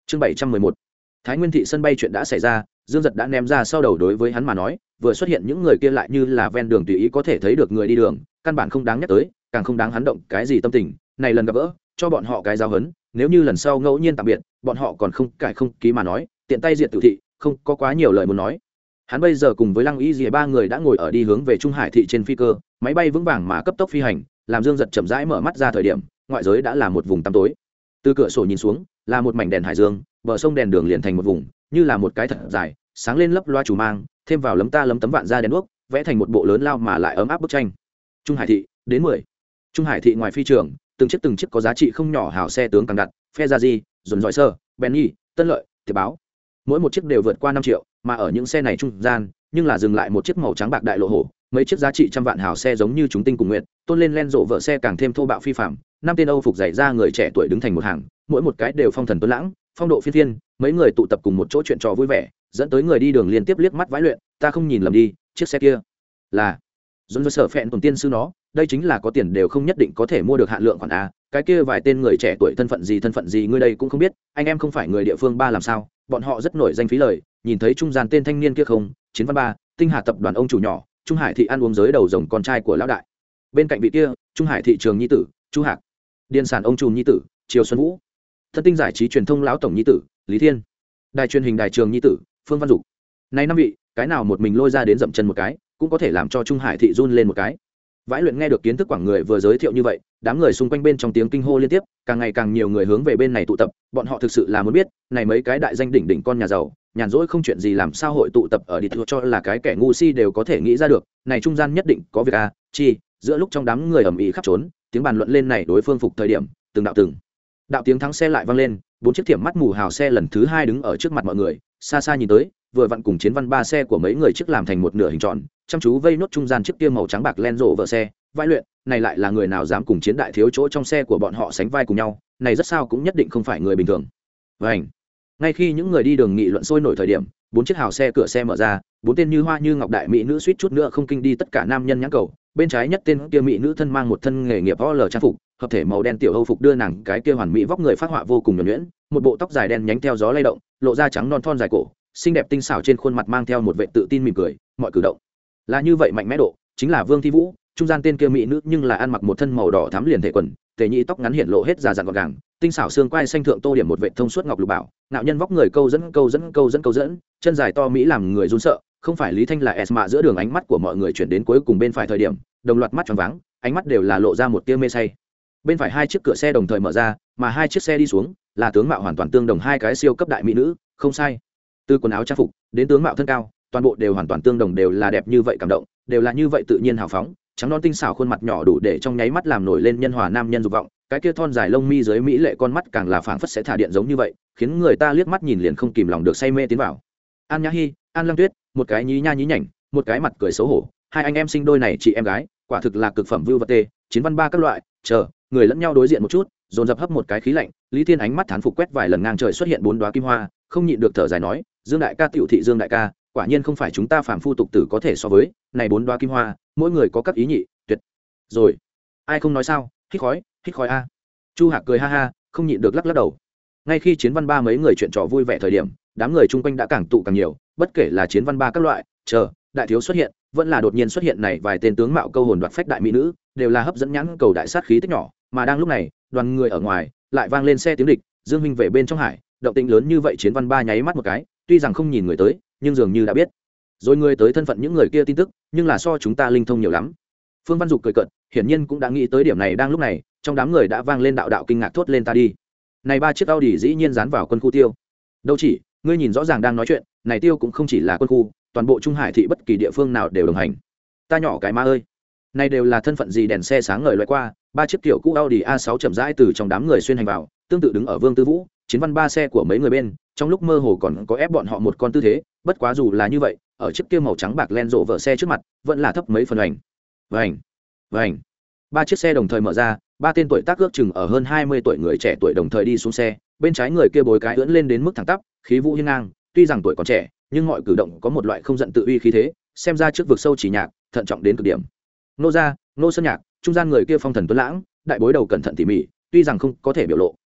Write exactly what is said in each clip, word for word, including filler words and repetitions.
Chương bảy trăm mười một. Thái Nguyên thị sân bay chuyện đã xảy ra, Dương Giật đã ném ra sau đầu, đối với hắn mà nói, vừa xuất hiện những người kia lại như là ven đường tùy ý có thể thấy được người đi đường, căn bản không đáng nhắc tới, càng không đáng hắn động cái gì tâm tình. Này lần gặp gỡ, cho bọn họ cái giáo hấn, nếu như lần sau ngẫu nhiên tạm biệt, bọn họ còn không cải không ký mà nói, tiện tay diệt Tử thị, không có quá nhiều lời muốn nói. Hắn bây giờ cùng với Lăng Y Dìa ba người đã ngồi ở đi hướng về Trung Hải thị trên phi cơ, máy bay vững vàng mà cấp tốc phi hành, làm Dương Giật chậm rãi mở mắt ra thời điểm, ngoại giới đã là một vùng tăm tối. Từ cửa sổ nhìn xuống, là một mảnh đèn hải dương, bờ sông đèn đường liền thành một vùng, như là một cái thật dài, sáng lên lấp loa chủ mang, thêm vào lấm ta lấm tấm vạn ra đèn đuốc, vẽ thành một bộ lớn lao mà lại ấm áp bức tranh. Trung Hải thị, đến mười. Trung Hải thị ngoài phi trường, từng chiếc từng chiếc có giá trị không nhỏ hào xe tướng càng đặt, phe gia di, dồn dọi sơ, Benny, Tân Lợi, Tiệp báo. Mỗi một chiếc đều vượt qua năm triệu, mà ở những xe này trung gian, nhưng là dừng lại một chiếc màu trắng bạc đại lộ hổ, mấy chiếc giá trị trăm vạn hào xe giống như chúng tinh cùng nguyện, tôn lên len rộ vợ xe càng thêm thô bạo phi phạm, năm tên Âu phục dày ra người trẻ tuổi đứng thành một hàng, mỗi một cái đều phong thần tuấn lãng, phong độ phi thiên, mấy người tụ tập cùng một chỗ chuyện trò vui vẻ, dẫn tới người đi đường liên tiếp liếc mắt vãi luyện, ta không nhìn lầm đi, chiếc xe kia là dồn dơ sở phẹn tổn tiên sư nó, đây chính là có tiền đều không nhất định có thể mua được hạn lượng khoản a, cái kia vài tên người trẻ tuổi thân phận gì thân phận gì ngươi đây cũng không biết, anh em không phải người địa phương ba làm sao, bọn họ rất nổi danh phí lời, nhìn thấy trung gian tên thanh niên kia không, Chiến Văn Ba, Tinh Hà tập đoàn ông chủ nhỏ, Trung Hải thị ăn uống giới đầu rồng con trai của lão đại. Bên cạnh vị kia, Trung Hải thị trường nhi tử, Chu Hạc. Điền sản ông trùm nhi tử, Triều Xuân Vũ. Thân tinh giải trí truyền thông lão tổng nhi tử, Lý Thiên. Đài truyền hình đài trường nhi tử, Phương Văn Dục. Này năm vị, cái nào một mình lôi ra đến dậm chân một cái, cũng có thể làm cho Trung Hải thị run lên một cái. Vãi luyện nghe được kiến thức quảng người vừa giới thiệu như vậy, đám người xung quanh bên trong tiếng kinh hô liên tiếp, càng ngày càng nhiều người hướng về bên này tụ tập, bọn họ thực sự là muốn biết, này mấy cái đại danh đỉnh đỉnh con nhà giàu, nhàn rỗi không chuyện gì làm sao hội tụ tập ở đi thua cho là cái kẻ ngu si đều có thể nghĩ ra được, này trung gian nhất định có việc a, chi, giữa lúc trong đám người ầm ĩ khắp trốn, tiếng bàn luận lên này đối phương phục thời điểm, từng đạo từng đạo tiếng thắng xe lại vang lên, bốn chiếc thiểm mắt mù hào xe lần thứ hai đứng ở trước mặt mọi người, xa xa nhìn tới, vừa vặn cùng Chiến Văn Ba xe của mấy người trước làm thành một nửa hình tròn, chăm chú vây nốt trung gian chiếc kia màu trắng bạc len rộ vợ xe. Vai luyện, này lại là người nào dám cùng Chiến đại thiếu chỗ trong xe của bọn họ sánh vai cùng nhau, này rất sao cũng nhất định không phải người bình thường. Vành. Ngay khi những người đi đường nghị luận sôi nổi thời điểm, bốn chiếc hào xe cửa xe mở ra, bốn tên như hoa như ngọc đại mỹ nữ suýt chút nữa không kinh đi tất cả nam nhân nhãn cầu, bên trái nhất tên kia mỹ nữ thân mang một thân nghề nghiệp o lờ trang phục, hợp thể màu đen tiểu Âu phục đưa nàng cái kia hoàn mỹ vóc người phát họa vô cùng nhuần nhuyễn, một bộ tóc dài đen nhánh theo gió lay động, lộ ra trắng non thon dài cổ, xinh đẹp tinh xảo trên khuôn mặt mang theo một vẻ tự tin mỉm cười, mọi cử động là như vậy mạnh mẽ độ, chính là Vương Thi Vũ. Trung gian tên kia mỹ nữ nhưng là ăn mặc một thân màu đỏ thắm liền thể quần, tề nhĩ tóc ngắn hiện lộ hết già dặn gọn gàng, tinh xảo xương quai xanh thượng tô điểm một vệ thông suốt ngọc lục bảo, nạo nhân vóc người câu dẫn câu dẫn câu dẫn câu dẫn, chân dài to mỹ làm người run sợ, không phải Lý Thanh là Esma. Giữa đường ánh mắt của mọi người chuyển đến cuối cùng bên phải thời điểm, đồng loạt mắt tròn váng, ánh mắt đều là lộ ra một tia mê say. Bên phải hai chiếc cửa xe đồng thời mở ra, mà hai chiếc xe đi xuống, là tướng mạo hoàn toàn tương đồng hai cái siêu cấp đại mỹ nữ, không sai. Từ quần áo trang phục đến tướng mạo thân cao, toàn bộ đều hoàn toàn tương đồng, đều là đẹp như vậy cảm động, đều là như vậy tự nhiên hào phóng, trắng non tinh xảo khuôn mặt nhỏ đủ để trong nháy mắt làm nổi lên nhân hòa nam nhân dục vọng, cái kia thon dài lông mi dưới mỹ lệ con mắt càng là phảng phất sẽ thả điện giống như vậy, khiến người ta liếc mắt nhìn liền không kìm lòng được say mê tiến vào. An Nhã Hi, An Lăng Tuyết, một cái nhí nha nhí nhảnh, một cái mặt cười xấu hổ, hai anh em sinh đôi này chị em gái, quả thực là cực phẩm vưu vật tê, Chiến Văn Ba các loại, chờ, người lẫn nhau đối diện một chút, dồn dập hấp một cái khí lạnh, Lý Thiên ánh mắt thán phục quét vài lần ngang trời xuất hiện bốn đóa kim hoa, không nhịn được thở dài nói, Dương đại ca tiểu thị Dương đại ca, quả nhiên không phải chúng ta phàm phu tục tử có thể so với, này bốn đóa kim hoa, mỗi người có các ý nhị, tuyệt. Rồi, ai không nói sao, hít khói, hít khói a. Chu Hạc cười ha ha, không nhịn được lắc lắc đầu. Ngay khi Chiến Văn Ba mấy người chuyện trò vui vẻ thời điểm, đám người chung quanh đã càng tụ càng nhiều, bất kể là Chiến Văn Ba các loại, chờ, đại thiếu xuất hiện, vẫn là đột nhiên xuất hiện này vài tên tướng mạo câu hồn đoạt phách đại mỹ nữ, đều là hấp dẫn nhãn cầu đại sát khí tích nhỏ, mà đang lúc này, đoàn người ở ngoài lại vang lên xe tiếng địch, Dương huynh về bên trong hải, động tĩnh lớn như vậy Chiến Văn Ba nháy mắt một cái, tuy rằng không nhìn người tới, nhưng dường như đã biết. Rồi người tới thân phận những người kia tin tức, nhưng là so chúng ta linh thông nhiều lắm. Phương Văn Dục cười cợt, hiển nhiên cũng đã nghĩ tới điểm này, đang lúc này, trong đám người đã vang lên đạo đạo kinh ngạc thốt lên ta đi. Này ba chiếc Audi dĩ nhiên dán vào quân khu tiêu. Đâu chỉ, ngươi nhìn rõ ràng đang nói chuyện, này tiêu cũng không chỉ là quân khu, toàn bộ Trung Hải thị bất kỳ địa phương nào đều đồng hành. Ta nhỏ cái ma ơi, này đều là thân phận gì đèn xe sáng ngời loại qua, ba chiếc tiểu cũ Audi a sáu chậm rãi từ trong đám người xuyên hành vào, tương tự đứng ở Vương Tư Vũ, Chiến Văn Ba xe của mấy người bên, trong lúc mơ hồ còn có ép bọn họ một con tư thế, bất quá dù là như vậy, ở chiếc kia màu trắng bạc len rộ vợ xe trước mặt, vẫn là thấp mấy phần ảnh. Vành, vành. Ba chiếc xe đồng thời mở ra, ba tên tuổi tác ước chừng ở hơn hai mươi tuổi người trẻ tuổi đồng thời đi xuống xe, bên trái người kia bối cái ưỡn lên đến mức thẳng tắp, khí vũ hiên ngang, tuy rằng tuổi còn trẻ, nhưng mọi cử động có một loại không giận tự uy khí thế, xem ra trước vực sâu chỉ nhạc, thận trọng đến cực điểm. Nô gia, Nô Sơn Nhạc, trung gian người kia phong thần tuấn lãng, đại bối đầu cẩn thận tỉ mỉ, tuy rằng không có thể biểu lộ,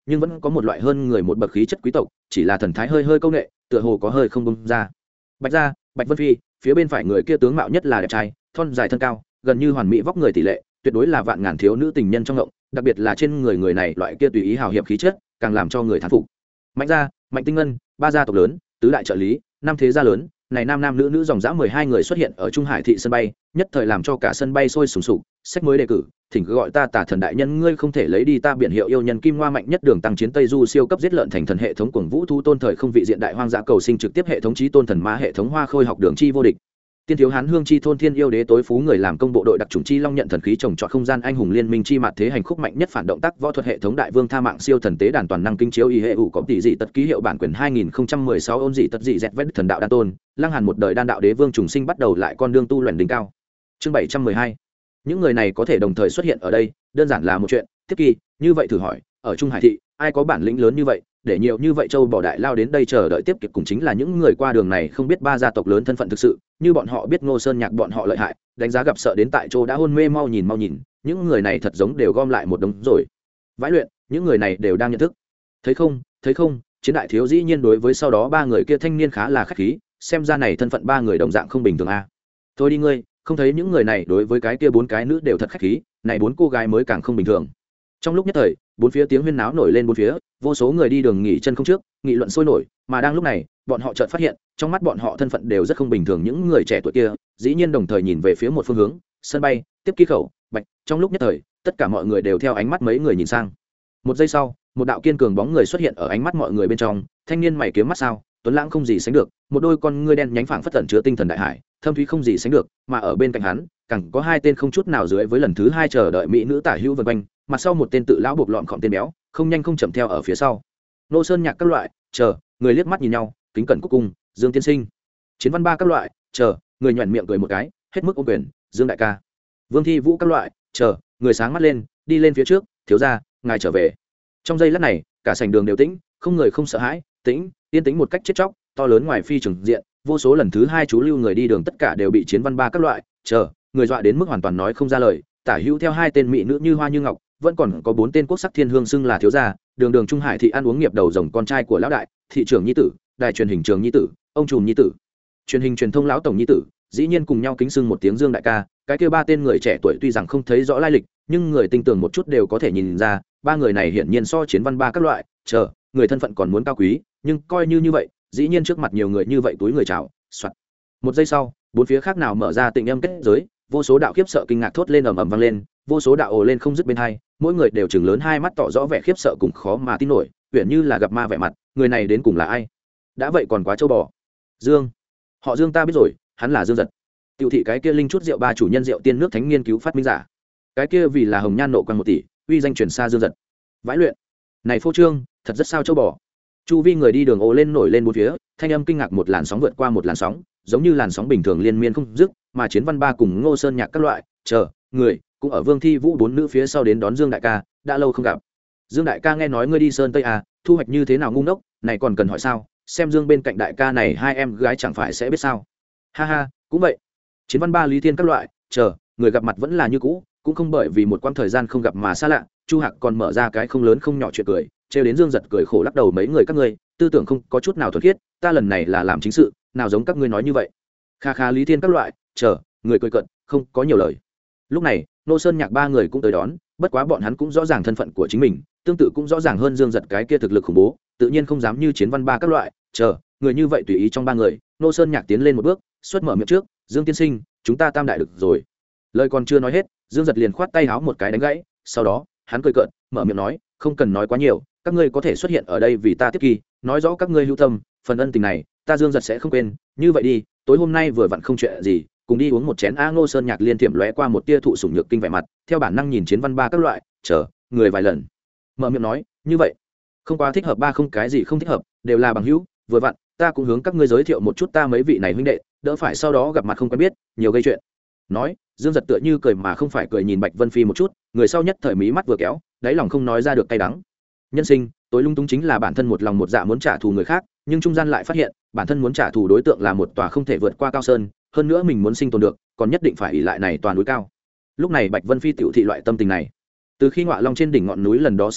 nhưng vẫn có một loại hơn người một bậc khí chất quý tộc, chỉ là thần thái hơi hơi câu nệ, tựa hồ có hơi không bông ra. Bạch gia, Bạch Vân Phi, phía bên phải người kia tướng mạo nhất là đẹp trai, thon dài thân cao, gần như hoàn mỹ vóc người tỷ lệ, tuyệt đối là vạn ngàn thiếu nữ tình nhân trong ngộng, đặc biệt là trên người người này loại kia tùy ý hào hiệp khí chất, càng làm cho người thán phục. Mạnh gia, Mạnh Tinh Ngân, ba gia tộc lớn, tứ đại trợ lý, năm thế gia lớn, này nam nam nữ nữ dòng dã mười hai người xuất hiện ở Trung Hải thị sân bay, nhất thời làm cho cả sân bay sôi sùng sục. Sách mới đề cử, thỉnh cứ gọi ta Tả Thần đại nhân, ngươi không thể lấy đi ta biển hiệu yêu nhân kim hoa mạnh nhất đường tăng chiến Tây Du siêu cấp giết lợn thành thần hệ thống cuồng vũ thu tôn thời không vị diện đại hoang dã cầu sinh trực tiếp hệ thống chí tôn thần ma hệ thống hoa khôi học đường chi vô địch. Tiên thiếu hán hương chi thôn thiên yêu đế tối phú người làm công bộ đội đặc chủng chi long nhận thần khí trồng trọt không gian anh hùng liên minh chi mặt thế hành khúc mạnh nhất phản động tác võ thuật hệ thống đại vương tha mạng siêu thần tế đàn toàn năng kinh chiếu y hệ ủ có tỷ dị tật ký hiệu bản quyền hai nghìn không trăm mười sáu ôn dị tật dị dẹt vết thần đạo đan tôn lăng hàn một đời đan đạo đế vương trùng sinh bắt đầu lại con đường tu luyện đỉnh cao. Chương bảy trăm mười hai. Những người này có thể đồng thời xuất hiện ở đây đơn giản là một chuyện. Tiếp kỳ như vậy thử hỏi, ở Trung Hải thị ai có bản lĩnh lớn như vậy để nhiều như vậy châu bỏ đại lao đến đây chờ đợi tiếp kịp, cùng chính là những người qua đường này không biết ba gia tộc lớn thân phận thực sự, như bọn họ biết Ngô Sơn Nhạc bọn họ lợi hại, đánh giá gặp sợ đến tại chỗ đã hôn mê, mau nhìn mau nhìn, những người này thật giống đều gom lại một đống rồi. Vãi luyện, những người này đều đang nhận thức. Thấy không, thấy không, Chiến đại thiếu dĩ nhiên đối với sau đó ba người kia thanh niên khá là khách khí, xem ra này thân phận ba người đồng dạng không bình thường a. À. Thôi đi ngươi, không thấy những người này đối với cái kia bốn cái nữ đều thật khách khí, này bốn cô gái mới càng không bình thường. Trong lúc nhất thời, bốn phía tiếng huyên náo nổi lên bốn phía, vô số người đi đường nghỉ chân không trước, nghị luận sôi nổi, mà đang lúc này, bọn họ chợt phát hiện, trong mắt bọn họ thân phận đều rất không bình thường, những người trẻ tuổi kia, dĩ nhiên đồng thời nhìn về phía một phương hướng, sân bay, tiếp ký khẩu, Bạch, trong lúc nhất thời, tất cả mọi người đều theo ánh mắt mấy người nhìn sang. Một giây sau, một đạo kiên cường bóng người xuất hiện ở ánh mắt mọi người bên trong, thanh niên mày kiếm mắt sao, tuấn lãng không gì sánh được, một đôi con ngươi đen nhánh phảng phất tẩn chứa tinh thần đại hải, thâm thúy không gì sánh được, mà ở bên cạnh hắn, càng có hai tên không chút nào dưới với lần thứ hai chờ đợi mỹ nữ tả hữu vân quanh, mặt sau một tên tự lão buộc lọn khom tên béo, không nhanh không chậm theo ở phía sau. Nô Sơn Nhạc các loại, chờ, người liếc mắt nhìn nhau, kính cẩn cúc cung, Dương tiên sinh. Chiến Văn Ba các loại, chờ, người nhuyễn miệng cười một cái, hết mức ôm quyền, Dương đại ca. Vương Thi Vũ các loại, chờ, người sáng mắt lên, đi lên phía trước, thiếu gia, ngài trở về. Trong giây lát này, cả sảnh đường đều tĩnh, không người không sợ hãi, tĩnh, yên tĩnh một cách chết chóc, to lớn ngoài phi trường diện, vô số lần thứ hai chú lưu người đi đường tất cả đều bị Chiến Văn Ba các loại, chờ, người dọa đến mức hoàn toàn nói không ra lời. Tả hữu theo hai tên mỹ nữ như hoa như ngọc, vẫn còn có bốn tên quốc sắc thiên hương xưng là thiếu gia, đường đường Trung Hải thị ăn uống nghiệp đầu rồng con trai của lão đại, thị trưởng nhi tử, đài truyền hình trường nhi tử, ông trùm nhi tử, truyền hình truyền thông lão tổng nhi tử, dĩ nhiên cùng nhau kính xưng một tiếng Dương đại ca. Cái kia ba tên người trẻ tuổi tuy rằng không thấy rõ lai lịch, nhưng người tinh tường một chút đều có thể nhìn ra, ba người này hiển nhiên so Chiến Văn Ba các loại, chờ, người thân phận còn muốn cao quý, nhưng coi như như vậy, dĩ nhiên trước mặt nhiều người như vậy túi người chào, soạt. Một giây sau, bốn phía khác nào mở ra tình âm kết giới, vô số đạo khiếp sợ kinh ngạc thốt lên ầm ầm vang lên, vô số đạo ồ lên không dứt bên hai, mỗi người đều chừng lớn hai mắt tỏ rõ vẻ khiếp sợ cùng khó mà tin nổi, uyển như là gặp ma vẻ mặt, người này đến cùng là ai? Đã vậy còn quá trâu bò. Dương, họ Dương ta biết rồi, hắn là Dương Giật. Tiểu thị cái kia linh chút rượu ba chủ nhân rượu tiên nước thánh nghiên cứu phát minh giả. Cái kia vì là hồng nhan nộ quan một tỷ, uy danh truyền xa Dương Giật. Vãi luyện. Này phô trương, thật rất sao trâu bò. Chu vi người đi đường ồ lên nổi lên bốn phía, thanh âm kinh ngạc một làn sóng vượt qua một làn sóng, giống như làn sóng bình thường liên miên không dứt, mà Chiến Văn Ba cùng Ngô Sơn Nhạc các loại, chờ, người cũng ở Vương Thi Vũ bốn nữ phía sau đến đón Dương đại ca, đã lâu không gặp. Dương đại ca nghe nói ngươi đi Sơn Tây à, thu hoạch như thế nào ngu ngốc, này còn cần hỏi sao, xem Dương bên cạnh đại ca này hai em gái chẳng phải sẽ biết sao. Ha ha, cũng vậy. Chiến Văn Ba Lý Thiên các loại, chờ, người gặp mặt vẫn là như cũ, cũng không bởi vì một quãng thời gian không gặp mà xa lạ. Chu Hạc còn mở ra cái không lớn không nhỏ chuyện cười, trêu đến Dương Giật cười khổ lắc đầu, mấy người các ngươi tư tưởng không có chút nào thuần khiết, ta lần này là làm chính sự, nào giống các ngươi nói như vậy. Kha kha Lý Thiên các loại, chờ, người cười cận, không có nhiều lời. Lúc này, Nô Sơn Nhạc ba người cũng tới đón, bất quá bọn hắn cũng rõ ràng thân phận của chính mình, tương tự cũng rõ ràng hơn Dương Giật cái kia thực lực khủng bố, tự nhiên không dám như Chiến Văn Ba các loại, chờ, người như vậy tùy ý trong ba người. Nô Sơn Nhạc tiến lên một bước, xuất mở miệng trước, Dương tiên sinh, chúng ta tam đại được rồi. Lời còn chưa nói hết, Dương Giật liền khoát tay háo một cái đánh gãy, sau đó, hắn cười cợt, mở miệng nói, không cần nói quá nhiều, các ngươi có thể xuất hiện ở đây vì ta tiếp kỳ, nói rõ các ngươi hữu tâm, phần ân tình này, ta Dương Giật sẽ không quên, như vậy đi, tối hôm nay vừa vặn không chuyện gì, cùng đi uống một chén a. Ngô Sơn Nhạc liên tiệm lóe qua một tia thụ sủng nhược kinh vẻ mặt, theo bản năng nhìn Chiến Văn Ba các loại, chờ, người vài lần, mở miệng nói, như vậy, không quá thích hợp, ba không cái gì không thích hợp, đều là bằng hữu, vừa vặn, ta cũng hướng các ngươi giới thiệu một chút ta mấy vị này huynh đệ, đỡ phải sau đó gặp mặt không quen biết, nhiều gây chuyện. Nói, Dương Giật tựa như cười mà không phải cười nhìn Bạch Vân Phi một chút, người sau nhất thời mí mắt vừa kéo, đáy lòng không nói ra được cay đắng. Nhân sinh, tối lung túng chính là bản thân một lòng một dạ muốn trả thù người khác, nhưng trung gian lại phát hiện, bản thân muốn trả thù đối tượng là một tòa không thể vượt qua cao sơn, hơn nữa mình muốn sinh tồn được, còn nhất định phải ỷ lại này toàn núi cao. Lúc này Bạch Vân Phi tiểu thị loại tâm tình này. Từ khi Ngọa Long trên đỉnh ngọn núi lần đó sau khi,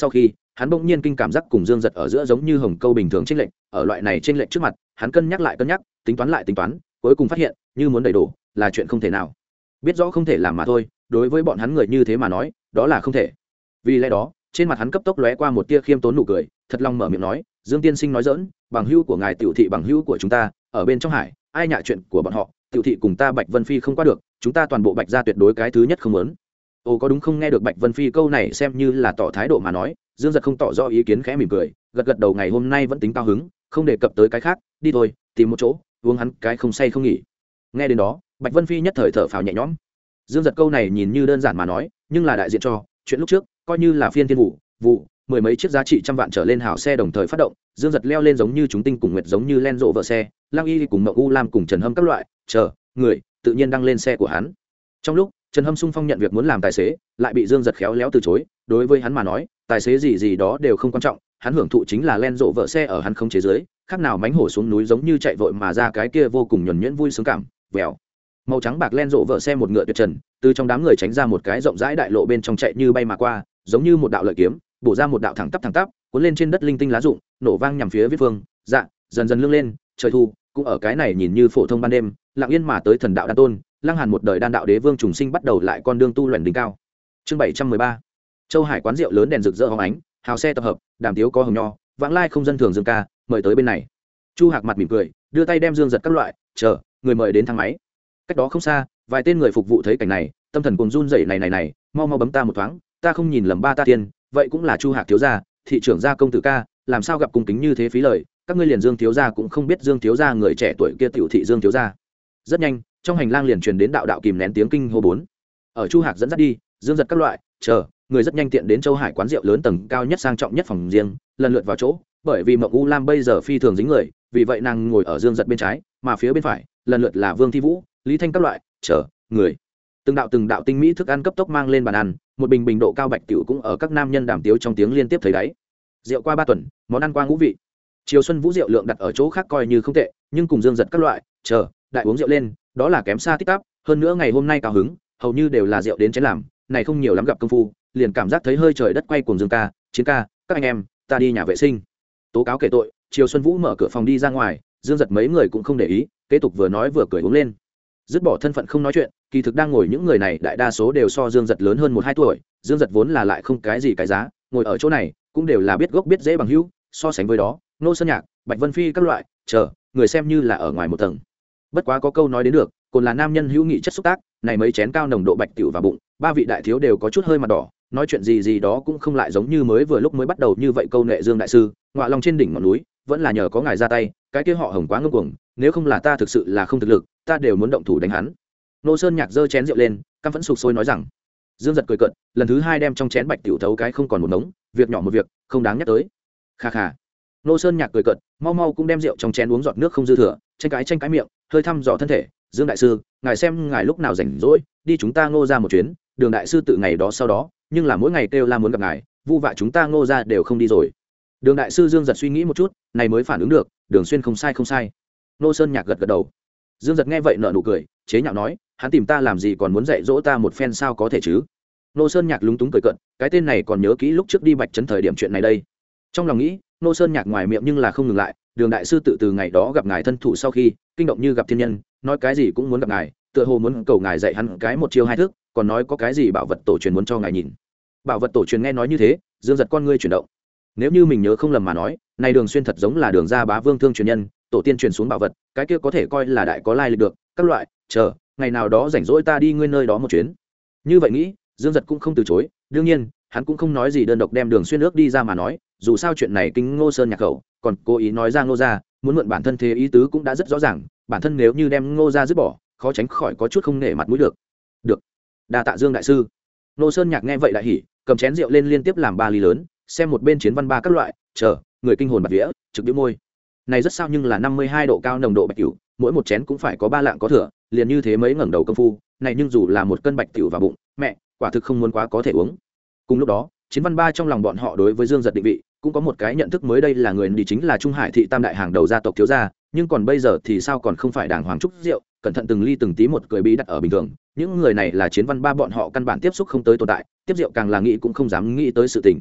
hắn bỗng nhiên kinh cảm giác cùng Dương Giật ở giữa giống như hồng câu bình thường chênh lệch, ở loại này chênh lệch trước mặt, hắn cân nhắc lại cân nhắc, tính toán lại tính toán, cuối cùng phát hiện, như muốn đầy đủ, là chuyện không thể nào. Biết rõ không thể làm mà thôi, đối với bọn hắn người như thế mà nói, đó là không thể. Vì lẽ đó, trên mặt hắn cấp tốc lóe qua một tia khiêm tốn nụ cười, thật lòng mở miệng nói, Dương tiên sinh nói giỡn, bằng hữu của ngài tiểu thị bằng hữu của chúng ta, ở bên trong hải, ai nhạ chuyện của bọn họ, tiểu thị cùng ta Bạch Vân Phi không qua được, chúng ta toàn bộ Bạch gia tuyệt đối cái thứ nhất không muốn. Ồ, có đúng không? Nghe được Bạch Vân Phi câu này xem như là tỏ thái độ mà nói, Dương Giật không tỏ rõ ý kiến, khẽ mỉm cười, gật gật đầu, ngày hôm nay vẫn tính cao hứng, không đề cập tới cái khác, đi thôi, tìm một chỗ, uống hắn cái không say không nghỉ. Nghe đến đó, Bạch Vân Phi nhất thời thở phào nhẹ nhõm. Dương Giật câu này nhìn như đơn giản mà nói, nhưng là đại diện cho chuyện lúc trước, coi như là phiên thiên vụ, vụ mười mấy chiếc giá trị trăm vạn trở lên hảo xe đồng thời phát động, Dương Giật leo lên giống như chúng tinh cùng nguyệt, giống như len rộ vợ xe, Lang Y cùng Mộng U Lam cùng Trần Hâm các loại, chờ người tự nhiên đăng lên xe của hắn. Trong lúc Trần Hâm sung phong nhận việc muốn làm tài xế, lại bị Dương Giật khéo léo từ chối, đối với hắn mà nói, tài xế gì gì đó đều không quan trọng, hắn hưởng thụ chính là len rộ vợ xe ở hắn không chế dưới, khác nào mánh hổ xuống núi giống như chạy vội mà ra, cái kia vô cùng nhuần nhuyễn vui sướng cảm, vèo. Màu trắng bạc len rộ vợ xe một ngựa tuyệt trần, từ trong đám người tránh ra một cái rộng rãi đại lộ bên trong chạy như bay mà qua, giống như một đạo lợi kiếm, bổ ra một đạo thẳng tắp thẳng tắp, cuốn lên trên đất linh tinh lá rụng, nổ vang nhằm phía viết phương, dạ, dần dần lưng lên, trời thu, cũng ở cái này nhìn như phổ thông ban đêm, lặng yên mà tới thần đạo đan tôn, Lăng Hàn một đời đan đạo đế vương trùng sinh bắt đầu lại con đường tu luyện đỉnh cao. Chương bảy trăm mười ba. Châu Hải quán rượu lớn đèn rực rỡ hóng ánh, hào xe tập hợp, đàm tiếu có hồng nho, vãng lai không dân thường Dương ca, mời tới bên này. Chu Hạc mặt mỉm cười, đưa tay đem Dương Giật các loại, chờ, người mời đến thang máy. Cách đó không xa, vài tên người phục vụ thấy cảnh này, tâm thần cuồng run rẩy, này này này, mau mau bấm ta một thoáng, ta không nhìn lầm ba ta tiên, vậy cũng là Chu Hạc thiếu gia, thị trưởng gia công tử ca, làm sao gặp cung kính như thế phí lời, các ngươi liền Dương thiếu gia cũng không biết Dương thiếu gia người trẻ tuổi kia tiểu thị Dương thiếu gia. Rất nhanh, trong hành lang liền truyền đến đạo đạo kìm nén tiếng kinh hô bốn. Ở Chu Hạc dẫn dắt đi, Dương Giật các loại, chờ, người rất nhanh tiện đến Châu Hải quán rượu lớn tầng cao nhất sang trọng nhất phòng riêng, lần lượt vào chỗ, bởi vì Mộng U Lam bây giờ phi thường dính người, vì vậy nàng ngồi ở Dương Giật bên trái, mà phía bên phải, lần lượt là Vương Thi Vũ, Lý Thanh các loại, chờ, người. Từng đạo từng đạo tinh mỹ thức ăn cấp tốc mang lên bàn ăn, một bình bình độ cao bạch tiểu cũng ở các nam nhân đàm tiếu trong tiếng liên tiếp thấy đáy. Rượu qua ba tuần, món ăn qua ngũ vị. Chiều Xuân Vũ rượu lượng đặt ở chỗ khác coi như không tệ, nhưng cùng Dương Giật các loại, chờ, đại uống rượu lên, đó là kém xa tích tắp, hơn nữa ngày hôm nay cao hứng, hầu như đều là rượu đến chén làm, này không nhiều lắm gặp công phu, liền cảm giác thấy hơi trời đất quay cuồng. Dương ca, Chiến ca, các anh em, ta đi nhà vệ sinh. Tố cáo kể tội, Chiều Xuân Vũ mở cửa phòng đi ra ngoài, Dương Giật mấy người cũng không để ý, kế tục vừa nói vừa cười uống lên. Dứt bỏ thân phận không nói chuyện, kỳ thực đang ngồi những người này đại đa số đều so Dương Giật lớn hơn một hai tuổi, Dương Giật vốn là lại không cái gì cái giá, ngồi ở chỗ này cũng đều là biết gốc biết dễ bằng hữu, so sánh với đó, Nô Sơn Nhạc, Bạch Vân Phi các loại, chờ, người xem như là ở ngoài một tầng. Bất quá có câu nói đến được, còn là nam nhân hữu nghị chất xúc tác, này mấy chén cao nồng độ bạch tiểu và bụng, ba vị đại thiếu đều có chút hơi mặt đỏ, nói chuyện gì gì đó cũng không lại giống như mới vừa lúc mới bắt đầu như vậy. Câu nệ Dương đại sư, ngọa lòng trên đỉnh ngọn núi, vẫn là nhờ có ngài ra tay, cái kia họ Hồng quá ngông cuồng, nếu không là ta thực sự là không thực lực, ta đều muốn động thủ đánh hắn. Nô Sơn Nhạc giơ chén rượu lên, căm phẫn sục sôi nói rằng. Dương Giật cười cợt, lần thứ hai đem trong chén bạch tiểu thấu cái không còn một ngống, việc nhỏ một việc, không đáng nhắc tới. Kha kha. Nô Sơn Nhạc cười cợt, mau mau cũng đem rượu trong chén uống giọt nước không dư thừa, tranh cái tranh cái miệng, hơi thăm dò thân thể. Dương đại sư, ngài xem ngài lúc nào rảnh rỗi, đi chúng ta Ngô ra một chuyến. Đường đại sư tự ngày đó sau đó, nhưng là mỗi ngày kêu la muốn gặp ngài, vu vạ chúng ta Ngô ra đều không đi rồi. Đường đại sư. Dương Giật suy nghĩ một chút, này mới phản ứng được, Đường Xuyên không sai không sai. Nô Sơn Nhạc gật gật đầu. Dương Giật nghe vậy nở nụ cười, chế nhạo nói, hắn tìm ta làm gì, còn muốn dạy dỗ ta một phen sao có thể chứ. Nô Sơn Nhạc lúng túng cười cận, cái tên này còn nhớ kỹ lúc trước đi Bạch Trấn thời điểm chuyện này đây. Trong lòng nghĩ, Nô Sơn Nhạc ngoài miệng nhưng là không ngừng lại, Đường đại sư tự từ ngày đó gặp ngài thân thủ sau khi kinh động như gặp thiên nhân, nói cái gì cũng muốn gặp ngài, tựa hồ muốn cầu ngài dạy hắn cái một chiêu hai thức, còn nói có cái gì bảo vật tổ truyền muốn cho ngài nhìn. Bảo vật tổ truyền nghe nói như thế, Dương Giật con ngươi chuyển động. Nếu như mình nhớ không lầm mà nói, này Đường Xuyên thật giống là Đường gia bá vương thương truyền nhân, tổ tiên truyền xuống bảo vật, cái kia có thể coi là đại có lai lịch được, các loại, chờ, ngày nào đó rảnh rỗi ta đi ngươi nơi đó một chuyến. Như vậy nghĩ, Dương Giật cũng không từ chối, đương nhiên, hắn cũng không nói gì đơn độc đem Đường Xuyên ước đi ra mà nói, dù sao chuyện này kinh Ngô Sơn Nhạc khẩu, còn cố ý nói ra Ngô gia, muốn mượn bản thân thế ý tứ cũng đã rất rõ ràng, bản thân nếu như đem Ngô gia dứt bỏ, khó tránh khỏi có chút không nể mặt mũi được. Được, đa tạ Dương đại sư. Ngô Sơn Nhạc nghe vậy đại hỉ, cầm chén rượu lên liên tiếp làm ba ly lớn, xem một bên Chiến Văn ba các loại, chờ, người kinh hồn bạt vía, trực bĩu môi. Này rất sao nhưng là năm mươi hai độ cao nồng độ bạch cửu, mỗi một chén cũng phải có ba lạng có thừa, liền như thế mấy ngẩng đầu công phu, này nhưng dù là một cân bạch tiểu vào bụng, mẹ, quả thực không muốn quá có thể uống. Cùng lúc đó, Chiến Văn ba trong lòng bọn họ đối với Dương Giật định vị cũng có một cái nhận thức mới, đây là người đi chính là Trung Hải thị tam đại hàng đầu gia tộc thiếu gia, nhưng còn bây giờ thì sao còn không phải đàng hoàng trúc rượu, cẩn thận từng ly từng tí một cười bí đặt ở bình thường, những người này là Chiến Văn ba bọn họ căn bản tiếp xúc không tới tồn tại, tiếp rượu càng là nghĩ cũng không dám nghĩ tới sự tình.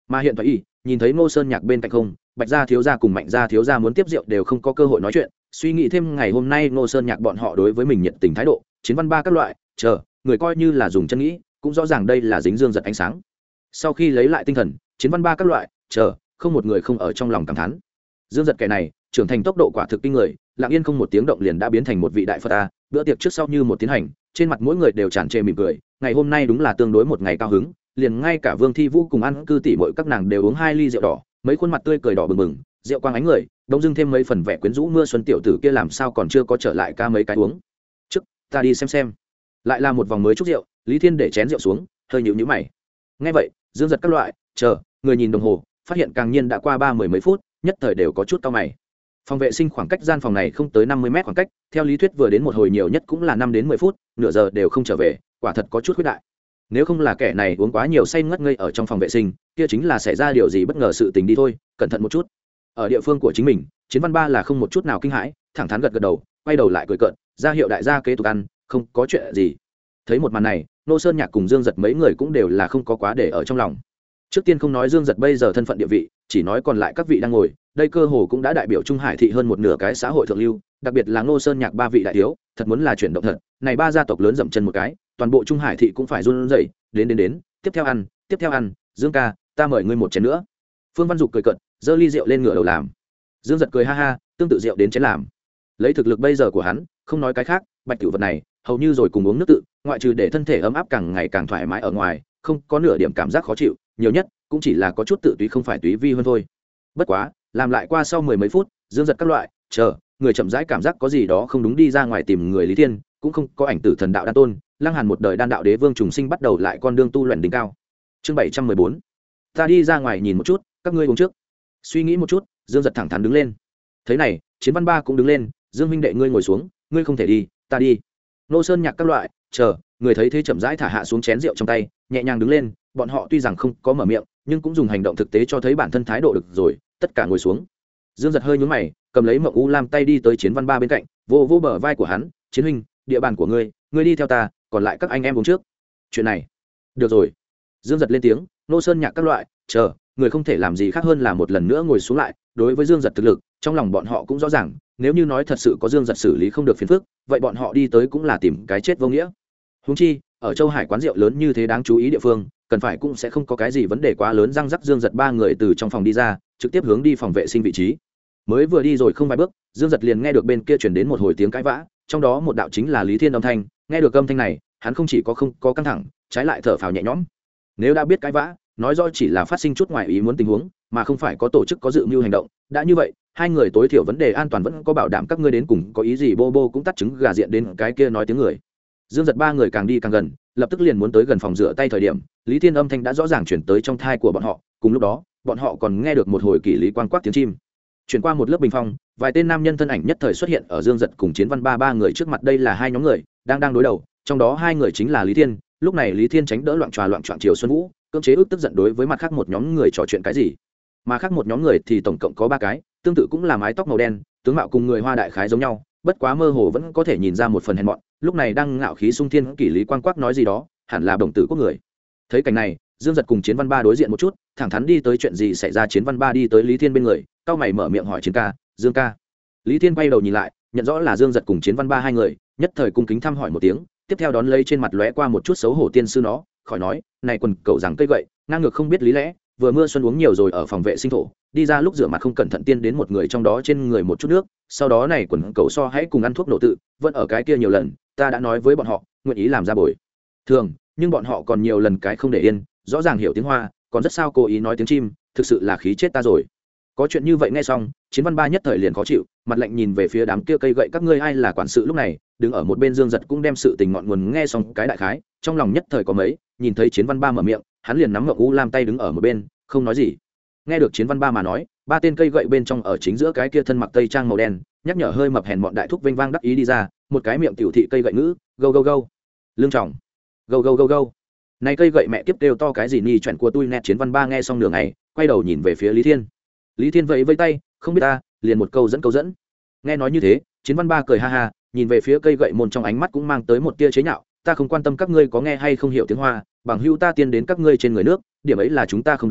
Mà hiện tại y nhìn thấy Ngô Sơn Nhạc bên cạnh không, Bạch gia thiếu gia cùng Mạnh gia thiếu gia muốn tiếp rượu đều không có cơ hội nói chuyện, suy nghĩ thêm ngày hôm nay Ngô Sơn Nhạc bọn họ đối với mình nhiệt tình thái độ, chiến văn ba các loại, chờ, người coi như là dùng chân nghĩ, cũng rõ ràng đây là dính dương giật ánh sáng. Sau khi lấy lại tinh thần, chiến văn ba các loại, chờ, không một người không ở trong lòng cảm thán. Dương giật kẻ này, trưởng thành tốc độ quả thực kinh người, lặng yên không một tiếng động liền đã biến thành một vị đại Phật a, bữa tiệc trước sau như một tiến hành, trên mặt mỗi người đều tràn trề mỉm cười, ngày hôm nay đúng là tương đối một ngày cao hứng, liền ngay cả Vương Thi Vũ cùng ăn cư tỷ muội các nàng đều uống hai ly rượu đỏ, mấy khuôn mặt tươi cười đỏ bừng bừng, rượu quang ánh người, đông dưng thêm mấy phần vẻ quyến rũ mưa xuân tiểu tử kia làm sao còn chưa có trở lại ca mấy cái uống. Trước, ta đi xem xem. Lại là một vòng mới chúc rượu, Lý Thiên để chén rượu xuống, hơi nhíu nhíu mày. Nghe vậy, Dương giật các loại, chờ, người nhìn đồng hồ, phát hiện càng nhiên đã qua ba mười mấy phút, nhất thời đều có chút cau mày. Phòng vệ sinh khoảng cách gian phòng này không tới năm mươi mét khoảng cách, theo lý thuyết vừa đến một hồi nhiều nhất cũng là năm đến mười phút, nửa giờ đều không trở về, quả thật có chút khuyết đại. Nếu không là kẻ này uống quá nhiều say ngất ngây ở trong phòng vệ sinh, kia chính là xảy ra điều gì bất ngờ sự tình đi thôi, cẩn thận một chút. Ở địa phương của chính mình, Chiến Văn Ba là không một chút nào kinh hãi, thẳng thắn gật gật đầu, quay đầu lại cười cợt, ra hiệu đại gia kế tục ăn, không có chuyện gì. Thấy một màn này, Nô Sơn Nhạc cùng Dương Giật mấy người cũng đều là không có quá để ở trong lòng. Trước tiên không nói Dương Giật bây giờ thân phận địa vị, chỉ nói còn lại các vị đang ngồi, đây cơ hồ cũng đã đại biểu Trung Hải thị hơn một nửa cái xã hội thượng lưu, đặc biệt là Ngô Sơn Nhạc ba vị đại thiếu, thật muốn là chuyển động thật, này ba gia tộc lớn dậm chân một cái, toàn bộ Trung Hải thị cũng phải run rẩy, đến đến đến, tiếp theo ăn, tiếp theo ăn, Dương ca, ta mời ngươi một chén nữa. Phương Văn Dục cười cợt, giơ ly rượu lên ngửa đầu làm. Dương Giật cười ha ha, tương tự rượu đến chén làm. Lấy thực lực bây giờ của hắn, không nói cái khác, bạch tiểu vật này, hầu như rồi cùng uống nước tự, ngoại trừ để thân thể ấm áp càng ngày càng thoải mái ở ngoài, không có nửa điểm cảm giác khó chịu, nhiều nhất cũng chỉ là có chút tự túy không phải túy vi hơn thôi. Bất quá, làm lại qua sau mười mấy phút, Dương Giật các loại, chờ, người chậm rãi cảm giác có gì đó không đúng đi ra ngoài tìm người Lý Thiên, cũng không có ảnh tử thần đạo đan tôn, Lăng Hàn một đời đan đạo đế vương trùng sinh bắt đầu lại con đường tu luyện đỉnh cao. Chương bảy trăm mười bốn. Ta đi ra ngoài nhìn một chút, các ngươi uống trước. Suy nghĩ một chút, Dương Giật thẳng thắn đứng lên. Thế này, Chiến Văn Ba cũng đứng lên, Dương huynh đệ ngươi ngồi xuống, ngươi không thể đi, ta đi. Nô Sơn Nhạc các loại, chờ, người thấy thế chậm rãi thả hạ xuống chén rượu trong tay, nhẹ nhàng đứng lên, bọn họ tuy rằng không có mở miệng, nhưng cũng dùng hành động thực tế cho thấy bản thân thái độ được rồi, tất cả ngồi xuống. Dương Giật hơi nhướng mày, cầm lấy Mộng U Lam tay đi tới Chiến Văn Ba bên cạnh, vô vô bờ vai của hắn, "Chiến huynh, địa bàn của ngươi, ngươi đi theo ta, còn lại các anh em uống trước." "Chuyện này." "Được rồi." Dương Giật lên tiếng, Nô Sơn Nhạc các loại, chờ, người không thể làm gì khác hơn là một lần nữa ngồi xuống lại, đối với Dương Giật thực lực, trong lòng bọn họ cũng rõ ràng, nếu như nói thật sự có Dương Giật xử lý không được phiền phức, vậy bọn họ đi tới cũng là tìm cái chết vô nghĩa. Huống chi, ở Châu Hải quán rượu lớn như thế đáng chú ý địa phương, cần phải cũng sẽ không có cái gì vấn đề quá lớn. Răng rắc Dương Giật ba người từ trong phòng đi ra, trực tiếp hướng đi phòng vệ sinh vị trí. Mới vừa đi rồi không vài bước, Dương Giật liền nghe được bên kia truyền đến một hồi tiếng cãi vã, trong đó một đạo chính là Lý Thiên âm thanh. Nghe được âm thanh này, hắn không chỉ có không có căng thẳng, trái lại thở phào nhẹ nhõm. Nếu đã biết cãi vã, nói rõ chỉ là phát sinh chút ngoài ý muốn tình huống, mà không phải có tổ chức có dự mưu hành động. Đã như vậy, hai người tối thiểu vấn đề an toàn vẫn có bảo đảm, các ngươi đến cùng có ý gì? Bô bô cũng tắt trứng gà diện đến cái kia nói tiếng người. Dương Giật ba người càng đi càng gần, lập tức liền muốn tới gần phòng rửa tay thời điểm, Lý Thiên âm thanh đã rõ ràng chuyển tới trong thai của bọn họ. Cùng lúc đó, bọn họ còn nghe được một hồi kỳ lý quang quắc tiếng chim. Chuyển qua một lớp bình phong, vài tên nam nhân thân ảnh nhất thời xuất hiện ở Dương Giật cùng Chiến Văn Ba ba người trước mặt. Đây là hai nhóm người đang đang đối đầu, trong đó hai người chính là Lý Thiên. Lúc này Lý Thiên tránh đỡ loạn tròa loạn trọn Triều Xuân Vũ, cưỡng chế ức tức giận đối với mặt khác một nhóm người trò chuyện cái gì. Mà khác một nhóm người thì tổng cộng có ba cái, tương tự cũng là mái tóc màu đen, tướng mạo cùng người Hoa đại khái giống nhau, bất quá mơ hồ vẫn có thể nhìn ra một phần hèn mọn. Lúc này đang ngạo khí sung thiên kỷ lý quang quắc nói gì đó, hẳn là đồng tử quốc người. Thấy cảnh này, Dương Giật cùng Chiến Văn Ba đối diện một chút, thẳng thắn đi tới. Chuyện gì xảy ra? Chiến Văn Ba đi tới Lý Thiên bên người, cau mày mở miệng hỏi Chiến ca, Dương ca. Lý Thiên quay đầu nhìn lại, nhận rõ là Dương Giật cùng Chiến Văn Ba hai người, nhất thời cung kính thăm hỏi một tiếng, tiếp theo đón lấy trên mặt lóe qua một chút xấu hổ tiên sư nó, khỏi nói, này quần cậu rằng cây gậy, ngang ngược không biết lý lẽ, vừa mưa xuân uống nhiều rồi ở phòng vệ sinh thổ, đi ra lúc rửa mặt không cẩn thận tiên đến một người trong đó trên người một chút nước, sau đó này quần cậu so hãy cùng ăn thuốc nổ tự, vẫn ở cái kia nhiều lần, ta đã nói với bọn họ, nguyện ý làm ra bồi thường, nhưng bọn họ còn nhiều lần cái không để yên, rõ ràng hiểu tiếng Hoa, còn rất sao cố ý nói tiếng chim, thực sự là khí chết ta rồi. Có chuyện như vậy nghe xong, Chiến Văn Ba nhất thời liền khó chịu, mặt lạnh nhìn về phía đám kia cây gậy, các ngươi ai là quản sự? Lúc này đứng ở một bên Dương Giật cũng đem sự tình ngọn nguồn nghe xong cái đại khái, trong lòng nhất thời có mấy, nhìn thấy Chiến Văn Ba mở miệng, hắn liền nắm Ngọc U Lam tay đứng ở một bên, không nói gì. Nghe được Chiến Văn Ba mà nói, ba tên cây gậy bên trong ở chính giữa cái kia thân mặc tây trang màu đen, nhắc nhở hơi mập hèn mọn đại thúc vênh vang đắc ý đi ra, một cái miệng tiểu thị cây gậy ngữ, gâu gâu gâu, lương trọng, gâu gâu gâu gâu. Này cây gậy mẹ tiếp kêu to cái gì nhỉ? Chuyện của tôi nét. Chiến Văn Ba nghe xong nửa ngày, quay đầu nhìn về phía Lý Thiên. Lý Thiên vẫy vẫy tay, không biết ta, liền một câu dẫn câu dẫn. Nghe nói như thế, Chiến Văn Ba cười ha ha, nhìn về phía cây gậy môn trong ánh mắt cũng mang tới một tia chế nhạo, ta không quan tâm các ngươi có nghe hay không hiểu tiếng Hoa, bằng hữu ta tiên đến các ngươi trên người nước, điểm ấy là chúng ta không đúng,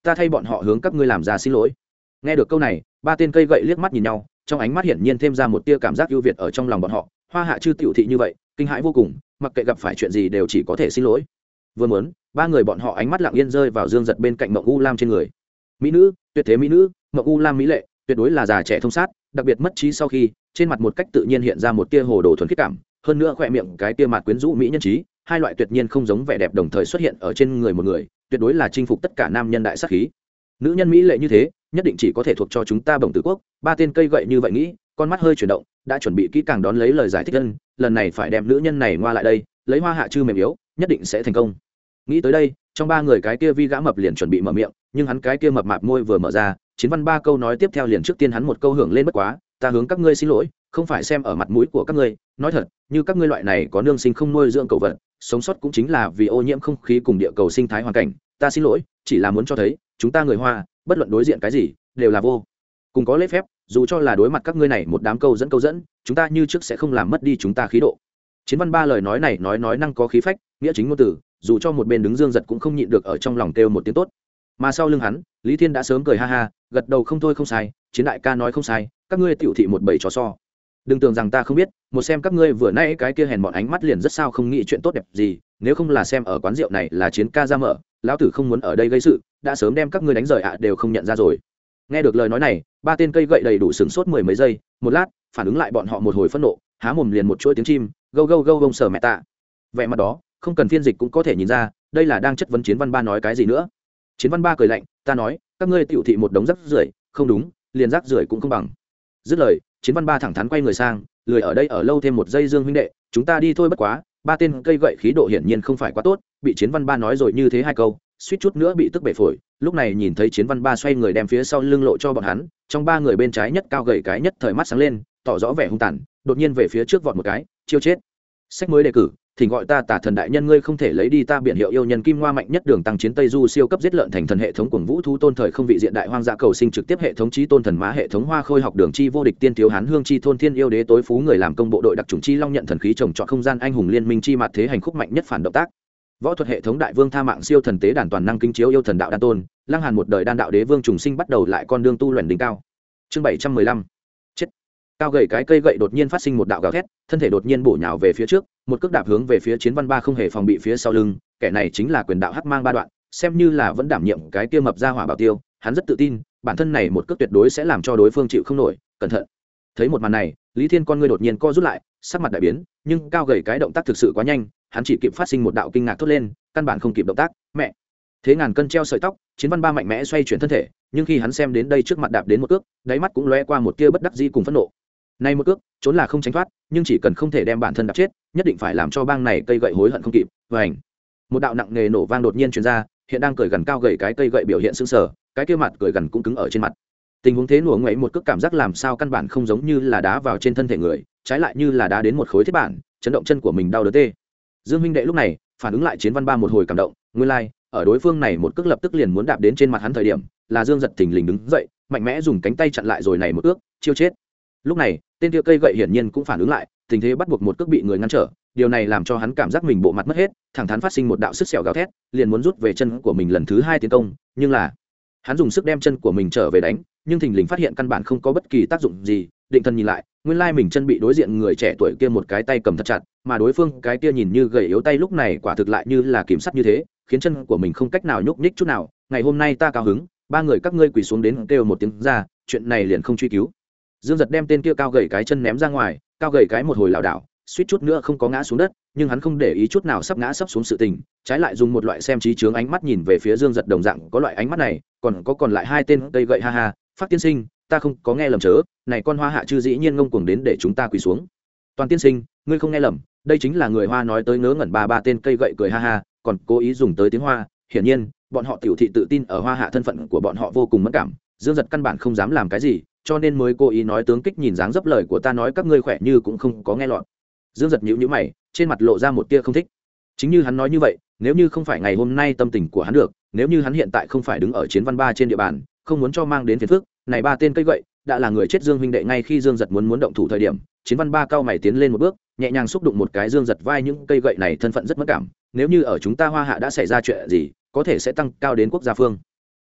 ta thay bọn họ hướng các ngươi làm ra xin lỗi. Nghe được câu này, ba tên cây gậy liếc mắt nhìn nhau, trong ánh mắt hiển nhiên thêm ra một tia cảm giác ưu việt ở trong lòng bọn họ. Hoa Hạ chư tiểu thị như vậy, kinh hãi vô cùng, mặc kệ gặp phải chuyện gì đều chỉ có thể xin lỗi. Vừa muốn, ba người bọn họ ánh mắt lặng yên rơi vào Dương Giật bên cạnh Mộng U Lam trên người. Mỹ nữ, tuyệt thế mỹ nữ, Mộng U Lam mỹ lệ, tuyệt đối là già trẻ thông sát, đặc biệt mất trí sau khi, trên mặt một cách tự nhiên hiện ra một tia hồ đồ thuần khiết cảm, hơn nữa khỏe miệng cái tia mặt quyến rũ mỹ nhân trí, hai loại tuyệt nhiên không giống vẻ đẹp đồng thời xuất hiện ở trên người một người, tuyệt đối là chinh phục tất cả nam nhân đại sát khí. Nữ nhân mỹ lệ như thế, nhất định chỉ có thể thuộc cho chúng ta Bổng Tử Quốc. Ba tên cây gậy như vậy nghĩ, con mắt hơi chuyển động, đã chuẩn bị kỹ càng đón lấy lời giải thích ân, lần này phải đem nữ nhân này ngoa lại đây, lấy Hoa Hạ chư mềm yếu, nhất định sẽ thành công. Nghĩ tới đây, trong ba người cái kia vi gã mập liền chuẩn bị mở miệng, nhưng hắn cái kia mập mạp môi vừa mở ra, Chiến Văn ba câu nói tiếp theo liền trước tiên hắn một câu hưởng lên bất quá, ta hướng các ngươi xin lỗi, không phải xem ở mặt mũi của các ngươi, nói thật, như các ngươi loại này có nương sinh không nuôi dưỡng cầu vật, sống sót cũng chính là vì ô nhiễm không khí cùng địa cầu sinh thái hoàn cảnh, ta xin lỗi, chỉ là muốn cho thấy, chúng ta người Hoa, bất luận đối diện cái gì, đều là vô cùng có lễ phép, dù cho là đối mặt các ngươi này một đám câu dẫn câu dẫn, chúng ta như trước sẽ không làm mất đi chúng ta khí độ. Chiến Văn ba lời nói này nói nói năng có khí phách, nghĩa chính ngôn từ, dù cho một bên đứng Dương Giật cũng không nhịn được ở trong lòng kêu một tiếng tốt. Mà sau lưng hắn, Lý Thiên đã sớm cười ha ha, gật đầu không thôi không sai, Chiến đại ca nói không sai, các ngươi tiểu thị một bầy chó so. Đừng tưởng rằng ta không biết, một xem các ngươi vừa nãy cái kia hèn mọn ánh mắt liền rất sao không nghĩ chuyện tốt đẹp gì, nếu không là xem ở quán rượu này là Chiến ca ra mở, lão tử không muốn ở đây gây sự, đã sớm đem các ngươi đánh rời ạ đều không nhận ra rồi. Nghe được lời nói này, ba tên cây gậy đầy đủ sửng sốt mười mấy giây, một lát, phản ứng lại bọn họ một hồi phẫn nộ, há mồm liền một chuỗi tiếng chim, gâu gâu gâu gông sở mẹ tạ. Vẻ mặt đó, không cần phiên dịch cũng có thể nhìn ra, đây là đang chất vấn Chiến Văn ba nói cái gì nữa. Chiến Văn ba cười lạnh, ta nói, các ngươi tiểu thị một đống rác rưởi, không đúng, liền rác rưởi cũng không bằng. Dứt lời, Chiến Văn ba thẳng thắn quay người sang, lười ở đây ở lâu thêm một giây Dương huynh đệ, chúng ta đi thôi bất quá. Ba tên cây gậy khí độ hiển nhiên không phải quá tốt, bị Chiến Văn ba nói rồi như thế hai câu, suýt chút nữa bị tức bể phổi. Lúc này nhìn thấy Chiến Văn ba xoay người đem phía sau lưng lộ cho bọn hắn, trong ba người bên trái nhất cao gầy cái nhất thời mắt sáng lên, tỏ rõ vẻ hung tàn, đột nhiên về phía trước vọt một cái, chiêu chết. Sách mới đề cử, thỉnh gọi ta Tả Thần đại nhân, ngươi không thể lấy đi ta biển hiệu yêu nhân kim hoa mạnh nhất đường tăng chiến Tây Du siêu cấp giết lợn thành thần hệ thống cuồng vũ thú tôn thời không vị diện đại hoang dã cầu sinh trực tiếp hệ thống chí tôn thần má hệ thống hoa khôi học đường chi vô địch tiên thiếu hán hương chi thôn thiên yêu đế tối phú người làm công bộ đội đặc trùng chi long nhận thần khí trồng trọt không gian anh hùng liên minh chi mặt thế hành khúc mạnh nhất phản động tác võ thuật hệ thống đại vương tha mạng siêu thần tế đàn toàn năng kinh chiếu yêu thần đạo đan tôn lăng hàn một đời đan đạo đế vương trùng sinh bắt đầu lại con đường tu luyện đỉnh cao. Chương bảy trăm mười lăm chết. Cao gậy cái cây gậy đột nhiên phát sinh một đạo gào thét, thân thể đột nhiên bổ nhào về phía trước, một cước đạp hướng về phía Chiến Văn ba không hề phòng bị phía sau lưng, kẻ này chính là quyền đạo hắc mang ba đoạn, xem như là vẫn đảm nhiệm cái kia mập ra hỏa bảo tiêu, hắn rất tự tin, bản thân này một cước tuyệt đối sẽ làm cho đối phương chịu không nổi, cẩn thận. Thấy một màn này, Lý Thiên con ngươi đột nhiên co rút lại, sắc mặt đại biến, nhưng cao gậy cái động tác thực sự quá nhanh, hắn chỉ kịp phát sinh một đạo kinh ngạc thốt lên, căn bản không kịp động tác, mẹ. Thế ngàn cân treo sợi tóc, Chiến Văn ba mạnh mẽ xoay chuyển thân thể, nhưng khi hắn xem đến đây trước mặt đạp đến một cước, đáy mắt cũng lóe qua một tia bất đắc dĩ cùng phẫn nộ. Nay một cước, trốn là không tránh thoát, nhưng chỉ cần không thể đem bản thân đạp chết, nhất định phải làm cho bang này cây gậy hối hận không kịp. Vành. Một đạo nặng nề nổ vang đột nhiên truyền ra, hiện đang cười gần cao gậy cái cây gậy biểu hiện sững sờ, cái kia mặt cười gần cũng cứng ở trên mặt. Tình huống thế nổ ngoáy một cước cảm giác làm sao căn bản không giống như là đá vào trên thân thể người, trái lại như là đá đến một khối thiết bản, chấn động chân của mình đau đớn tê. Dương Minh đệ lúc này phản ứng lại Chiến Văn ba một hồi cảm động, nguyên lai, like, ở đối phương này một cước lập tức liền muốn đạp đến trên mặt hắn thời điểm, là Dương Giật thình lình đứng dậy, mạnh mẽ dùng cánh tay chặn lại rồi này một cước, chiêu chết. Lúc này, tên kia cây gậy hiển nhiên cũng phản ứng lại, tình thế bắt buộc một cước bị người ngăn trở, điều này làm cho hắn cảm giác mình bộ mặt mất hết, thẳng thắn phát sinh một đạo sức sẹo gào thét, liền muốn rút về chân của mình lần thứ hai tiến công, nhưng là hắn dùng sức đem chân của mình trở về đánh, nhưng thình lình phát hiện căn bản không có bất kỳ tác dụng gì, định thần nhìn lại, nguyên lai mình chân bị đối diện người trẻ tuổi kia một cái tay cầm thật chặt, mà đối phương cái kia nhìn như gầy yếu tay lúc này quả thực lại như là kiểm sắt như thế, khiến chân của mình không cách nào nhúc nhích chút nào. Ngày hôm nay ta cao hứng, ba người các ngươi quỳ xuống đến kêu một tiếng ra, chuyện này liền không truy cứu. Dương Giật đem tên kia cao gầy cái chân ném ra ngoài, cao gầy cái một hồi lảo đảo, suýt chút nữa không có ngã xuống đất, nhưng hắn không để ý chút nào sắp ngã sắp xuống sự tình, trái lại dùng một loại xem trí chướng ánh mắt nhìn về phía Dương Giật đồng dạng có loại ánh mắt này, còn có còn lại hai tên cây gậy ha ha, Phát tiên sinh, ta không có nghe lầm chớ, này con Hoa Hạ chư dĩ nhiên ngông cuồng đến để chúng ta quỳ xuống. Toàn tiên sinh, ngươi không nghe lầm, đây chính là người Hoa nói tới ngớ ngẩn ba ba tên cây gậy cười ha ha, còn cố ý dùng tới tiếng Hoa, hiển nhiên, bọn họ tiểu thị tự tin ở Hoa Hạ thân phận của bọn họ vô cùng mẫn cảm, Dương Giật căn bản không dám làm cái gì, cho nên mới cố ý nói tướng kích nhìn dáng dấp lời của ta nói các ngươi khỏe như cũng không có nghe lọt. Dương Giật nhíu nhíu mày, trên mặt lộ ra một tia không thích. Chính như hắn nói như vậy, nếu như không phải ngày hôm nay tâm tình của hắn được, nếu như hắn hiện tại không phải đứng ở Chiến Văn ba trên địa bàn, không muốn cho mang đến phiền phức, này ba tên cây gậy đã là người chết Dương huynh đệ. Ngay khi Dương Giật muốn muốn động thủ thời điểm, Chiến Văn ba cao mày tiến lên một bước, nhẹ nhàng xúc đụng một cái Dương Giật vai, những cây gậy này thân phận rất mất cảm, nếu như ở chúng ta Hoa Hạ đã xảy ra chuyện gì, có thể sẽ tăng cao đến quốc gia phương.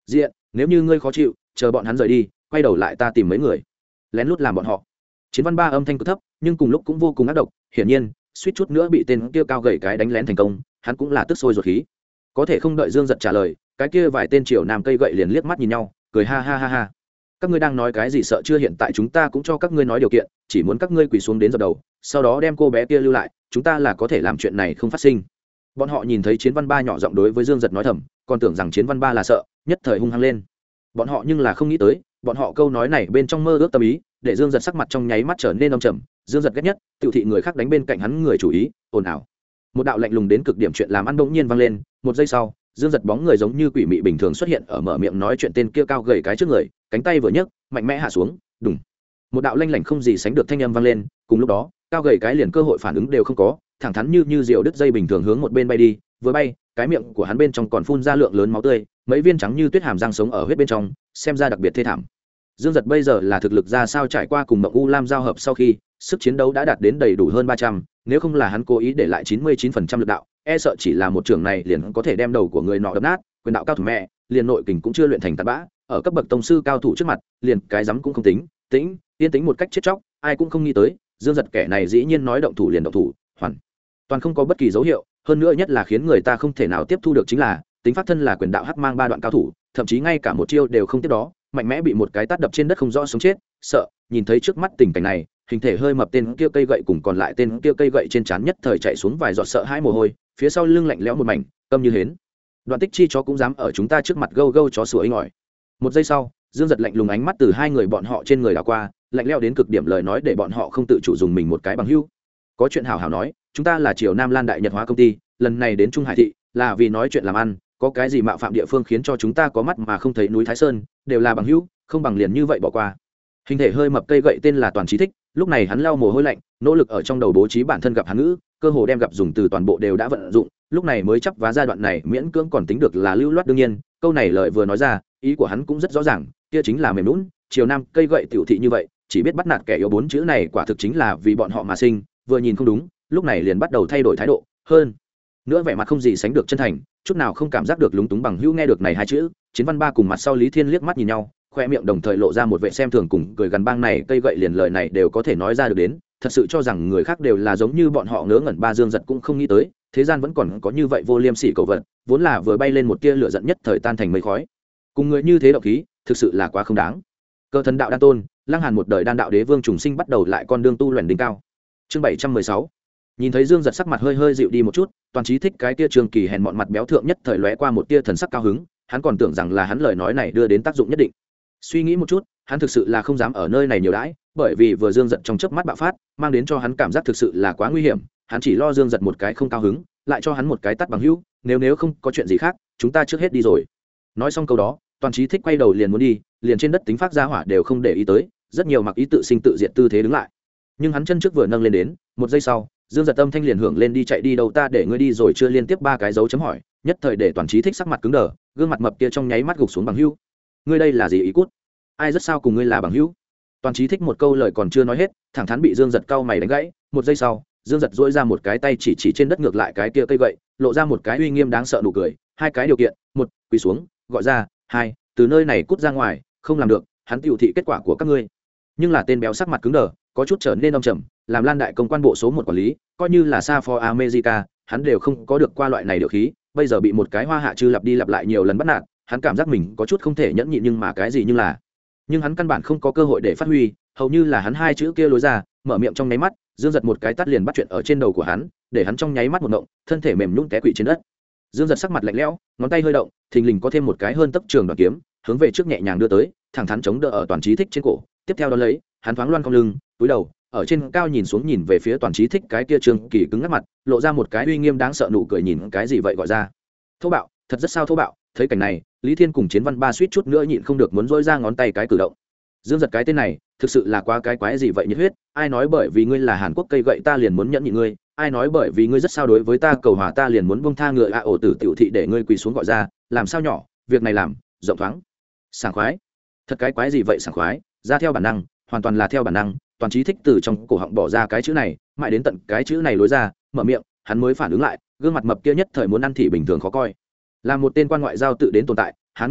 diện nếu như ngươi khó chịu chờ bọn hắn rời đi quay đầu lại ta tìm mấy người lén lút làm bọn họ. Chiến văn ba âm thanh cực thấp nhưng cùng lúc cũng vô cùng ác độc, hiển nhiên suýt chút nữa bị tên kia cao gầy cái đánh lén thành công, hắn cũng là tức sôi ruột khí. Có thể không đợi Dương Giật trả lời, cái kia vài tên triều nam cây gậy liền liếc mắt nhìn nhau, cười ha ha ha ha. Các ngươi đang nói cái gì sợ chưa, hiện tại chúng ta cũng cho các ngươi nói điều kiện, chỉ muốn các ngươi quỳ xuống đến dập đầu, sau đó đem cô bé kia lưu lại, chúng ta là có thể làm chuyện này không phát sinh. Bọn họ nhìn thấy Chiến văn ba nhỏ giọng đối với Dương Giật nói thầm, còn tưởng rằng Chiến văn ba là sợ, nhất thời hung hăng lên. Bọn họ nhưng là không nghĩ tới, bọn họ câu nói này bên trong mơ ước tâm ý, để Dương Giật sắc mặt trong nháy mắt trở nên âm trầm. Dương Giật ghét nhất tiểu thị người khác đánh bên cạnh hắn người chủ ý ồn ào. Một đạo lạnh lùng đến cực điểm chuyện làm ăn bỗng nhiên vang lên, một giây sau Dương Giật bóng người giống như quỷ mị bình thường xuất hiện ở mở miệng nói chuyện tên kia cao gầy cái trước người, cánh tay vừa nhấc mạnh mẽ hạ xuống, đùng, một đạo lanh lảnh không gì sánh được thanh âm vang lên. Cùng lúc đó cao gầy cái liền cơ hội phản ứng đều không có, thẳng thắn như như diều đứt dây bình thường hướng một bên bay đi. Vừa bay, cái miệng của hắn bên trong còn phun ra lượng lớn máu tươi, mấy viên trắng như tuyết hàm răng sống ở huyết bên trong, xem ra đặc biệt thê thảm. Dương Giật bây giờ là thực lực ra sao, trải qua cùng Mộng U Lam giao hợp sau khi, sức chiến đấu đã đạt đến đầy đủ hơn ba trăm, nếu không là hắn cố ý để lại chín mươi chín phần trăm lực đạo, e sợ chỉ là một trường này liền có thể đem đầu của người nọ đập nát. Quyền đạo cao thủ mẹ, liền nội kình cũng chưa luyện thành tạt bã, ở cấp bậc tông sư cao thủ trước mặt, liền cái rắm cũng không tính, tĩnh, yên tĩnh một cách chết chóc, ai cũng không nghĩ tới, Dương Giật kẻ này dĩ nhiên nói động thủ liền động thủ, hoàn toàn không có bất kỳ dấu hiệu, hơn nữa nhất là khiến người ta không thể nào tiếp thu được chính là, tính phát thân là quyền đạo hắc mang ba đoạn cao thủ, thậm chí ngay cả một chiêu đều không tiếp đó, mạnh mẽ bị một cái tát đập trên đất không rõ sống chết. Sợ nhìn thấy trước mắt tình cảnh này, hình thể hơi mập tên kia cây gậy cùng còn lại tên kia cây gậy trên trán nhất thời chạy xuống vài giọt sợ hãi mồ hôi, phía sau lưng lạnh lẽo một mảnh, câm như hến. Đoạn Tích Chi chó cũng dám ở chúng ta trước mặt gâu gâu chó sủa inh ỏi. Một giây sau, Dương Giật lạnh lùng ánh mắt từ hai người bọn họ trên người đảo qua, lạnh lẽo đến cực điểm lời nói để bọn họ không tự chủ dùng mình một cái bằng hữu. Có chuyện hảo hảo nói, chúng ta là Triều Nam Lan Đại Nhật Hóa công ty, lần này đến Trung Hải thị là vì nói chuyện làm ăn, có cái gì mạo phạm địa phương khiến cho chúng ta có mắt mà không thấy núi Thái Sơn, đều là bằng hữu, không bằng liền như vậy bỏ qua. Hình thể hơi mập cây gậy tên là Toàn Chí Thích, lúc này hắn lau mồ hôi lạnh, nỗ lực ở trong đầu bố trí bản thân gặp hắn ngữ, cơ hồ đem gặp dùng từ toàn bộ đều đã vận dụng, lúc này mới chấp vá giai đoạn này miễn cưỡng còn tính được là lưu loát. đương nhiên, câu này lời vừa nói ra, ý của hắn cũng rất rõ ràng, kia chính là mềm nhũn, Triều Nam cây gậy tiểu thị như vậy, chỉ biết bắt nạt kẻ yếu, bốn chữ này quả thực chính là vì bọn họ mà sinh, vừa nhìn không đúng, lúc này liền bắt đầu thay đổi thái độ, hơn nữa vẻ mặt không gì sánh được chân thành, chút nào không cảm giác được lúng túng. Bằng hữu nghe được này hai chữ, Chiến văn ba cùng mặt sau Lý Thiên liếc mắt nhìn nhau, khoe miệng đồng thời lộ ra một vẻ xem thường cùng cười gần. Bang này cây gậy liền lời này đều có thể nói ra được đến, thật sự cho rằng người khác đều là giống như bọn họ ngớ ngẩn. Ba Dương Giật cũng không nghĩ tới, thế gian vẫn còn có như vậy vô liêm sỉ cầu vật, vốn là vừa bay lên một tia lửa giận nhất thời tan thành mây khói. Cùng người như thế động khí, thực sự là quá không đáng. Cơ thần đạo đan tôn, Lăng Hàn một đời đan đạo đế vương trùng sinh bắt đầu lại con đường tu luyện đỉnh cao. Chương bảy trăm mười sáu. Nhìn thấy Dương Giật sắc mặt hơi hơi dịu đi một chút, Toàn Chí Thích cái tia trường kỳ hèn mọn mặt béo thượng nhất thời lóe qua một tia thần sắc cao hứng, hắn còn tưởng rằng là hắn lời nói này đưa đến tác dụng nhất định. Suy nghĩ một chút, hắn thực sự là không dám ở nơi này nhiều đãi, bởi vì vừa Dương Giật trong chớp mắt bạo phát, mang đến cho hắn cảm giác thực sự là quá nguy hiểm, hắn chỉ lo Dương Giật một cái không cao hứng, lại cho hắn một cái tát bằng hữu, nếu nếu không có chuyện gì khác, chúng ta trước hết đi rồi. Nói xong câu đó, Toàn Chí Thích quay đầu liền muốn đi, liền trên đất tính phát ra hỏa đều không để ý tới, rất nhiều mặc ý tự sinh tự diệt tư thế đứng lại. Nhưng hắn chân trước vừa nâng lên đến, một giây sau, Dương Giật âm thanh liền hưởng lên, đi chạy đi đâu, ta để ngươi đi rồi chưa, liên tiếp ba cái dấu chấm hỏi, nhất thời để Toàn Chí Thích sắc mặt cứng đờ, gương mặt mập kia trong nháy mắt gục xuống. Bằng hữu, ngươi đây là gì ý cút, ai rất sao cùng ngươi là bằng hữu? Toàn Chí Thích một câu lời còn chưa nói hết, thẳng thắn bị Dương Giật cau mày đánh gãy. Một giây sau, Dương Giật duỗi ra một cái tay chỉ chỉ trên đất ngược lại cái kia cây gậy, lộ ra một cái uy nghiêm đáng sợ nụ cười, hai cái điều kiện, một, quỳ xuống, gọi ra, hai, từ nơi này cút ra ngoài, không làm được, hắn tiêu thị kết quả của các ngươi. Nhưng là tên béo sắc mặt cứng đờ, có chút trở nên âm trầm, làm Lan Đại công quan bộ số một quản lý, coi như là xa for America, hắn đều không có được qua loại này điều khí, bây giờ bị một cái hoa hạ chư lặp đi lặp lại nhiều lần bắt nạt, hắn cảm giác mình có chút không thể nhẫn nhịn. Nhưng mà cái gì nhưng là, nhưng hắn căn bản không có cơ hội để phát huy, hầu như là hắn hai chữ kia lối ra, mở miệng trong nháy mắt, Dương Giật một cái tát liền bắt chuyện ở trên đầu của hắn, để hắn trong nháy mắt một ngộng, thân thể mềm nhũn té quỵ trên đất. Dương Giật sắc mặt lạnh lẽo, ngón tay hơi động, thình lình có thêm một cái hơn tấc trường đoạn kiếm, hướng về trước nhẹ nhàng đưa tới, thẳng thắn chống đỡ ở Toàn Chí Thích trên cổ. Tiếp theo đó lấy, hắn thoáng loan cong lưng, cúi đầu, ở trên cao nhìn xuống nhìn về phía Toàn Chí Thích cái kia trường kỳ cứng ngắc mặt, lộ ra một cái uy nghiêm đáng sợ nụ cười. Nhìn cái gì vậy, gọi ra thô bạo, thật rất sao thô bạo. Thấy cảnh này, Lý Thiên cùng Chiến văn ba suýt chút nữa nhịn không được muốn dỗi ra ngón tay cái cử động. Dương Giật cái tên này thực sự là quá cái quái gì vậy nhiệt huyết, ai nói bởi vì ngươi là Hàn Quốc cây gậy ta liền muốn nhẫn nhịn ngươi, ai nói bởi vì ngươi rất sao đối với ta cầu hòa ta liền muốn buông tha ngựa a ổ tử tiểu thị để ngươi quỳ xuống gọi ra, làm sao nhỏ, việc này làm rộng thoáng sảng khoái, thật cái quái gì vậy sảng khoái, ra theo bản năng, hoàn toàn là theo bản năng. Toàn Chí Thích từ trong cổ họng bỏ ra cái chữ này, mãi đến tận cái chữ này lối ra, mở miệng, hắn mới phản ứng lại, gương mặt mập kia nhất thời muốn ăn thị bình thường khó coi. Là một tên quan ngoại giao tự đến tồn tại, Hán ngữ,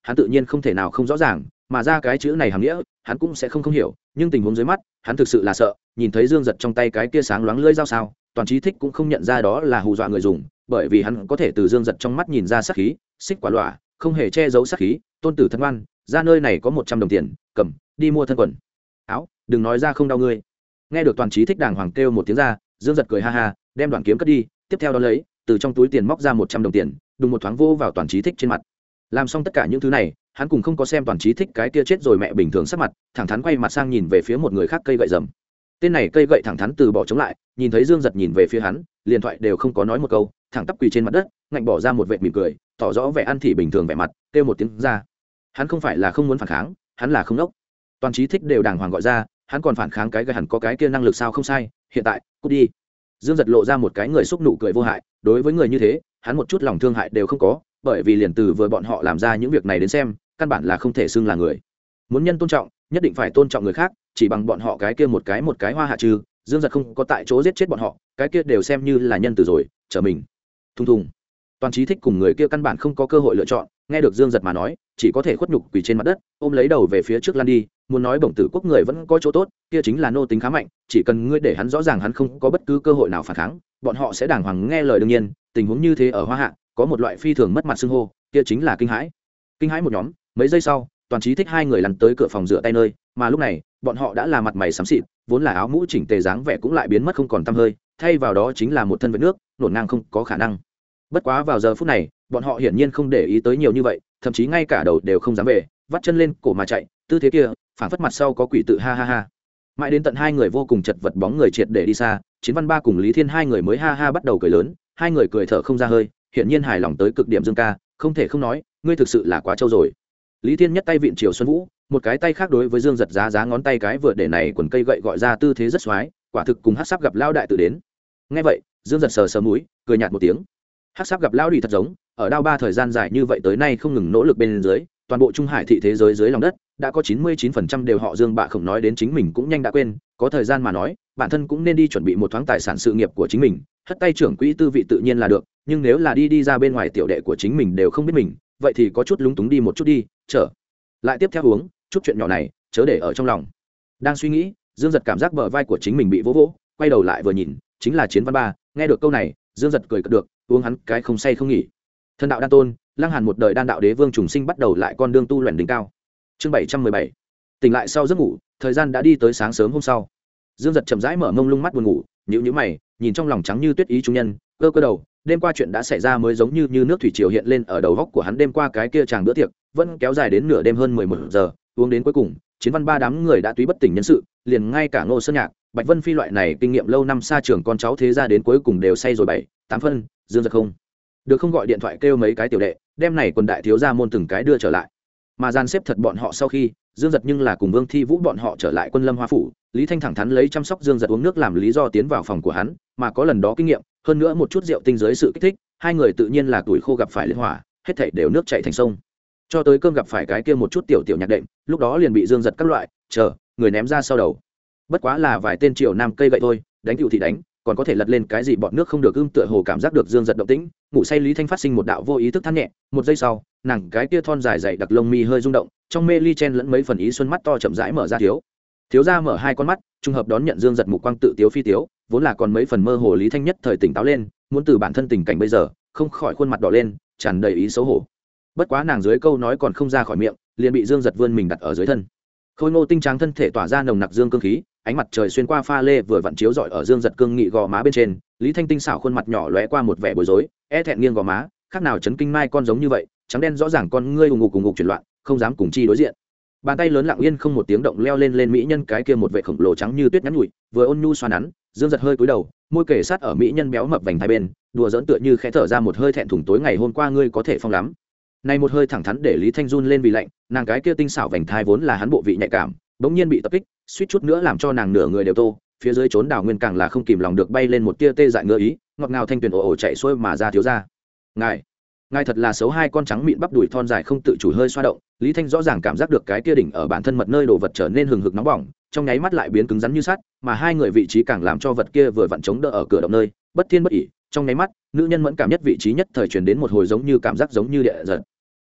hắn tự nhiên không thể nào không rõ ràng, mà ra cái chữ này hàm nghĩa hắn cũng sẽ không không hiểu, nhưng tình huống dưới mắt hắn thực sự là sợ. Nhìn thấy Dương Giật trong tay cái kia sáng loáng lưỡi dao sao, Toàn Chí Thích cũng không nhận ra đó là hù dọa người dùng, bởi vì hắn có thể từ Dương Giật trong mắt nhìn ra sát khí, xích quả lọa không hề che giấu sát khí. Tôn tử thân ngoan, ra nơi này có một trăm đồng tiền, cầm đi mua thân quần áo, đừng nói ra không đau ngươi. Nghe được Toàn Chí Thích đàng hoàng kêu một tiếng ra, Dương Giật cười ha ha, đem đoạn kiếm cất đi, tiếp theo đó lấy từ trong túi tiền móc ra một trăm đồng tiền, đùng một thoáng vô vào Toàn Chí Thích trên mặt. Làm xong tất cả những thứ này, hắn cùng không có xem Toàn Chí Thích cái kia chết rồi mẹ bình thường sắc mặt, thẳng thắn quay mặt sang nhìn về phía một người khác cây gậy rầm. Tên này cây gậy thẳng thắn từ bỏ chống lại, nhìn thấy Dương Giật nhìn về phía hắn, liền thoại đều không có nói một câu, thẳng tắp quỳ trên mặt đất, ngạnh bỏ ra một vệt mỉm cười, tỏ rõ vẻ ăn thị bình thường vẻ mặt, kêu một tiếng ra. Hắn không phải là không muốn phản kháng, hắn là không đốc. Toàn Chí Thích đều đàng hoàng gọi ra, hắn còn phản kháng cái gậy hẳn có cái kia năng lực sao không sai, hiện tại, cút đi. Dương Giật lộ ra một cái người xúc nụ cười vô hại, đối với người như thế, hắn một chút lòng thương hại đều không có, bởi vì liền từ vừa bọn họ làm ra những việc này đến xem, căn bản là không thể xưng là người. Muốn nhân tôn trọng, nhất định phải tôn trọng người khác, chỉ bằng bọn họ cái kia một cái một cái hoa hạ trừ, Dương Giật không có tại chỗ giết chết bọn họ, cái kia đều xem như là nhân từ rồi, trở mình. Thùng thùng. Toàn Chí Thích cùng người kia căn bản không có cơ hội lựa chọn, nghe được Dương Giật mà nói, chỉ có thể khuất nhục quỳ trên mặt đất, ôm lấy đầu về phía trước lăn đi, muốn nói bổng tử quốc người vẫn có chỗ tốt, kia chính là nô tính khá mạnh, chỉ cần ngươi để hắn rõ ràng hắn không có bất cứ cơ hội nào phản kháng, bọn họ sẽ đàng hoàng nghe lời. Đương nhiên, tình huống như thế ở Hoa Hạ, có một loại phi thường mất mặt xưng hô, kia chính là kinh hãi. Kinh hãi một nhóm, mấy giây sau, Toàn Chí Thích hai người lăn tới cửa phòng rửa tay nơi, mà lúc này, bọn họ đã là mặt mày xám xịt, vốn là áo mũ chỉnh tề dáng vẻ cũng lại biến mất không còn tăm hơi, thay vào đó chính là một thân vết nước, nổn ngang không có khả năng. Bất quá vào giờ phút này, bọn họ hiển nhiên không để ý tới nhiều như vậy, thậm chí ngay cả đầu đều không dám về, vắt chân lên cổ mà chạy, tư thế kia, phảng phất mặt sau có quỷ tự ha ha ha. Mãi đến tận hai người vô cùng chật vật bóng người triệt để đi xa, Chiến Văn Ba cùng Lý Thiên hai người mới ha ha bắt đầu cười lớn, hai người cười thở không ra hơi, hiển nhiên hài lòng tới cực điểm. Dương ca, không thể không nói, ngươi thực sự là quá trâu rồi. Lý Thiên nhất tay vịn Triều Xuân Vũ, một cái tay khác đối với Dương Giật giá giá ngón tay cái vừa để này quần cây gậy gọi ra tư thế rất xoái, quả thực cùng Hắc Sáp gặp lao đại tự đến. Nghe vậy, Dương Giật sờ sờ mũi, cười nhạt một tiếng. Hắc Sáp gặp lao đi thật giống, ở đao ba thời gian dài như vậy tới nay không ngừng nỗ lực bên dưới, toàn bộ Trung Hải thị thế giới dưới lòng đất đã có chín mươi chín phần trăm đều họ Dương bạ không nói đến chính mình cũng nhanh đã quên, có thời gian mà nói, bản thân cũng nên đi chuẩn bị một thoáng tài sản sự nghiệp của chính mình, hất tay trưởng quỹ tư vị tự nhiên là được, nhưng nếu là đi đi ra bên ngoài tiểu đệ của chính mình đều không biết mình, vậy thì có chút lúng túng đi một chút đi, trở lại tiếp theo uống, chút chuyện nhỏ này, chớ để ở trong lòng. Đang suy nghĩ, Dương Giật cảm giác bờ vai của chính mình bị vỗ vỗ, quay đầu lại vừa nhìn, chính là Chiến Văn Ba, nghe được câu này, Dương Giật cười cợt được, uống hắn cái không say không nghỉ. Thần đạo đan tôn, Lăng Hàn một đời đan đạo đế vương trùng sinh bắt đầu lại con đường tu luyện đỉnh cao. Chương bảy trăm mười bảy. Tỉnh lại sau giấc ngủ, thời gian đã đi tới sáng sớm hôm sau. Dương Giật chậm rãi mở mông lung mắt buồn ngủ, nhíu nhíu mày, nhìn trong lòng trắng như tuyết ý trung nhân, cơ cơ đầu, đêm qua chuyện đã xảy ra mới giống như như nước thủy triều hiện lên ở đầu góc của hắn. Đêm qua cái kia chàng bữa tiệc vẫn kéo dài đến nửa đêm hơn mười một giờ, uống đến cuối cùng, Chiến Văn Ba đám người đã túy bất tỉnh nhân sự, liền ngay cả Ngô Sơn Nhạc, Bạch Vân Phi loại này kinh nghiệm lâu năm xa trường con cháu thế gia đến cuối cùng đều say rồi bảy, tám phân. Dương Giật không được không gọi điện thoại kêu mấy cái tiểu đệ, đem này quần đại thiếu gia môn từng cái đưa trở lại. Mà gian xếp thật bọn họ sau khi, Dương Giật nhưng là cùng Vương Thi Vũ bọn họ trở lại Quân Lâm Hoa phủ, Lý Thanh thẳng thắn lấy chăm sóc Dương Giật uống nước làm lý do tiến vào phòng của hắn, mà có lần đó kinh nghiệm, hơn nữa một chút rượu tinh dưới sự kích thích, hai người tự nhiên là tuổi khô gặp phải liên hỏa, hết thảy đều nước chảy thành sông. Cho tới cơm gặp phải cái kia một chút tiểu tiểu nhạc đệm, lúc đó liền bị Dương Giật các loại, chờ, người ném ra sau đầu. Bất quá là vài tên triều nam cây gậy thôi, đánh cựu thì đánh, còn có thể lật lên cái gì bọt nước không được ưm. Tựa hồ cảm giác được Dương Giật động tĩnh, ngủ say Lý Thanh phát sinh một đạo vô ý thức than nhẹ, một giây sau, nàng cái kia thon dài dày đặc lông mi hơi rung động, trong mê ly chen lẫn mấy phần ý xuân mắt to chậm rãi mở ra. Thiếu thiếu gia mở hai con mắt, trùng hợp đón nhận Dương Giật mục quang tự tiếu phi tiếu, vốn là còn mấy phần mơ hồ Lý Thanh nhất thời tỉnh táo lên, muốn từ bản thân tình cảnh bây giờ, không khỏi khuôn mặt đỏ lên, tràn đầy ý xấu hổ. Bất quá nàng dưới câu nói còn không ra khỏi miệng, liền bị Dương Giật vươn mình đặt ở dưới thân. Khôi ngô tinh tráng thân thể tỏa ra nồng nặc dương cương khí, ánh mặt trời xuyên qua pha lê vừa vặn chiếu rọi ở Dương Giật cương nghị gò má bên trên, Lý Thanh tinh xảo khuôn mặt nhỏ lóe qua một vẻ bối rối, e thẹn nghiêng gò má, khác nào chấn kinh mai con giống như vậy, trắng đen rõ ràng con ngươi ù ngục cùng ngục chuyển loạn, không dám cùng chi đối diện. Bàn tay lớn lặng yên không một tiếng động leo lên lên mỹ nhân cái kia một vệ khổng lồ trắng như tuyết nhắn nhủi, vừa ôn nhu xoa nắn, Dương Giật hơi cúi đầu, môi kề sát ở mỹ nhân béo mập vành hai bên, đùa giỡn tựa như khẽ thở ra một hơi thẹn thùng tối ngày hôm qua ngươi có thể phong lắm. Này một hơi thẳng thắn để Lý Thanh run lên vì lạnh, nàng cái kia tinh xảo vành thai vốn là hắn bộ vị nhạy cảm, bỗng nhiên bị tập kích, suýt chút nữa làm cho nàng nửa người đều tô, phía dưới trốn đảo nguyên càng là không kìm lòng được bay lên một tia tê dại ngứa ý, ngọt ngào thanh tuyền ồ ồ chạy xuôi mà ra. Thiếu gia, ngài ngài thật là xấu. Hai con trắng mịn bắp đùi thon dài không tự chủ hơi xoa động, Lý Thanh rõ ràng cảm giác được cái tia đỉnh ở bản thân mật nơi đồ vật trở nên hừng hực nóng bỏng, trong nháy mắt lại biến cứng rắn như sắt, mà hai người vị trí càng làm cho vật kia vừa vặn chống đỡ ở cửa động nơi, bất thiên bất ỉ, trong nháy mắt, nữ nhân mẫn cảm nhất vị trí nhất thời truyền đến một hồi giống như cảm giác giống như địa giật.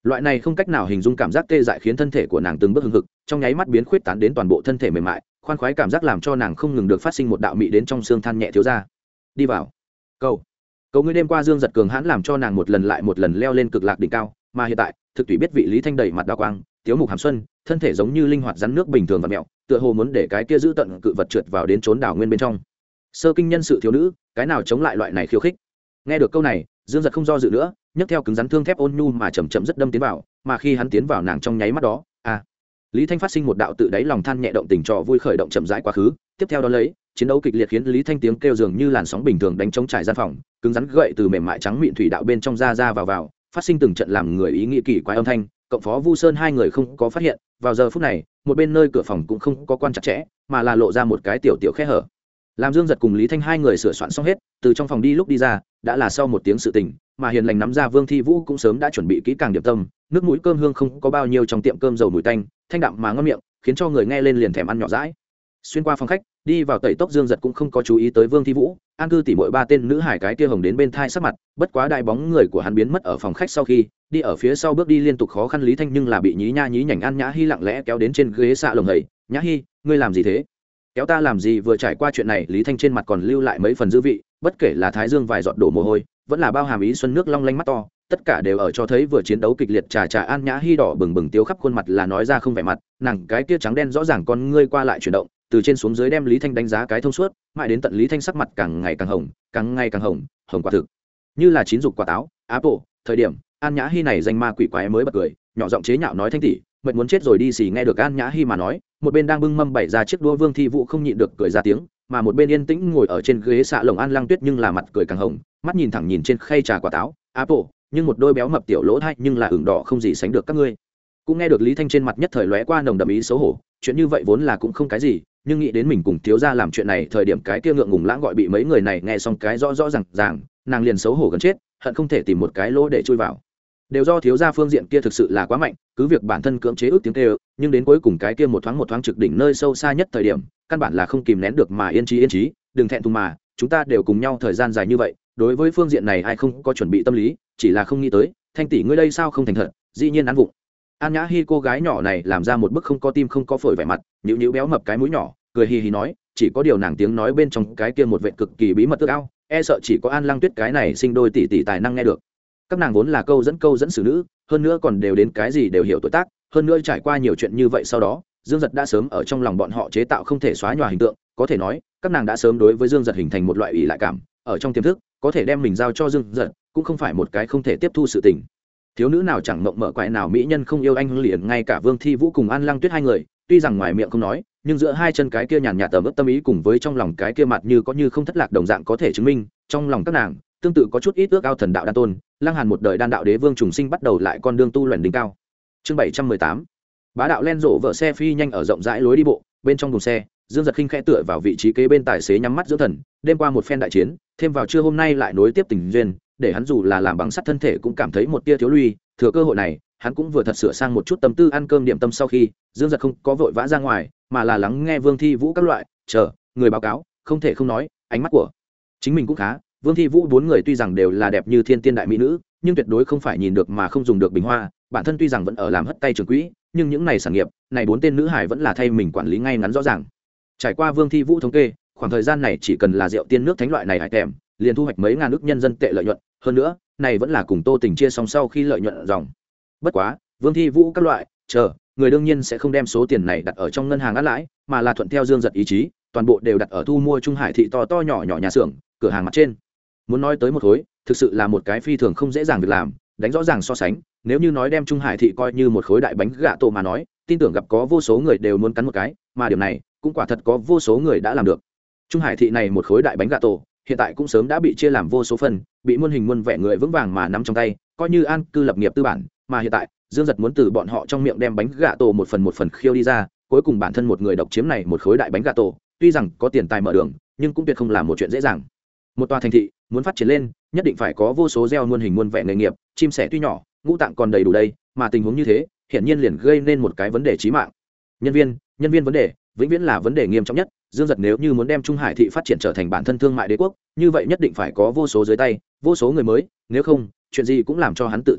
Loại này không cách nào hình dung cảm giác tê dại khiến thân thể của nàng từng bước hưng hực, trong nháy mắt biến khuyết tán đến toàn bộ thân thể mềm mại, khoan khoái cảm giác làm cho nàng không ngừng được phát sinh một đạo mị đến trong xương than nhẹ thiếu ra. Đi vào. Cầu. Cầu ngươi đêm qua Dương Giật cường hãn làm cho nàng một lần lại một lần leo lên cực lạc đỉnh cao, mà hiện tại, thực tùy biết vị Lý Thanh đầy mặt đao quang, tiếu mục hàm xuân, thân thể giống như linh hoạt rắn nước bình thường và mèo, tựa hồ muốn để cái kia giữ tận cự vật trượt vào đến trốn đảo nguyên bên trong. Sơ kinh nhân sự thiếu nữ, cái nào chống lại loại này khiêu khích. Nghe được câu này, Dương Giật không do dự nữa, nhấc theo cứng rắn thương thép ôn nhu mà chậm chậm rất đâm tiến vào, mà khi hắn tiến vào nàng trong nháy mắt đó, à, Lý Thanh phát sinh một đạo tự đáy lòng than nhẹ động tình trò vui khởi động chậm rãi quá khứ, tiếp theo đó lấy, chiến đấu kịch liệt khiến Lý Thanh tiếng kêu dường như làn sóng bình thường đánh trống trải gian phòng, cứng rắn gậy từ mềm mại trắng mịn thủy đạo bên trong ra ra vào vào, phát sinh từng trận làm người ý nghĩ kỳ quái âm thanh, cộng phó Vu Sơn hai người không có phát hiện, vào giờ phút này, một bên nơi cửa phòng cũng không có quan chặt chẽ, mà là lộ ra một cái tiểu tiểu khe hở. Làm Dương Giật cùng Lý Thanh hai người sửa soạn xong hết, từ trong phòng đi lúc đi ra, đã là sau một tiếng sự tình, mà hiền lành nắm ra Vương Thi Vũ cũng sớm đã chuẩn bị kỹ càng điểm tâm, nước mũi cơm hương không có bao nhiêu trong tiệm cơm dầu mùi tanh, thanh đạm mà ngon miệng, khiến cho người nghe lên liền thèm ăn nhỏ dãi. Xuyên qua phòng khách, đi vào tẩy tốc Dương Giật cũng không có chú ý tới Vương Thi Vũ, an cư tỉ muội ba tên nữ hải cái kia hồng đến bên thai sắc mặt, bất quá đại bóng người của hắn biến mất ở phòng khách sau khi, đi ở phía sau bước đi liên tục khó khăn Lý Thanh nhưng là bị nhí nha nhí nhảnh An Nhã Hi lặng lẽ kéo đến trên ghế xạ lồng hầy, "Nhã Hi, ngươi làm gì thế? Kéo ta làm gì?" Vừa trải qua chuyện này, Lý Thanh trên mặt còn lưu lại mấy phần dư vị, bất kể là thái dương vài giọt đổ mồ hôi, vẫn là bao hàm ý xuân nước long lanh mắt to, tất cả đều ở cho thấy vừa chiến đấu kịch liệt trà trà. An Nhã Hi đỏ bừng bừng tiêu khắp khuôn mặt là nói ra không vẻ mặt, nàng cái kia trắng đen rõ ràng con ngươi qua lại chuyển động, từ trên xuống dưới đem Lý Thanh đánh giá cái thông suốt, mãi đến tận Lý Thanh sắc mặt càng ngày càng hồng, càng ngày càng hồng, hồng quả thực như là chín dục quả táo, apple. Thời điểm An Nhã Hi này danh ma quỷ quái mới bật cười, nhỏ giọng chế nhạo nói: "Thanh tỷ, mệt muốn chết rồi đi xì." Nghe được An Nhã Hi mà nói, một bên đang bưng mâm bày ra chiếc đũa Vương Thi Vũ không nhịn được cười ra tiếng, mà một bên yên tĩnh ngồi ở trên ghế xạ lồng An Lăng Tuyết nhưng là mặt cười càng hồng, mắt nhìn thẳng nhìn trên khay trà quả táo, apple, nhưng một đôi béo mập tiểu lỗ thay nhưng là ửng đỏ không gì sánh được. Các ngươi cũng nghe được Lý Thanh trên mặt nhất thời lóe qua nồng đậm ý xấu hổ, chuyện như vậy vốn là cũng không cái gì, nhưng nghĩ đến mình cùng thiếu gia làm chuyện này thời điểm cái kia ngượng ngùng lãng gọi bị mấy người này nghe xong cái rõ rõ ràng ràng, nàng liền xấu hổ gần chết, hận không thể tìm một cái lỗ để chui vào. Đều do thiếu gia phương diện kia thực sự là quá mạnh, cứ việc bản thân cưỡng chế ước tiếng kêu, nhưng đến cuối cùng cái kia một thoáng một thoáng trực đỉnh nơi sâu xa nhất thời điểm, căn bản là không kìm nén được mà yên trí yên trí, đừng thẹn thùng mà, chúng ta đều cùng nhau thời gian dài như vậy, đối với phương diện này ai không có chuẩn bị tâm lý, chỉ là không nghĩ tới, Thanh tỷ ngươi đây sao không thành thật, dĩ nhiên án vụng. An Nhã Hi cô gái nhỏ này làm ra một bức không có tim không có phổi vẻ mặt, nhíu nhíu béo mập cái mũi nhỏ, cười hì hì nói, chỉ có điều nàng tiếng nói bên trong cái kia một vệ cực kỳ bí mật ước ao, e sợ chỉ có An Lăng Tuyết cái này sinh đôi tỷ tỷ tài năng nghe được. Các nàng vốn là câu dẫn câu dẫn xử nữ, hơn nữa còn đều đến cái gì đều hiểu tuổi tác, hơn nữa trải qua nhiều chuyện như vậy sau đó, Dương Giật đã sớm ở trong lòng bọn họ chế tạo không thể xóa nhòa hình tượng, có thể nói, các nàng đã sớm đối với Dương Giật hình thành một loại ủy lại cảm, ở trong tiềm thức, có thể đem mình giao cho Dương Giật, cũng không phải một cái không thể tiếp thu sự tình. Thiếu nữ nào chẳng mộng mở quái nào mỹ nhân không yêu anh hưng liền, ngay cả Vương Thi Vũ cùng An Lăng Tuyết hai người, tuy rằng ngoài miệng không nói, nhưng giữa hai chân cái kia nhàn nhạt tầm ướp tâm ý cùng với trong lòng cái kia mặt như có như không thất lạc đồng dạng có thể chứng minh, trong lòng các nàng tương tự có chút ít ước ao thần đạo đan tôn. Lăng Hàn một đời đan đạo đế vương trùng sinh bắt đầu lại con đường tu luyện đỉnh cao. Chương bảy trăm mười tám. Bá đạo len rộ vợ xe phi nhanh ở rộng rãi lối đi bộ, bên trong thùng xe, Dương Giật khinh khẽ tựa vào vị trí kế bên tài xế nhắm mắt dưỡng thần, đêm qua một phen đại chiến, thêm vào trưa hôm nay lại nối tiếp tình duyên, để hắn dù là làm bằng sắt thân thể cũng cảm thấy một tia thiếu lui, thừa cơ hội này, hắn cũng vừa thật sửa sang một chút tâm tư. Ăn cơm điểm tâm sau khi, Dương Giật không có vội vã ra ngoài, mà là lắng nghe Vương Thi Vũ các loại, chờ người báo cáo, không thể không nói, ánh mắt của chính mình cũng khá. Vương Thi Vũ bốn người tuy rằng đều là đẹp như thiên tiên đại mỹ nữ, nhưng tuyệt đối không phải nhìn được mà không dùng được bình hoa, bản thân tuy rằng vẫn ở làm hất tay trường quỹ, nhưng những này sản nghiệp, này bốn tên nữ hải vẫn là thay mình quản lý ngay ngắn rõ ràng. Trải qua Vương Thi Vũ thống kê, khoảng thời gian này chỉ cần là rượu tiên nước thánh loại này hải kèm, liền thu hoạch mấy ngàn ức nhân dân tệ lợi nhuận, hơn nữa, này vẫn là cùng Tô Tình chia xong sau khi lợi nhuận dòng. Bất quá, Vương Thi Vũ các loại, chờ, người đương nhiên sẽ không đem số tiền này đặt ở trong ngân hàng át lãi, mà là thuận theo Dương Giật ý chí, toàn bộ đều đặt ở thu mua Trung Hải thị to to nhỏ nhỏ nhà xưởng, cửa hàng mặt trên. Muốn nói tới một khối, thực sự là một cái phi thường không dễ dàng việc làm, đánh rõ ràng so sánh, nếu như nói đem Trung Hải thị coi như một khối đại bánh gạ tổ mà nói, tin tưởng gặp có vô số người đều muốn cắn một cái, mà điều này cũng quả thật có vô số người đã làm được. Trung Hải thị này một khối đại bánh gạ tổ, hiện tại cũng sớm đã bị chia làm vô số phần, bị muôn hình muôn vẻ người vững vàng mà nắm trong tay, coi như an cư lập nghiệp tư bản, mà hiện tại, Dương Giật muốn từ bọn họ trong miệng đem bánh gạ tổ một phần một phần khiêu đi ra, cuối cùng bản thân một người độc chiếm này một khối đại bánh gạ tổ, tuy rằng có tiền tài mở đường, nhưng cũng tuyệt không là một chuyện dễ dàng. Một tòa thành thị muốn phát triển lên, nhất định phải có vô số gieo muôn hình muôn vẻ nghề nghiệp, chim sẻ tuy nhỏ, ngũ tạng còn đầy đủ đây, mà tình huống như thế, hiển nhiên liền gây nên một cái vấn đề chí mạng. Nhân viên, nhân viên vấn đề, vĩnh viễn là vấn đề nghiêm trọng nhất. Dương Giật nếu như muốn đem Trung Hải thị phát triển trở thành bản thân thương mại đế quốc, như vậy nhất định phải có vô số dưới tay, vô số người mới, nếu không, chuyện gì cũng làm cho hắn tự thân làm,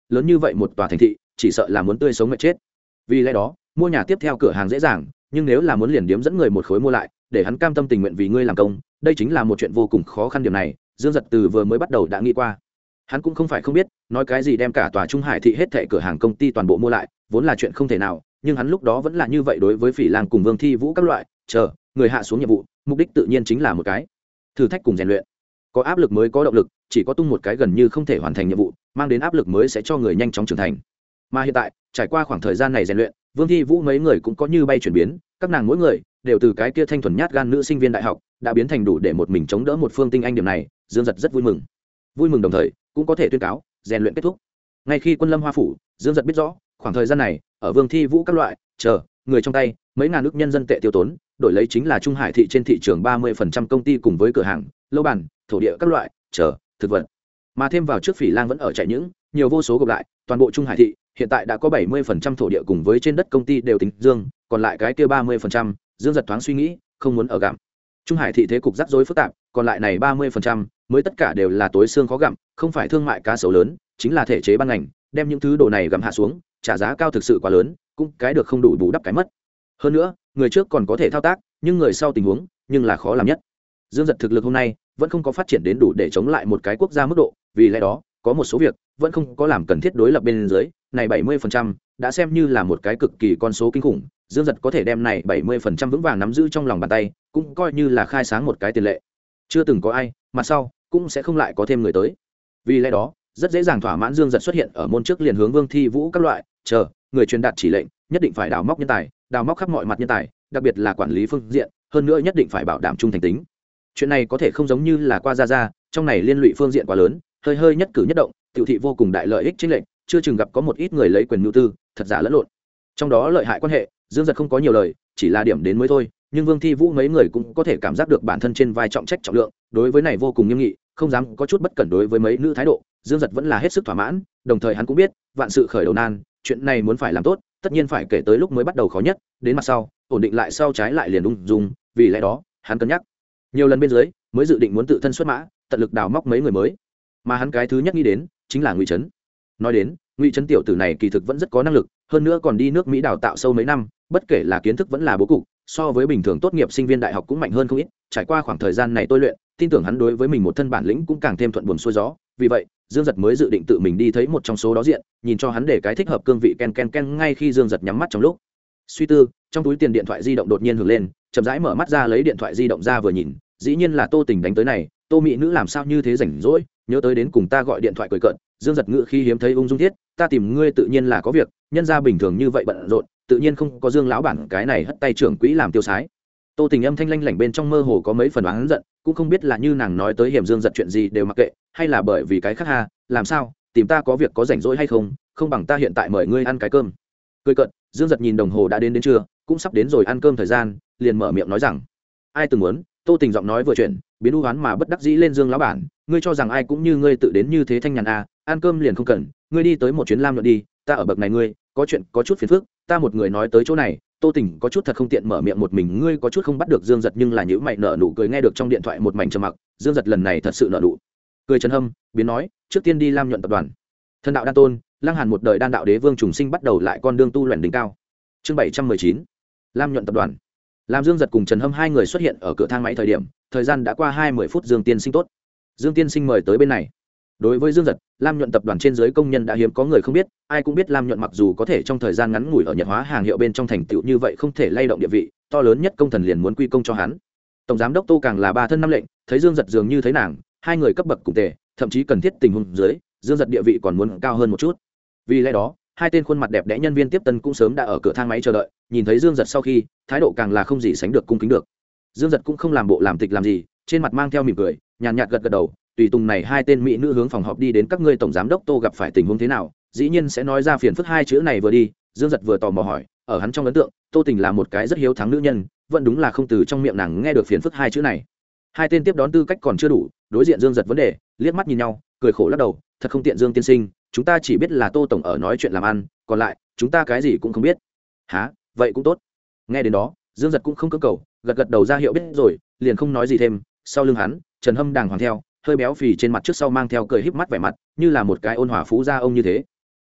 lớn như vậy một tòa thành thị chỉ sợ là muốn tươi sống mệt chết. Vì lẽ đó mua nhà tiếp theo cửa hàng dễ dàng, nhưng nếu là muốn liền điếm dẫn người một khối mua lại để hắn cam tâm tình nguyện vì ngươi làm công, đây chính là một chuyện vô cùng khó khăn. Điểm này Dương Giật từ vừa mới bắt đầu đã nghĩ qua. Hắn cũng không phải không biết nói cái gì đem cả tòa Trung Hải thị hết thảy cửa hàng công ty toàn bộ mua lại vốn là chuyện không thể nào, nhưng hắn lúc đó vẫn là như vậy đối với Phỉ Lang cùng Vương Thi Vũ các loại chờ người hạ xuống nhiệm vụ, mục đích tự nhiên chính là một cái thử thách cùng rèn luyện. Có áp lực mới có động lực, chỉ có tung một cái gần như không thể hoàn thành nhiệm vụ mang đến áp lực mới sẽ cho người nhanh chóng trưởng thành. Mà hiện tại trải qua khoảng thời gian này rèn luyện, Vương Thi Vũ mấy người cũng có như bay chuyển biến, các nàng mỗi người đều từ cái kia thanh thuần nhát gan nữ sinh viên đại học đã biến thành đủ để một mình chống đỡ một phương tinh anh. Điểm này Dương Giật rất vui mừng. Vui mừng đồng thời cũng có thể tuyên cáo rèn luyện kết thúc. Ngay khi Quân Lâm Hoa phủ, Dương Giật biết rõ khoảng thời gian này ở Vương Thi Vũ các loại chờ người trong tay mấy ngàn ức nhân dân tệ tiêu tốn, đổi lấy chính là Trung Hải thị trên thị trường ba mươi phần trăm công ty cùng với cửa hàng lâu bàn thổ địa các loại chờ thực vật, mà thêm vào trước Phỉ Lang vẫn ở chạy những nhiều vô số gộp lại toàn bộ Trung Hải thị hiện tại đã có bảy mươi phần trăm thổ địa cùng với trên đất công ty đều tính dương, còn lại cái kia ba mươi phần trăm Dương Giật thoáng suy nghĩ không muốn ở gặm. Trung Hải thị thế cục rắc rối phức tạp, còn lại này ba mươi phần trăm mới tất cả đều là tối xương khó gặm, không phải thương mại cá sấu lớn, chính là thể chế ban ngành, đem những thứ đồ này gặm hạ xuống, trả giá cao thực sự quá lớn, cũng cái được không đủ bù đắp cái mất. Hơn nữa, người trước còn có thể thao tác, nhưng người sau tình huống nhưng là khó làm nhất. Dương Giật thực lực hôm nay vẫn không có phát triển đến đủ để chống lại một cái quốc gia mức độ, vì lẽ đó có một số việc vẫn không có làm cần thiết đối lập bên dưới, này bảy mươi phần trăm đã xem như là một cái cực kỳ con số kinh khủng. Dương Giật có thể đem này bảy mươi phần trăm vững vàng nắm giữ trong lòng bàn tay, cũng coi như là khai sáng một cái tiền lệ. Chưa từng có ai, mà sau cũng sẽ không lại có thêm người tới. Vì lẽ đó, rất dễ dàng thỏa mãn Dương Giật xuất hiện ở môn trước liền hướng Vương Thi Vũ các loại, chờ, người truyền đạt chỉ lệnh, nhất định phải đào móc nhân tài, đào móc khắp mọi mặt nhân tài, đặc biệt là quản lý phương diện, hơn nữa nhất định phải bảo đảm trung thành tính. Chuyện này có thể không giống như là qua ra ra, trong này liên lụy phương diện quá lớn, hơi hơi nhất cử nhất động, tiểu thị vô cùng đại lợi ích chính lệnh, chưa chừng gặp có một ít người lấy quyền nhu tư, thật giả lẫn lộn. Trong đó lợi hại quan hệ, Dương Giật không có nhiều lời, chỉ là điểm đến mới thôi, nhưng Vương Thi Vũ mấy người cũng có thể cảm giác được bản thân trên vai trọng trách trọng lượng, đối với này vô cùng nghiêm nghị, không dám có chút bất cẩn đối với mấy nữ thái độ. Dương Giật vẫn là hết sức thỏa mãn, đồng thời hắn cũng biết, vạn sự khởi đầu nan, chuyện này muốn phải làm tốt, tất nhiên phải kể tới lúc mới bắt đầu khó nhất, đến mặt sau, ổn định lại sau trái lại liền ung dung, vì lẽ đó, hắn cân nhắc nhiều lần bên dưới, mới dự định muốn tự thân xuất mã, tận lực đào móc mấy người mới. Mà hắn cái thứ nhất nghĩ đến chính là Ngụy Trấn. Nói đến, Ngụy Trấn tiểu tử này kỳ thực vẫn rất có năng lực, hơn nữa còn đi nước Mỹ đào tạo sâu mấy năm, bất kể là kiến thức vẫn là bố cục, so với bình thường tốt nghiệp sinh viên đại học cũng mạnh hơn không ít. Trải qua khoảng thời gian này tôi luyện, tin tưởng hắn đối với mình một thân bản lĩnh cũng càng thêm thuận buồm xuôi gió. Vì vậy, Dương Giật mới dự định tự mình đi thấy một trong số đó diện, nhìn cho hắn để cái thích hợp cương vị ken ken ken. Ngay khi Dương Giật nhắm mắt trong lúc suy tư, trong túi tiền điện thoại di động đột nhiên hưởng lên, chậm rãi mở mắt ra lấy điện thoại di động ra vừa nhìn, dĩ nhiên là Tô Tình đánh tới này. Tô mỹ nữ làm sao như thế rảnh rỗi, nhớ tới đến cùng ta gọi điện thoại cười cợt. Dương Giật ngự khi hiếm thấy ung dung thiết, ta tìm ngươi tự nhiên là có việc, nhân ra bình thường như vậy bận rộn, tự nhiên không có Dương lão bản cái này hất tay trưởng quỹ làm tiêu sái. Tô Tình âm thanh lanh lảnh bên trong mơ hồ có mấy phần oán giận, cũng không biết là như nàng nói tới hiểm Dương Giật chuyện gì đều mặc kệ, hay là bởi vì cái khác ha, làm sao tìm ta có việc có rảnh rỗi hay không, không bằng ta hiện tại mời ngươi ăn cái cơm. Cười cợt, Dương Giật nhìn đồng hồ đã đến đến trưa, cũng sắp đến rồi ăn cơm thời gian, liền mở miệng nói rằng ai từng muốn. Tô Tình giọng nói vừa chuyển, biến u hoán mà bất đắc dĩ lên. Dương lão bản, ngươi cho rằng ai cũng như ngươi tự đến như thế thanh nhàn à, ăn cơm liền không cần, ngươi đi tới một chuyến Lam Nhuận đi, ta ở bậc này ngươi có chuyện có chút phiền phức, ta một người nói tới chỗ này. Tô Tình có chút thật không tiện mở miệng một mình, ngươi có chút không bắt được Dương Giật, nhưng là nhíu mày nở nụ cười. Nghe được trong điện thoại một mảnh trầm mặc, Dương Giật lần này thật sự nở nụ cười trấn hâm, biến nói trước tiên đi Lam Nhuận tập đoàn. Thần đạo đan tôn, Lăng Hàn một đời đan đạo đế vương trùng sinh bắt đầu lại con đường tu luyện đỉnh cao. Chương bảy trăm mười chín, Lam Nhuận tập đoàn. Làm Dương Giật cùng Trần Hâm hai người xuất hiện ở cửa thang máy thời điểm, thời gian đã qua hai mươi phút. Dương tiên sinh tốt. Dương tiên sinh mời tới bên này. Đối với Dương Giật, Lam Nhuận tập đoàn trên dưới công nhân đã hiếm có người không biết, ai cũng biết Lam Nhuận mặc dù có thể trong thời gian ngắn ngủi ở Nhật hóa hàng hiệu bên trong thành tựu như vậy không thể lay động địa vị, to lớn nhất công thần liền muốn quy công cho hắn. Tổng giám đốc Tô càng là ba thân năm lệnh, thấy Dương Giật dường như thấy nàng, hai người cấp bậc cùng tề, thậm chí cần thiết tình huống dưới, Dương Giật địa vị còn muốn cao hơn một chút. Vì lẽ đó, hai tên khuôn mặt đẹp đẽ nhân viên tiếp tân cũng sớm đã ở cửa thang máy chờ đợi, nhìn thấy Dương Giật sau khi, thái độ càng là không gì sánh được cung kính được. Dương Giật cũng không làm bộ làm tịch làm gì, trên mặt mang theo mỉm cười, nhàn nhạt gật gật đầu. Tùy tùng này hai tên mỹ nữ hướng phòng họp đi đến. Các ngươi tổng giám đốc Tô gặp phải tình huống thế nào? Dĩ nhiên sẽ nói ra phiền phức hai chữ này vừa đi, Dương Giật vừa tò mò hỏi. Ở hắn trong ấn tượng, Tô Tình là một cái rất hiếu thắng nữ nhân, vẫn đúng là không từ trong miệng nàng nghe được phiền phức hai chữ này. Hai tên tiếp đón tư cách còn chưa đủ, đối diện Dương Giật vấn đề, liếc mắt nhìn nhau, cười khổ lắc đầu. Thật không tiện Dương tiên sinh, chúng ta chỉ biết là Tô tổng ở nói chuyện làm ăn, còn lại chúng ta cái gì cũng không biết. Hả? Vậy cũng tốt. Nghe đến đó, Dương Giật cũng không cưỡng cầu, gật gật đầu ra hiệu biết rồi, liền không nói gì thêm. Sau lưng hắn, Trần Hâm đàng hoàng theo, hơi béo phì trên mặt trước sau mang theo cười híp mắt vẻ mặt, như là một cái ôn hòa phú gia ông như thế.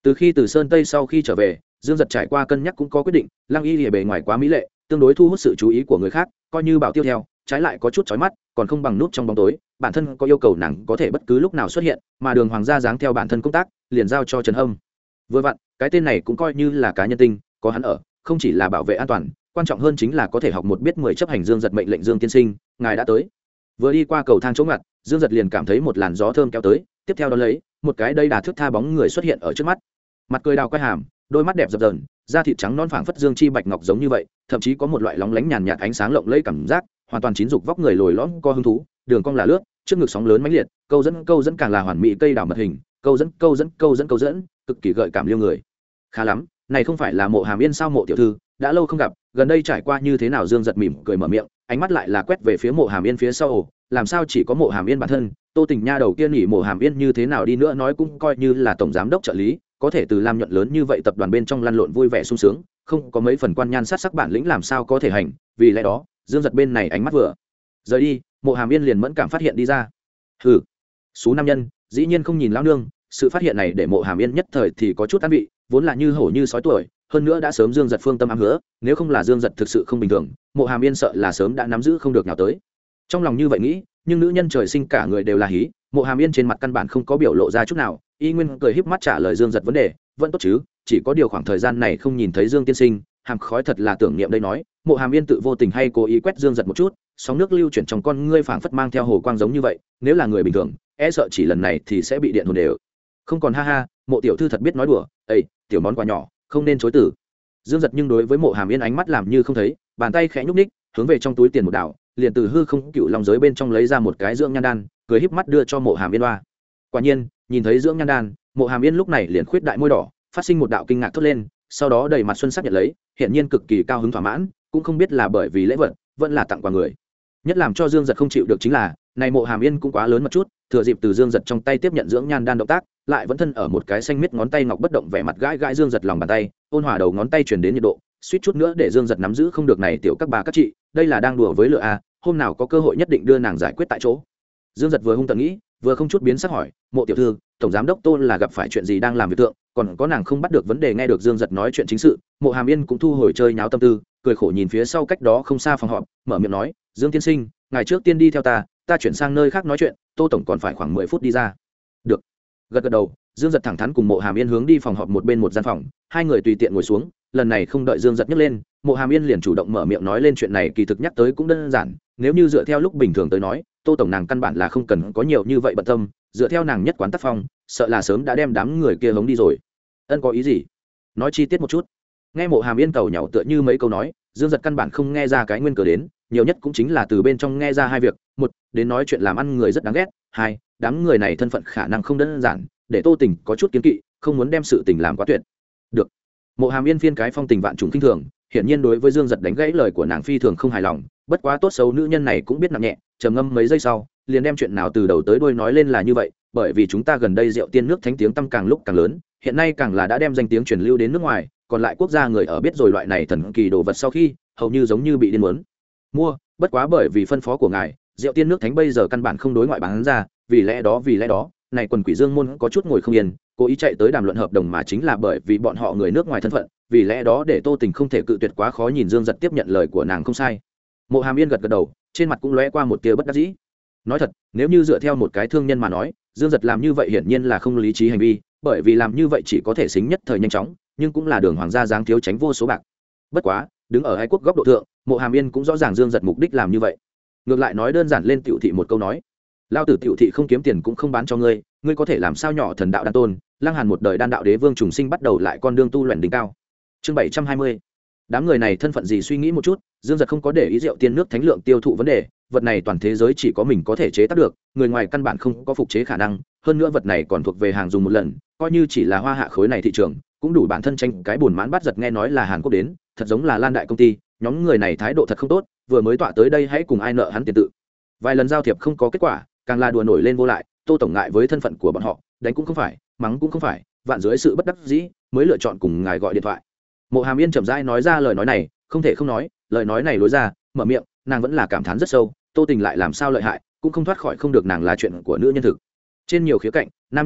Từ khi từ sơn tây sau khi trở về, Dương Giật trải qua cân nhắc cũng có quyết định, Lăng Y Lìa bề ngoài quá mỹ lệ, tương đối thu hút sự chú ý của người khác, coi như bảo tiêu theo, trái lại có chút chói mắt, còn không bằng nút trong bóng tối, bản thân có yêu cầu nàng có thể bất cứ lúc nào xuất hiện, mà Đường Hoàng gia dáng theo bản thân công tác, liền giao cho Trần Hâm. Vừa vặn, cái tên này cũng coi như là cá nhân tinh, có hắn ở, không chỉ là bảo vệ an toàn, quan trọng hơn chính là có thể học một biết mười chấp hành. Dương Giật mệnh lệnh: Dương tiên sinh, ngài đã tới. Vừa đi qua cầu thang chỗ ngặt, Dương Giật liền cảm thấy một làn gió thơm kéo tới, tiếp theo đó lấy, một cái đây đà thước tha bóng người xuất hiện ở trước mắt. Mặt cười đào quay hàm, đôi mắt đẹp dập dờn, da thịt trắng non phảng phất dương chi bạch ngọc giống như vậy, thậm chí có một loại lóng lánh nhàn nhạt ánh sáng lộng lẫy cảm giác, hoàn toàn chín dục vóc người lồi lõm co hứng thú, đường cong là lướt, trước ngực sóng lớn mãnh liệt, câu dẫn câu dẫn càng là hoàn mỹ cây đào mật hình, câu dẫn câu dẫn câu dẫn câu dẫn, cực kỳ gợi cảm liêu người. Khá lắm, này không phải là Mộ Hàm Yên sao Mộ tiểu thư, đã lâu không gặp, gần đây trải qua như thế nào? Dương Giật mỉm cười mở miệng, ánh mắt lại là quét về phía Mộ Hàm Yên phía sau. Ồ, làm sao chỉ có Mộ Hàm Yên bản thân? Tô Tình nha đầu kia nghỉ Mộ Hàm Yên như thế nào đi nữa nói cũng coi như là tổng giám đốc trợ lý, có thể từ Lam nhuận lớn như vậy tập đoàn bên trong lăn lộn vui vẻ sung sướng, không có mấy phần quan nhan sát sắc bản lĩnh làm sao có thể hành. Vì lẽ đó, Dương Giật bên này ánh mắt vừa rời đi, Mộ Hàm Yên liền mẫn cảm phát hiện đi ra. Hừ, số nam nhân, dĩ nhiên không nhìn lão nương. Sự phát hiện này để Mộ Hàm Yên nhất thời thì có chút an vị, vốn là như hổ như sói tuổi, hơn nữa đã sớm Dương Giật phương tâm ám hứa, nếu không là Dương Giật thực sự không bình thường, Mộ Hàm Yên sợ là sớm đã nắm giữ không được nào tới. Trong lòng như vậy nghĩ, nhưng nữ nhân trời sinh cả người đều là hí, Mộ Hàm Yên trên mặt căn bản không có biểu lộ ra chút nào, y nguyên cười híp mắt trả lời Dương Giật vấn đề, vẫn tốt chứ, chỉ có điều khoảng thời gian này không nhìn thấy Dương tiên sinh, hàm khói thật là tưởng niệm đây. Nói, Mộ Hàm Yên tự vô tình hay cố ý quét Dương Giật một chút, sóng nước lưu chuyển trong con ngươi phảng phất mang theo hồ quang giống như vậy, nếu là người bình thường, e sợ chỉ lần này thì sẽ bị điện hồn đều. Không còn ha ha, Mộ tiểu thư thật biết nói đùa, ây, tiểu món quà nhỏ, không nên chối từ. Dương Giật nhưng đối với Mộ Hàm Yên ánh mắt làm như không thấy, bàn tay khẽ nhúc ních, hướng về trong túi tiền một đảo, liền từ hư không cựu long giới bên trong lấy ra một cái dưỡng nhan đan, cười híp mắt đưa cho Mộ Hàm Yên oa. Quả nhiên, nhìn thấy dưỡng nhan đan, Mộ Hàm Yên lúc này liền khuyết đại môi đỏ, phát sinh một đạo kinh ngạc thốt lên, sau đó đầy mặt xuân sắc nhận lấy, hiện nhiên cực kỳ cao hứng thỏa mãn, cũng không biết là bởi vì lễ vật, vẫn là tặng quà người. Nhất làm cho Dương Giật không chịu được chính là, này Mộ Hàm Yên cũng quá lớn một chút, thừa dịp từ Dương Giật trong tay tiếp nhận dưỡng nhan đan động tác, lại vẫn thân ở một cái xanh miết ngón tay ngọc bất động vẻ mặt gãi gãi Dương Giật lòng bàn tay, ôn hòa đầu ngón tay truyền đến nhiệt độ, suýt chút nữa để Dương Giật nắm giữ không được này tiểu các bà các chị, đây là đang đùa với lửa a, hôm nào có cơ hội nhất định đưa nàng giải quyết tại chỗ. Dương Giật vừa hung tận nghĩ, vừa không chút biến sắc hỏi, Mộ tiểu thư, tổng giám đốc Tôn là gặp phải chuyện gì đang làm việc tượng, còn có nàng không bắt được vấn đề. Nghe được Dương Giật nói chuyện chính sự, Mộ Hàm Yên cũng thu hồi chơi nháo tâm tư, cười khổ nhìn phía sau cách đó không xa phòng họp, mở miệng nói, Dương tiên sinh, ngài trước tiên đi theo ta, ta chuyển sang nơi khác nói chuyện, Tô tổng còn phải khoảng mười phút đi ra. Được. Gật gật đầu, Dương Giật thẳng thắn cùng Mộ Hàm Yên hướng đi phòng họp một bên một gian phòng, hai người tùy tiện ngồi xuống, lần này không đợi Dương Giật nhấc lên, Mộ Hàm Yên liền chủ động mở miệng nói lên chuyện này. Kỳ thực nhắc tới cũng đơn giản, nếu như dựa theo lúc bình thường tới nói, Tô tổng nàng căn bản là không cần có nhiều như vậy bận tâm, dựa theo nàng nhất quán tác phong, sợ là sớm đã đem đám người kia hống đi rồi. Ân có ý gì? Nói chi tiết một chút. Nghe Mộ Hàm Yên cầu nhàu tựa như mấy câu nói, Dương Giật căn bản không nghe ra cái nguyên cớ đến, nhiều nhất cũng chính là từ bên trong nghe ra hai việc, một, đến nói chuyện làm ăn người rất đáng ghét, hai, đám người này thân phận khả năng không đơn giản, để Tô Tình có chút kiến kỵ, không muốn đem sự tình làm quá tuyệt. Được. Mộ Hàm Yên phiên cái phong tình vạn trùng kinh thường, hiển nhiên đối với Dương Giật đánh gãy lời của nàng phi thường không hài lòng, bất quá tốt xấu nữ nhân này cũng biết nặng nhẹ, trầm ngâm mấy giây sau, liền đem chuyện nào từ đầu tới đuôi nói lên. Là như vậy, bởi vì chúng ta gần đây rượu tiên nước thánh tiếng tăm càng lúc càng lớn, hiện nay càng là đã đem danh tiếng truyền lưu đến nước ngoài, còn lại quốc gia người ở biết rồi loại này thần kỳ đồ vật sau khi, hầu như giống như bị điên muốn mua, bất quá bởi vì phân phó của ngài, rượu tiên nước thánh bây giờ căn bản không đối ngoại bán ra, vì lẽ đó vì lẽ đó, này quần quỷ Dương môn có chút ngồi không yên, cố ý chạy tới đàm luận hợp đồng, mà chính là bởi vì bọn họ người nước ngoài thân phận, vì lẽ đó để Tô Tình không thể cự tuyệt quá khó nhìn. Dương Giật tiếp nhận lời của nàng không sai. Mộ Hàm Yên gật gật đầu, trên mặt cũng lóe qua một tia bất đắc dĩ. Nói thật, nếu như dựa theo một cái thương nhân mà nói, Dương Giật làm như vậy hiển nhiên là không lý trí hành vi, bởi vì làm như vậy chỉ có thể xính nhất thời nhanh chóng, nhưng cũng là đường hoàng gia dáng thiếu tránh vô số bạc. Bất quá, đứng ở hai quốc góc độ thượng, Mộ Hàm Yên cũng rõ ràng Dương Giật mục đích làm như vậy. Ngược lại nói đơn giản lên tiểu thị một câu nói, lao tử tiểu thị không kiếm tiền cũng không bán cho ngươi, ngươi có thể làm sao nhỏ thần đạo đan tôn, Lăng Hàn một đời đan đạo đế vương trùng sinh bắt đầu lại con đường tu luyện đỉnh cao. Chương bảy trăm hai mươi. Đám người này thân phận gì suy nghĩ một chút, Dương Giật không có để ý rượu tiên nước thánh lượng tiêu thụ vấn đề, vật này toàn thế giới chỉ có mình có thể chế tác được, người ngoài căn bản không có phục chế khả năng, hơn nữa vật này còn thuộc về hàng dùng một lần, coi như chỉ là hoa hạ khối này thị trường, cũng đủ bản thân tranh cái buồn mãn bát giật. Nghe nói là Hàn Quốc đến, thật giống là Lan đại công ty, nhóm người này thái độ thật không tốt, vừa mới tọa tới đây hãy cùng ai nợ hắn tiền tự. Vài lần giao thiệp không có kết quả, càng là đùa nổi lên vô lại, Tô tổng ngại với thân phận của bọn họ, đánh cũng không phải, mắng cũng không phải, vạn dưới sự bất đắc dĩ mới lựa chọn cùng ngài gọi điện thoại. Mộ Hàm Yên chậm rãi nói ra lời nói này, không thể không nói, lời nói này lối ra, mở miệng, nàng vẫn là cảm thán rất sâu, Tô Tình lại làm sao lợi hại, cũng không thoát khỏi không được nàng là chuyện của nữ nhân thực. Trên nhiều khía cạnh, nam nhân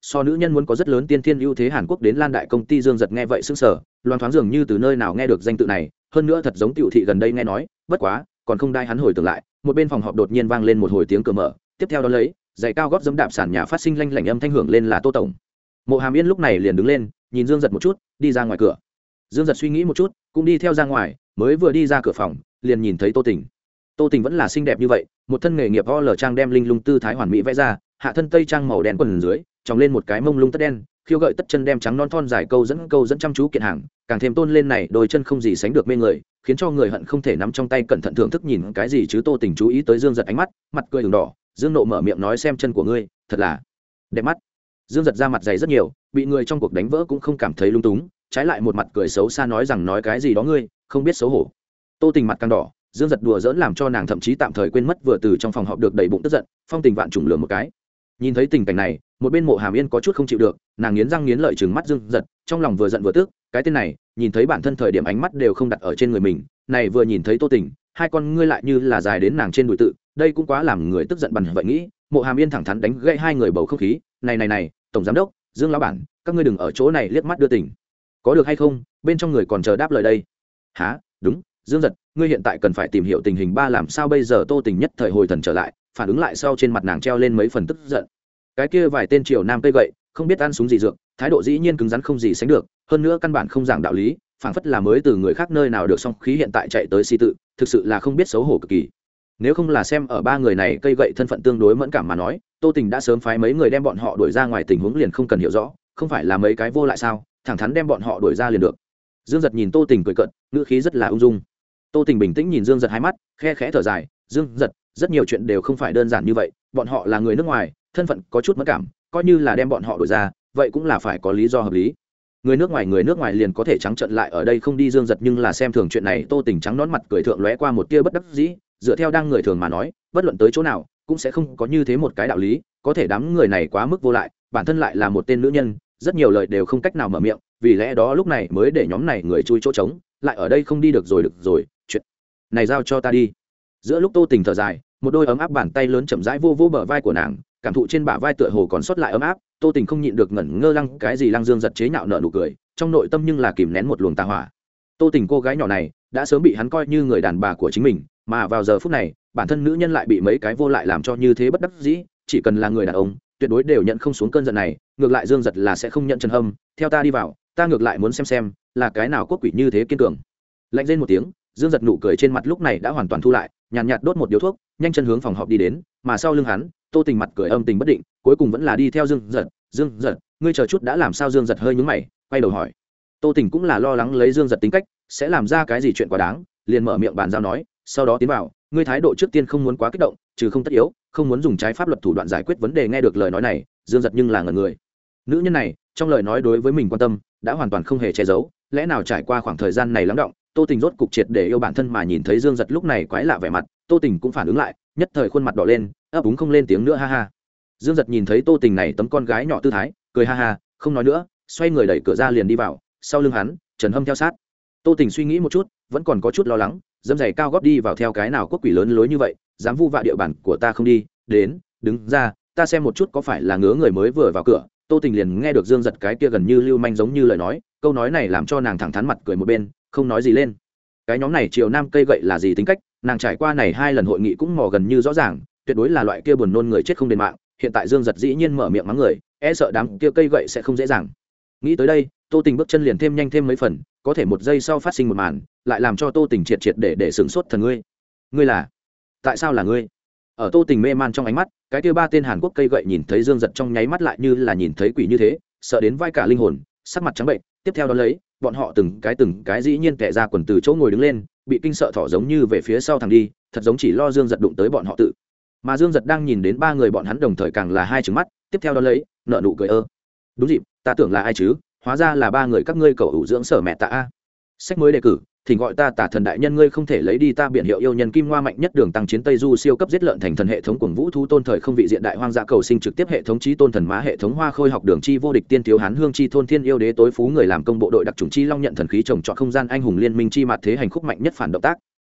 so nữ nhân muốn có rất lớn tiên thiên ưu thế Hàn Quốc đến Lan đại công ty. Dương Giật nghe vậy sững sờ, loan thoáng dường như từ nơi nào nghe được danh tự này, hơn nữa thật giống tiểu thị gần đây nghe nói. Bất quá còn không đai hắn hồi tưởng lại, một bên phòng họp đột nhiên vang lên một hồi tiếng cửa mở, tiếp theo đó lấy giày cao gót dẫm đạp sàn nhà phát sinh lanh lảnh âm thanh hưởng lên là Tô tổng. Mộ Hàm Yên lúc này liền đứng lên, nhìn Dương Giật một chút, đi ra ngoài cửa. Dương Giật suy nghĩ một chút, cũng đi theo ra ngoài, mới vừa đi ra cửa phòng, liền nhìn thấy Tô Tình. Tô Tình vẫn là xinh đẹp như vậy, một thân nghề nghiệp o lờ trang đem linh lung tư thái hoàn mỹ vẽ ra, hạ thân tây trang màu đen quần dưới, tròng lên một cái mông lung tất đen, khiêu gợi tất chân đem trắng non thon dài câu dẫn câu dẫn chăm chú kiện hàng, càng thêm tôn lên này đôi chân không gì sánh được mê người, khiến cho người hận không thể nắm trong tay cẩn thận thưởng thức nhìn cái gì chứ. Tô Tình chú ý tới Dương Giật ánh mắt, mặt cười ửng đỏ, Dương nộ mở miệng nói xem chân của ngươi, thật là đẹp mắt. Dương Giật ra mặt dày rất nhiều, bị người trong cuộc đánh vỡ cũng không cảm thấy lung túng, trái lại một mặt cười xấu xa nói rằng nói cái gì đó ngươi không biết xấu hổ. Tô Tình mặt càng đỏ, Dương Giật đùa dỡn làm cho nàng thậm chí tạm thời quên mất vừa từ trong phòng họp được đầy bụng tức giận, phong tình vạn trùng lường một cái. Nhìn thấy tình cảnh này, một bên Mộ Hàm Yên có chút không chịu được, nàng nghiến răng nghiến lợi trừng mắt Dương Giật, trong lòng vừa giận vừa tức, cái tên này nhìn thấy bản thân thời điểm ánh mắt đều không đặt ở trên người mình, này vừa nhìn thấy Tô Tình, hai con ngươi lại như là dài đến nàng trên đùi tự, đây cũng quá làm người tức giận bằn vậy nghĩ. Mộ Hàm Yên thẳng thắn đánh gãy hai người bầu không khí, này này này tổng giám đốc Dương lão bản, các ngươi đừng ở chỗ này liếc mắt đưa tình, có được hay không? Bên trong người còn chờ đáp lời đây. Hả? Đúng, Dương Giật, ngươi hiện tại cần phải tìm hiểu tình hình ba làm sao bây giờ. Tô Tình nhất thời hồi thần trở lại, phản ứng lại sau trên mặt nàng treo lên mấy phần tức giận. Cái kia vài tên triều nam cây gậy không biết ăn súng gì dược, thái độ dĩ nhiên cứng rắn không gì sánh được, hơn nữa căn bản không giảng đạo lý, phảng phất là mới từ người khác nơi nào được xong khí hiện tại chạy tới si tự, thực sự là không biết xấu hổ cực kỳ. Nếu không là xem ở ba người này cây gậy thân phận tương đối mẫn cảm mà nói, Tô Tình đã sớm phái mấy người đem bọn họ đuổi ra ngoài, tình huống liền không cần hiểu rõ, không phải là mấy cái vô lại sao, thẳng thắn đem bọn họ đuổi ra liền được. Dương Giật nhìn Tô Tình cười cợt, ngữ khí rất là ung dung. Tô Tình bình tĩnh nhìn Dương Giật hai mắt, khe khẽ thở dài, Dương Giật, rất nhiều chuyện đều không phải đơn giản như vậy, bọn họ là người nước ngoài, thân phận có chút mẫn cảm, coi như là đem bọn họ đuổi ra, vậy cũng là phải có lý do hợp lý. Người nước ngoài người nước ngoài liền có thể trắng trợn lại ở đây không đi. Dương Giật nhưng là xem thường chuyện này. Tô Tình trắng nón mặt cười thượng lóe qua một tia bất đắc dĩ, dựa theo đang người thường mà nói, bất luận tới chỗ nào cũng sẽ không có như thế một cái đạo lý, có thể đám người này quá mức vô lại, bản thân lại là một tên nữ nhân, rất nhiều lời đều không cách nào mở miệng, vì lẽ đó lúc này mới để nhóm này người chui chỗ trống, lại ở đây không đi được rồi. Được rồi, chuyện này giao cho ta đi. Giữa lúc Tô Tình thở dài, một đôi ấm áp bàn tay lớn chậm rãi vô vô bờ vai của nàng, cảm thụ trên bả vai tựa hồ còn sót lại ấm áp. Tô Tình không nhịn được ngẩn ngơ lăng cái gì. Lăng Dương Giật chế nhạo nở nụ cười, trong nội tâm nhưng là kìm nén một luồng tà hỏa. Tô Tình cô gái nhỏ này đã sớm bị hắn coi như người đàn bà của chính mình, mà vào giờ phút này bản thân nữ nhân lại bị mấy cái vô lại làm cho như thế bất đắc dĩ. Chỉ cần là người đàn ông tuyệt đối đều nhận không xuống cơn giận này, ngược lại Dương Giật là sẽ không nhận Trần Hâm. Theo ta đi vào, ta ngược lại muốn xem xem là cái nào quốc quỷ như thế kiên cường. Lạnh rên một tiếng, Dương Giật nụ cười trên mặt lúc này đã hoàn toàn thu lại, nhàn nhạt, nhạt đốt một điếu thuốc, nhanh chân hướng phòng họp đi đến, mà sau lưng hắn Tô Tình mặt cười âm tình bất định, cuối cùng vẫn là đi theo Dương Giật. Dương Giật, ngươi chờ chút đã làm sao? Dương Giật hơi nhướng mày, quay đầu hỏi. Tô Tình cũng là lo lắng lấy Dương Giật tính cách sẽ làm ra cái gì chuyện quá đáng, liền mở miệng bàn giao nói, sau đó tiến vào, ngươi thái độ trước tiên không muốn quá kích động, trừ không tất yếu, không muốn dùng trái pháp luật thủ đoạn giải quyết vấn đề. Nghe được lời nói này, Dương Giật nhưng là ngẩn người. Nữ nhân này trong lời nói đối với mình quan tâm đã hoàn toàn không hề che giấu, lẽ nào trải qua khoảng thời gian này lắng động, Tô Tình rốt cục triệt để yêu bản thân. Mà nhìn thấy Dương Giật lúc này quái lạ vẻ mặt, Tô Tình cũng phản ứng lại, nhất thời khuôn mặt đỏ lên, ấp úng không lên tiếng nữa. Ha ha. Dương Giật nhìn thấy Tô Tình này tấm con gái nhỏ tư thái, cười ha ha, không nói nữa, xoay người đẩy cửa ra liền đi vào, sau lưng hắn Trần Hâm theo sát. Tô Tình suy nghĩ một chút, vẫn còn có chút lo lắng, dẫm giày cao gót đi vào theo cái nào quốc quỷ lớn lối như vậy, dám vu vạ địa bàn của ta không đi, đến, đứng ra, ta xem một chút có phải là ngứa người mới vừa vào cửa. Tô Tình liền nghe được Dương Giật cái kia gần như lưu manh giống như lời nói, câu nói này làm cho nàng thẳng thắn mặt cười một bên, không nói gì lên. Cái nhóm này triều nam cây gậy là gì tính cách, nàng trải qua này hai lần hội nghị cũng mò gần như rõ ràng, tuyệt đối là loại kia buồn nôn người chết không đền mạng. Hiện tại Dương Giật dĩ nhiên mở miệng mắng người, e sợ đám kia cây gậy sẽ không dễ dàng. Nghĩ tới đây, Tô Tình bước chân liền thêm nhanh thêm mấy phần, có thể một giây sau phát sinh một màn, lại làm cho Tô Tình triệt triệt để để sửng sốt. Thần ngươi, ngươi là? Tại sao là ngươi? Ở Tô Tình mê man trong ánh mắt, cái kia ba tên Hàn Quốc cây gậy nhìn thấy Dương Giật trong nháy mắt lại như là nhìn thấy quỷ như thế, sợ đến vai cả linh hồn, sắc mặt trắng bệnh. Tiếp theo đó lấy, bọn họ từng cái từng cái dĩ nhiên tè ra quần từ chỗ ngồi đứng lên, bị kinh sợ thỏ giống như về phía sau thẳng đi, thật giống chỉ lo Dương Giật đụng tới bọn họ tự. Mà Dương Giật đang nhìn đến ba người bọn hắn đồng thời càng là hai trừng mắt, tiếp theo đó lấy, nợ nụ cười ơ. Đúng dịp, ta tưởng là ai chứ, hóa ra là ba người các ngươi cậu ủ dưỡng sở mẹ tạ a. Sách mới đề cử, thỉnh gọi ta Tả Thần đại nhân. Ngươi không thể lấy đi ta biển hiệu yêu nhân kim hoa mạnh nhất đường tăng chiến Tây Du siêu cấp giết lợn thành thần hệ thống cuồng vũ thú tôn thời không vị diện đại hoang dã cầu sinh trực tiếp hệ thống chí tôn thần má hệ thống hoa khôi học đường chi vô địch tiên thiếu hán hương chi thôn thiên yêu đế tối phú người làm công bộ đội đặc trùng chi long nhận thần khí trồng trọt không gian anh hùng liên minh chi mặt thế hành khúc mạnh nhất phản động tác.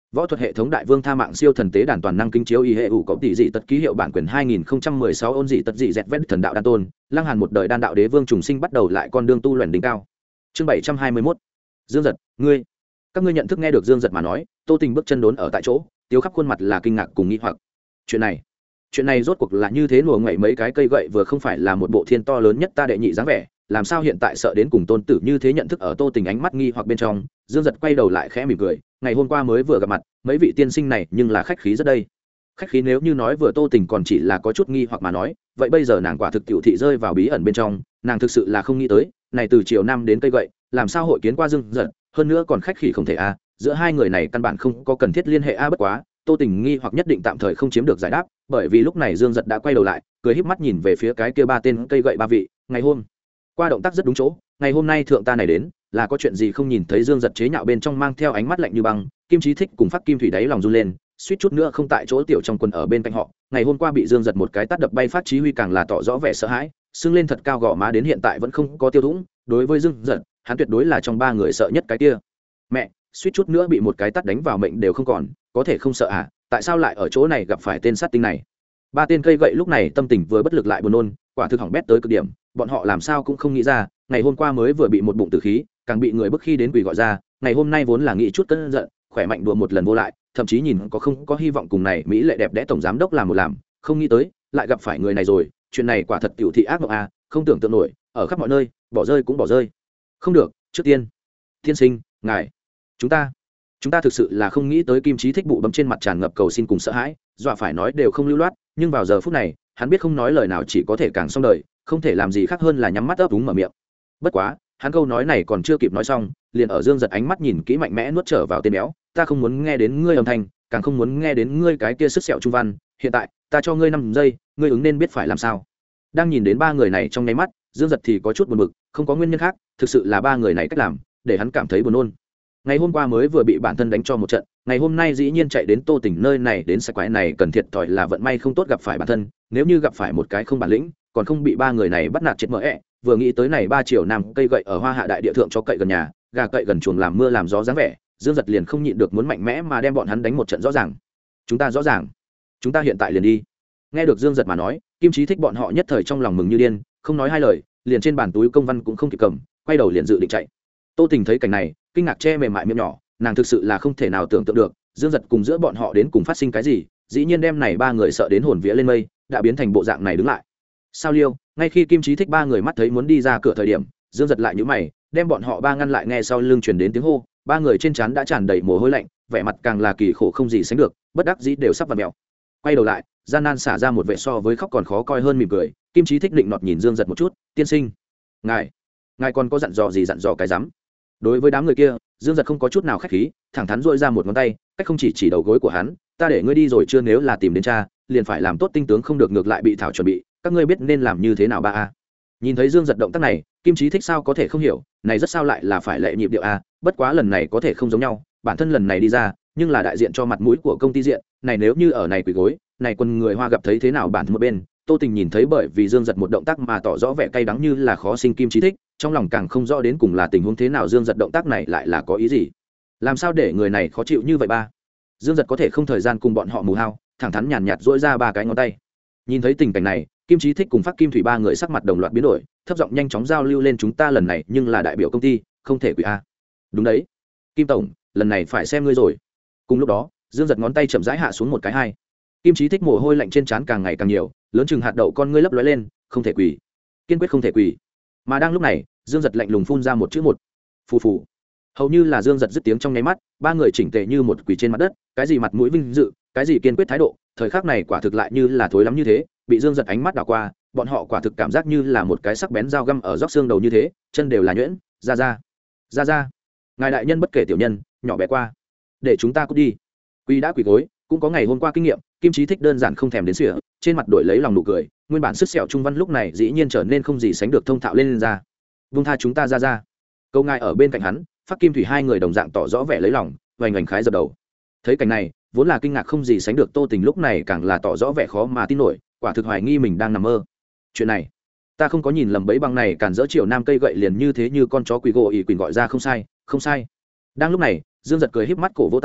Võ thuật hệ thống đại vương tha mạng siêu thần tế đàn toàn năng kinh chiếu y hệ ủ cộng tỷ dị tật ký hiệu bản quyền hai nghìn không trăm mười sáu ôn dị tật dị dẹt vét thần đạo đan tôn, Lăng Hàn một đời đan đạo đế vương trùng sinh bắt đầu lại con đường tu luyện đỉnh cao. Chương bảy trăm hai mươi mốt. Dương Giật, ngươi. Các ngươi nhận thức nghe được Dương Giật mà nói, Tô Tình bước chân đốn ở tại chỗ, tiếu khắp khuôn mặt là kinh ngạc cùng nghi hoặc. Chuyện này, chuyện này rốt cuộc là như thế nùa ngậy mấy cái cây gậy vừa không phải là một bộ thiên to lớn nhất ta đệ nhị dáng vẻ, làm sao hiện tại sợ đến cùng tôn tử như thế nhận thức ở Tô Tình ánh mắt nghi hoặc bên trong, Dương Giật quay đầu lại khẽ mỉm cười, ngày hôm qua mới vừa gặp mặt, mấy vị tiên sinh này nhưng là khách khí rất đây. Khách khí nếu như nói vừa Tô Tình còn chỉ là có chút nghi hoặc mà nói, vậy bây giờ nàng quả thực tiểu thị rơi vào bí ẩn bên trong, nàng thực sự là không nghĩ tới, này từ chiều năm đến cây gậy, làm sao hội kiến qua Dương Giật, hơn nữa còn khách khí không thể a, giữa hai người này căn bản không có cần thiết liên hệ a bất quá, Tô Tình nghi hoặc nhất định tạm thời không chiếm được giải đáp, bởi vì lúc này Dương Giật đã quay đầu lại, cười híp mắt nhìn về phía cái kia ba tên cây gậy ba vị, ngày hôm qua động tác rất đúng chỗ, ngày hôm nay thượng ta này đến, là có chuyện gì không nhìn thấy Dương Giật chế nhạo bên trong mang theo ánh mắt lạnh như băng, Kim Chí Thích cùng Phát Kim Thủy đáy lòng run lên, suýt chút nữa không tại chỗ tiểu trong quần ở bên cạnh họ, ngày hôm qua bị Dương Giật một cái tát đập bay Phát Chí Huy càng là tỏ rõ vẻ sợ hãi, sưng lên thật cao gò má đến hiện tại vẫn không có tiêu thủng, đối với Dương Giật, hắn tuyệt đối là trong ba người sợ nhất cái kia. Mẹ, suýt chút nữa bị một cái tát đánh vào mệnh đều không còn, có thể không sợ à, tại sao lại ở chỗ này gặp phải tên sát tinh này? Ba tên cây gậy lúc này tâm tình vừa bất lực lại buồn nôn, quả thực hỏng bét tới cực điểm, bọn họ làm sao cũng không nghĩ ra, ngày hôm qua mới vừa bị một bụng tử khí, càng bị người bức khi đến quỷ gọi ra, ngày hôm nay vốn là nghĩ chút cơn giận, khỏe mạnh đùa một lần vô lại, thậm chí nhìn có không có hy vọng cùng này mỹ lệ đẹp đẽ tổng giám đốc làm một làm, không nghĩ tới, lại gặp phải người này rồi, chuyện này quả thật tiểu thị ác mộng à, không tưởng tượng nổi, ở khắp mọi nơi, bỏ rơi cũng bỏ rơi. Không được, trước tiên, tiên sinh, ngài, chúng ta, chúng ta thực sự là không nghĩ tới. Kim Chí Thích bụ bấm trên mặt tràn ngập cầu xin cùng sợ hãi, dọa phải nói đều không lưu loát, nhưng vào giờ phút này, hắn biết không nói lời nào chỉ có thể càng xong đời, không thể làm gì khác hơn là nhắm mắt ấp úng mở miệng. Bất quá, hắn câu nói này còn chưa kịp nói xong, liền ở Dương Giật ánh mắt nhìn kỹ mạnh mẽ nuốt trở vào tên béo, ta không muốn nghe đến ngươi âm thanh, càng không muốn nghe đến ngươi cái kia sức sẹo trung văn, hiện tại, ta cho ngươi năm giây, ngươi ứng nên biết phải làm sao. Đang nhìn đến ba người này trong nháy mắt, Dương Giật thì có chút buồn bực, không có nguyên nhân khác, thực sự là ba người này cách làm, để hắn cảm thấy buồn nôn. Ngày hôm qua mới vừa bị bản thân đánh cho một trận, ngày hôm nay dĩ nhiên chạy đến Tô Tình nơi này đến sai quái này cần thiệt thòi là vận may không tốt gặp phải bản thân, nếu như gặp phải một cái không bản lĩnh, còn không bị ba người này bắt nạt chết mỡ ẹ, vừa nghĩ tới này ba triệu năm cây gậy ở Hoa Hạ đại địa thượng cho cậy gần nhà, gà cậy gần chuồng làm mưa làm gió dáng vẻ, Dương Giật liền không nhịn được muốn mạnh mẽ mà đem bọn hắn đánh một trận rõ ràng. Chúng ta rõ ràng, chúng ta hiện tại liền đi. Nghe được Dương Giật mà nói, Kim Chí Thích bọn họ nhất thời trong lòng mừng như điên, không nói hai lời, liền trên bàn túi công văn cũng không kịp cầm, quay đầu liền dự định chạy. Tô Tình thấy cảnh này, kinh ngạc che mềm mại miệng nhỏ, nàng thực sự là không thể nào tưởng tượng được, Dương Giật cùng giữa bọn họ đến cùng phát sinh cái gì, dĩ nhiên đem này ba người sợ đến hồn vía lên mây, đã biến thành bộ dạng này đứng lại. Sao liêu, ngay khi Kim Chí Thích ba người mắt thấy muốn đi ra cửa thời điểm, Dương Giật lại nhíu mày, đem bọn họ ba ngăn lại, nghe sau lưng truyền đến tiếng hô, ba người trên trán đã tràn đầy mồ hôi lạnh, vẻ mặt càng là kỳ khổ không gì sánh được, bất đắc dĩ đều sắp vặn mèo. Quay đầu lại, gian nan xả ra một vẻ so với khóc còn khó coi hơn mỉm cười, Kim Chí Thích định nọt nhìn Dương Giật một chút, tiên sinh, ngài, ngài còn có dặn dò gì dặn dò cái rắm? Đối với đám người kia, Dương Giật không có chút nào khách khí, thẳng thắn dội ra một ngón tay, cách không chỉ chỉ đầu gối của hắn, ta để ngươi đi rồi chưa, nếu là tìm đến cha, liền phải làm tốt tinh tướng không được ngược lại bị thảo chuẩn bị, các ngươi biết nên làm như thế nào ba a. Nhìn thấy Dương Giật động tác này, Kim Chí Thích sao có thể không hiểu, này rất sao lại là phải lệ nhịp điệu a, bất quá lần này có thể không giống nhau, bản thân lần này đi ra, nhưng là đại diện cho mặt mũi của công ty diện, này nếu như ở này quỳ gối, này quân người Hoa gặp thấy thế nào bản thân một bên, Tô Tình nhìn thấy bởi vì Dương Giật một động tác mà tỏ rõ vẻ cay đắng như là khó sinh Kim Chí Thích, trong lòng càng không rõ đến cùng là tình huống thế nào, Dương Giật động tác này lại là có ý gì, làm sao để người này khó chịu như vậy ba. Dương Giật có thể không thời gian cùng bọn họ mù hao, thẳng thắn nhàn nhạt dỗi ra ba cái ngón tay. Nhìn thấy tình cảnh này, Kim Chí Thích cùng Phát Kim Thủy ba người sắc mặt đồng loạt biến đổi, thấp giọng nhanh chóng giao lưu lên, chúng ta lần này nhưng là đại biểu công ty, không thể quỷ a. Đúng đấy, Kim tổng, lần này phải xem ngươi rồi. Cùng lúc đó, Dương Giật ngón tay chậm rãi hạ xuống một cái hai. Kim Chí Thích mồ hôi lạnh trên trán càng ngày càng nhiều, lớn chừng hạt đậu con ngươi lấp lóe lên, không thể quỷ, kiên quyết không thể quỷ. Mà đang lúc này, Dương Giật lạnh lùng phun ra một chữ một. Phù phù. Hầu như là Dương Giật dứt tiếng trong nháy mắt, ba người chỉnh tề như một quỷ trên mặt đất, cái gì mặt mũi vinh dự, cái gì kiên quyết thái độ, thời khắc này quả thực lại như là thối lắm như thế, bị Dương Giật ánh mắt đảo qua, bọn họ quả thực cảm giác như là một cái sắc bén dao găm ở róc xương đầu như thế, chân đều là nhuyễn, ra ra, ra ra. Ngài đại nhân bất kể tiểu nhân, nhỏ bé qua, để chúng ta cút đi. Quỳ đã quỳ gối, cũng có ngày hôm qua kinh nghiệm, Kim Chí Thích đơn giản không thèm đến sỉa, trên mặt đổi lấy lòng nụ cười, nguyên bản sức sẹo trung văn lúc này dĩ nhiên trở nên không gì sánh được thông thạo lên, lên ra. Vung tha chúng ta ra ra. Câu ngài ở bên cạnh hắn, Phát Kim Thủy hai người đồng dạng tỏ rõ vẻ lấy lòng, vành vành khái dập đầu. Thấy cảnh này, vốn là kinh ngạc không gì sánh được Tô Tình lúc này càng là tỏ rõ vẻ khó mà tin nổi, quả thực hoài nghi mình đang nằm mơ. Chuyện này, ta không có nhìn lầm, bấy băng này cản dỡ chiều nam cây gậy liền như thế như con chó quỳ gỗ ỉ quỳnh gọi ra, không sai, không sai. Đang lúc này, Dương Giật cười híp mắt cổ vỗ tay,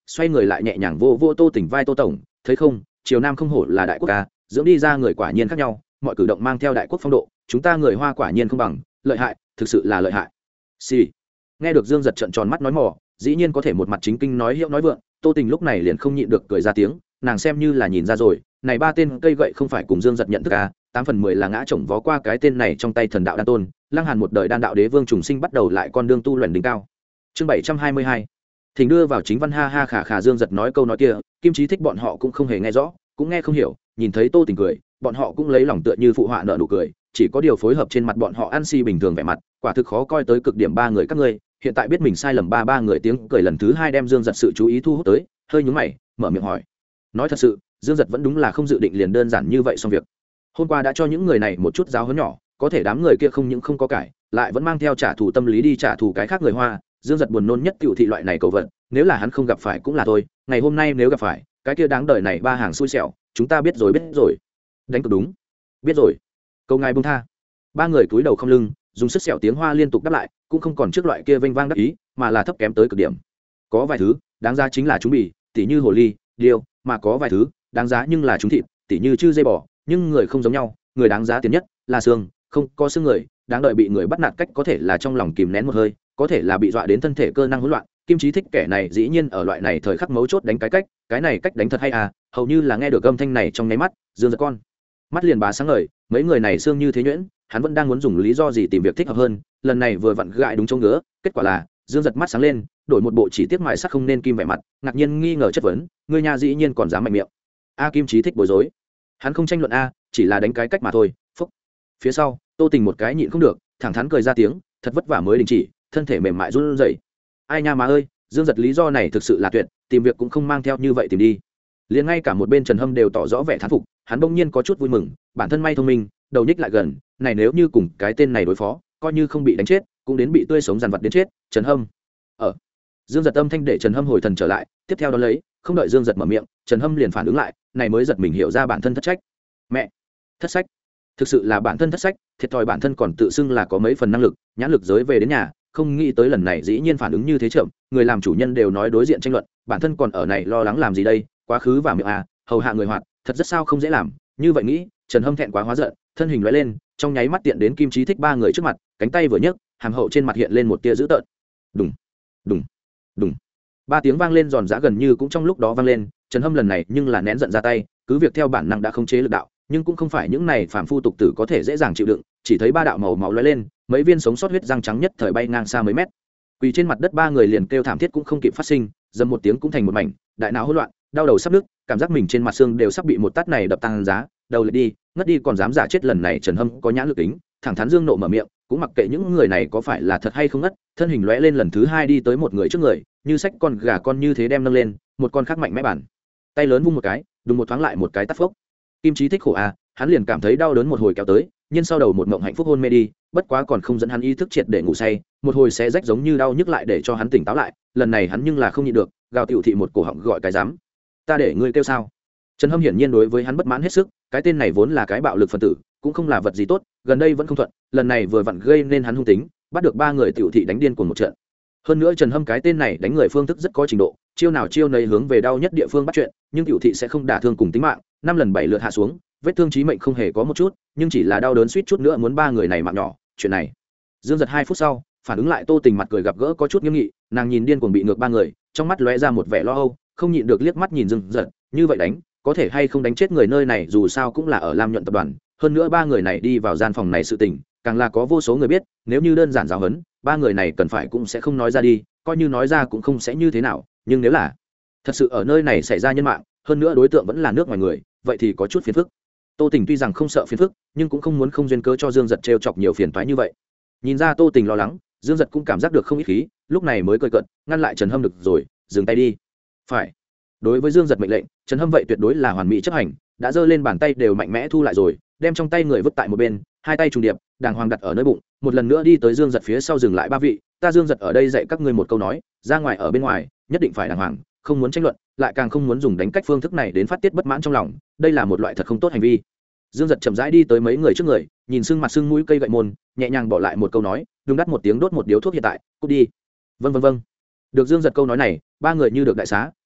xoay người lại nhẹ nhàng vô vô Tô Tỉnh vai. Tô tổng, thấy không, triều nam không hổ là đại quốc ca, dưỡng đi ra người quả nhiên khác nhau, mọi cử động mang theo đại quốc phong độ, chúng ta người Hoa quả nhiên không bằng, lợi hại, thực sự là lợi hại. Xì. Nghe được Dương Giật trợn tròn mắt nói mỏ, dĩ nhiên có thể một mặt chính kinh nói hiệu nói vượng, Tô Tình lúc này liền không nhịn được cười ra tiếng, nàng xem như là nhìn ra rồi, này ba tên cây gậy không phải cùng Dương Giật nhận thức à, tám phần mười là ngã chồng vó qua cái tên này trong tay thần đạo đan tôn, Lăng Hàn một đời đan đạo đế vương trùng sinh bắt đầu lại con đường tu luyện đỉnh cao. Chương bảy trăm hai mươi hai. Thỉnh đưa vào chính văn. Ha ha khả khả. Dương Giật nói câu nói kia, Kim Chí Thích bọn họ cũng không hề nghe rõ, cũng nghe không hiểu, nhìn thấy Tô Tình cười, bọn họ cũng lấy lòng tựa như phụ họa nợ nụ cười, chỉ có điều phối hợp trên mặt bọn họ ăn si bình thường vẻ mặt, quả thực khó coi tới cực điểm. Ba người các ngươi hiện tại biết mình sai lầm. Ba ba người tiếng cười lần thứ hai đem Dương Giật sự chú ý thu hút tới, hơi nhướng mày, mở miệng hỏi. Nói thật sự, Dương Giật vẫn đúng là không dự định liền đơn giản như vậy xong việc. Hôm qua đã cho những người này một chút giáo huấn nhỏ, có thể đám người kia không những không có cải, lại vẫn mang theo trả thù tâm lý đi trả thù cái khác người Hoa. Dương Giật buồn nôn nhất tiểu thị loại này cầu vận, nếu là hắn không gặp phải cũng là thôi, ngày hôm nay nếu gặp phải, cái kia đáng đời này ba hàng xui xẻo, chúng ta biết rồi biết rồi. Đánh cực đúng. Biết rồi. Câu ngài buông tha. Ba người cúi đầu không lưng, dùng sức xẻo tiếng Hoa liên tục đáp lại, cũng không còn trước loại kia vênh vang đắc ý, mà là thấp kém tới cực điểm. Có vài thứ, đáng giá chính là chúng bì, tỉ như hồ ly, điêu, mà có vài thứ, đáng giá nhưng là chúng thịt, tỉ như chư dây bò, nhưng người không giống nhau, người đáng giá tiền nhất là xương, không có xương người, đáng đợi bị người bắt nạt cách có thể là trong lòng kìm nén một hơi, có thể là bị dọa đến thân thể cơ năng hỗn loạn. Kim Chí Thích kẻ này dĩ nhiên ở loại này thời khắc mấu chốt đánh cái cách, cái này cách đánh thật hay à, hầu như là nghe được âm thanh này trong nháy mắt, Dương Giật con mắt liền bá sáng ngời, mấy người này xương như thế nhuyễn, hắn vẫn đang muốn dùng lý do gì tìm việc thích hợp hơn, lần này vừa vặn gãi đúng chỗ ngứa, kết quả là Dương Giật mắt sáng lên, đổi một bộ chỉ tiếc mài sắc không nên kim vẻ mặt, ngạc nhiên nghi ngờ chất vấn, ngươi nhà dĩ nhiên còn dám mạnh miệng. A Kim Chí Thích bối rối, hắn không tranh luận a, chỉ là đánh cái cách mà thôi. Phúc. Phía sau, Tô Tình một cái nhịn không được, thẳng thắn cười ra tiếng, thật vất vả mới đình chỉ, thân thể mềm mại run rẩy. Ai nha má ơi, Dương Giật lý do này thực sự là tuyệt, tìm việc cũng không mang theo như vậy tìm đi. Liền ngay cả một bên Trần Hâm đều tỏ rõ vẻ thán phục, hắn bỗng nhiên có chút vui mừng, bản thân may thông minh, đầu nhích lại gần, này nếu như cùng cái tên này đối phó, coi như không bị đánh chết, cũng đến bị tươi sống dằn vặt đến chết. Trần Hâm. Ở. Dương Giật âm thanh để Trần Hâm hồi thần trở lại, tiếp theo đó lấy, không đợi Dương Giật mở miệng, Trần Hâm liền phản ứng lại, này mới giật mình hiểu ra bản thân thất trách. Mẹ, thất sách. Thực sự là bản thân thất sách, thiệt thòi bản thân còn tự xưng là có mấy phần năng lực, nhãn lực giới về đến nhà, không nghĩ tới lần này dĩ nhiên phản ứng như thế chậm, người làm chủ nhân đều nói đối diện tranh luận, bản thân còn ở này lo lắng làm gì đây, quá khứ vào miệng à, hầu hạ người hoạt, thật rất sao không dễ làm, như vậy nghĩ, Trần Hâm thẹn quá hóa giận, thân hình lóe lên, trong nháy mắt tiện đến Kim Chí Thích ba người trước mặt, cánh tay vừa nhấc, hàm hậu trên mặt hiện lên một tia dữ tợn. Đùng, đùng, đùng. Ba tiếng vang lên giòn giã gần như cũng trong lúc đó vang lên, Trần Hâm lần này nhưng là nén giận ra tay, cứ việc theo bản năng đã không chế lực đạo, nhưng cũng không phải những này phàm phu tục tử có thể dễ dàng chịu đựng, chỉ thấy ba đạo màu máu lóe lên, mấy viên sống sót huyết răng trắng nhất thời bay ngang xa mấy mét. Quỳ trên mặt đất ba người liền kêu thảm thiết cũng không kịp phát sinh, dầm một tiếng cũng thành một mảnh, đại não hỗn loạn, đau đầu sắp nứt, cảm giác mình trên mặt xương đều sắp bị một tát này đập tăng giá, đầu lại đi, ngất đi còn dám giả chết. Lần này Trần Hâm có nhãn lực tính, thẳng thắn dương nộ mở miệng, cũng mặc kệ những người này có phải là thật hay không ngất, thân hình lóe lên lần thứ hai đi tới một người trước người, như sách con gà con như thế đem nâng lên, một con khác mạnh mẽ bản tay lớn vung một cái, đùng một thoáng lại một cái tát phốc. Kim Chí Thích khổ à, hắn liền cảm thấy đau đớn một hồi kéo tới, nhưng sau đầu một mộng hạnh phúc hôn mê đi, bất quá còn không dẫn hắn ý thức triệt để ngủ say, một hồi sẽ rách giống như đau nhức lại để cho hắn tỉnh táo lại, lần này hắn nhưng là không nhịn được, gào tiểu thị một cổ họng gọi cái dám. Ta để ngươi kêu sao? Trần Hâm hiển nhiên đối với hắn bất mãn hết sức, cái tên này vốn là cái bạo lực phân tử, cũng không là vật gì tốt, gần đây vẫn không thuận, lần này vừa vặn gây nên hắn hung tính, bắt được ba người tiểu thị đánh điên cuồng một trận. Hơn nữa Trần Hâm cái tên này đánh người phương thức rất có trình độ, chiêu nào chiêu nấy hướng về đau nhất địa phương bắt chuyện, nhưng tiểu thị sẽ không đả thương cùng tính mạng, năm lần bảy lượt hạ xuống, vết thương chí mệnh không hề có một chút, nhưng chỉ là đau đớn suýt chút nữa muốn ba người này mạng nhỏ. Chuyện này, Dương Giật hai phút sau phản ứng lại, Tô Tình mặt cười gặp gỡ có chút nghiêm nghị, nàng nhìn điên cuồng bị ngược ba người, trong mắt lóe ra một vẻ lo âu, không nhịn được liếc mắt nhìn Dương Giật, như vậy đánh, có thể hay không đánh chết người nơi này, dù sao cũng là ở Lam Nhuận tập đoàn, hơn nữa ba người này đi vào gian phòng này sự tình, càng là có vô số người biết, nếu như đơn giản giáo huấn, ba người này cần phải cũng sẽ không nói ra đi, coi như nói ra cũng không sẽ như thế nào, nhưng nếu là thật sự ở nơi này xảy ra nhân mạng, hơn nữa đối tượng vẫn là nước ngoài người, vậy thì có chút phiền phức. Tô Tình tuy rằng không sợ phiền phức, nhưng cũng không muốn không duyên cớ cho Dương Giật trêu chọc nhiều phiền toái như vậy. Nhìn ra Tô Tình lo lắng, Dương Giật cũng cảm giác được không ít khí, lúc này mới cười cợt, ngăn lại Trần Hâm. Được rồi, dừng tay đi. Phải. Đối với Dương Giật mệnh lệnh, Trần Hâm vậy tuyệt đối là hoàn mỹ chấp hành, đã giơ lên bàn tay đều mạnh mẽ thu lại rồi, đem trong tay người vứt tại một bên, hai tay trùng điệp, đàng hoàng đặt ở nơi bụng, một lần nữa đi tới Dương Giật phía sau dừng lại. Ba vị, ta Dương Giật ở đây dạy các ngươi một câu nói, ra ngoài ở bên ngoài, nhất định phải đàng hoàng, không muốn tranh luận, lại càng không muốn dùng đánh cách phương thức này đến phát tiết bất mãn trong lòng, đây là một loại thật không tốt hành vi. Dương Giật chậm rãi đi tới mấy người trước người, nhìn sưng mặt sưng mũi cây gậy môn, nhẹ nhàng bỏ lại một câu nói, đùng đắt một tiếng đốt một điếu thuốc hiện tại, cút đi. Vâng vâng vâng. Được Dương Giật câu nói này, ba người như được đại xá,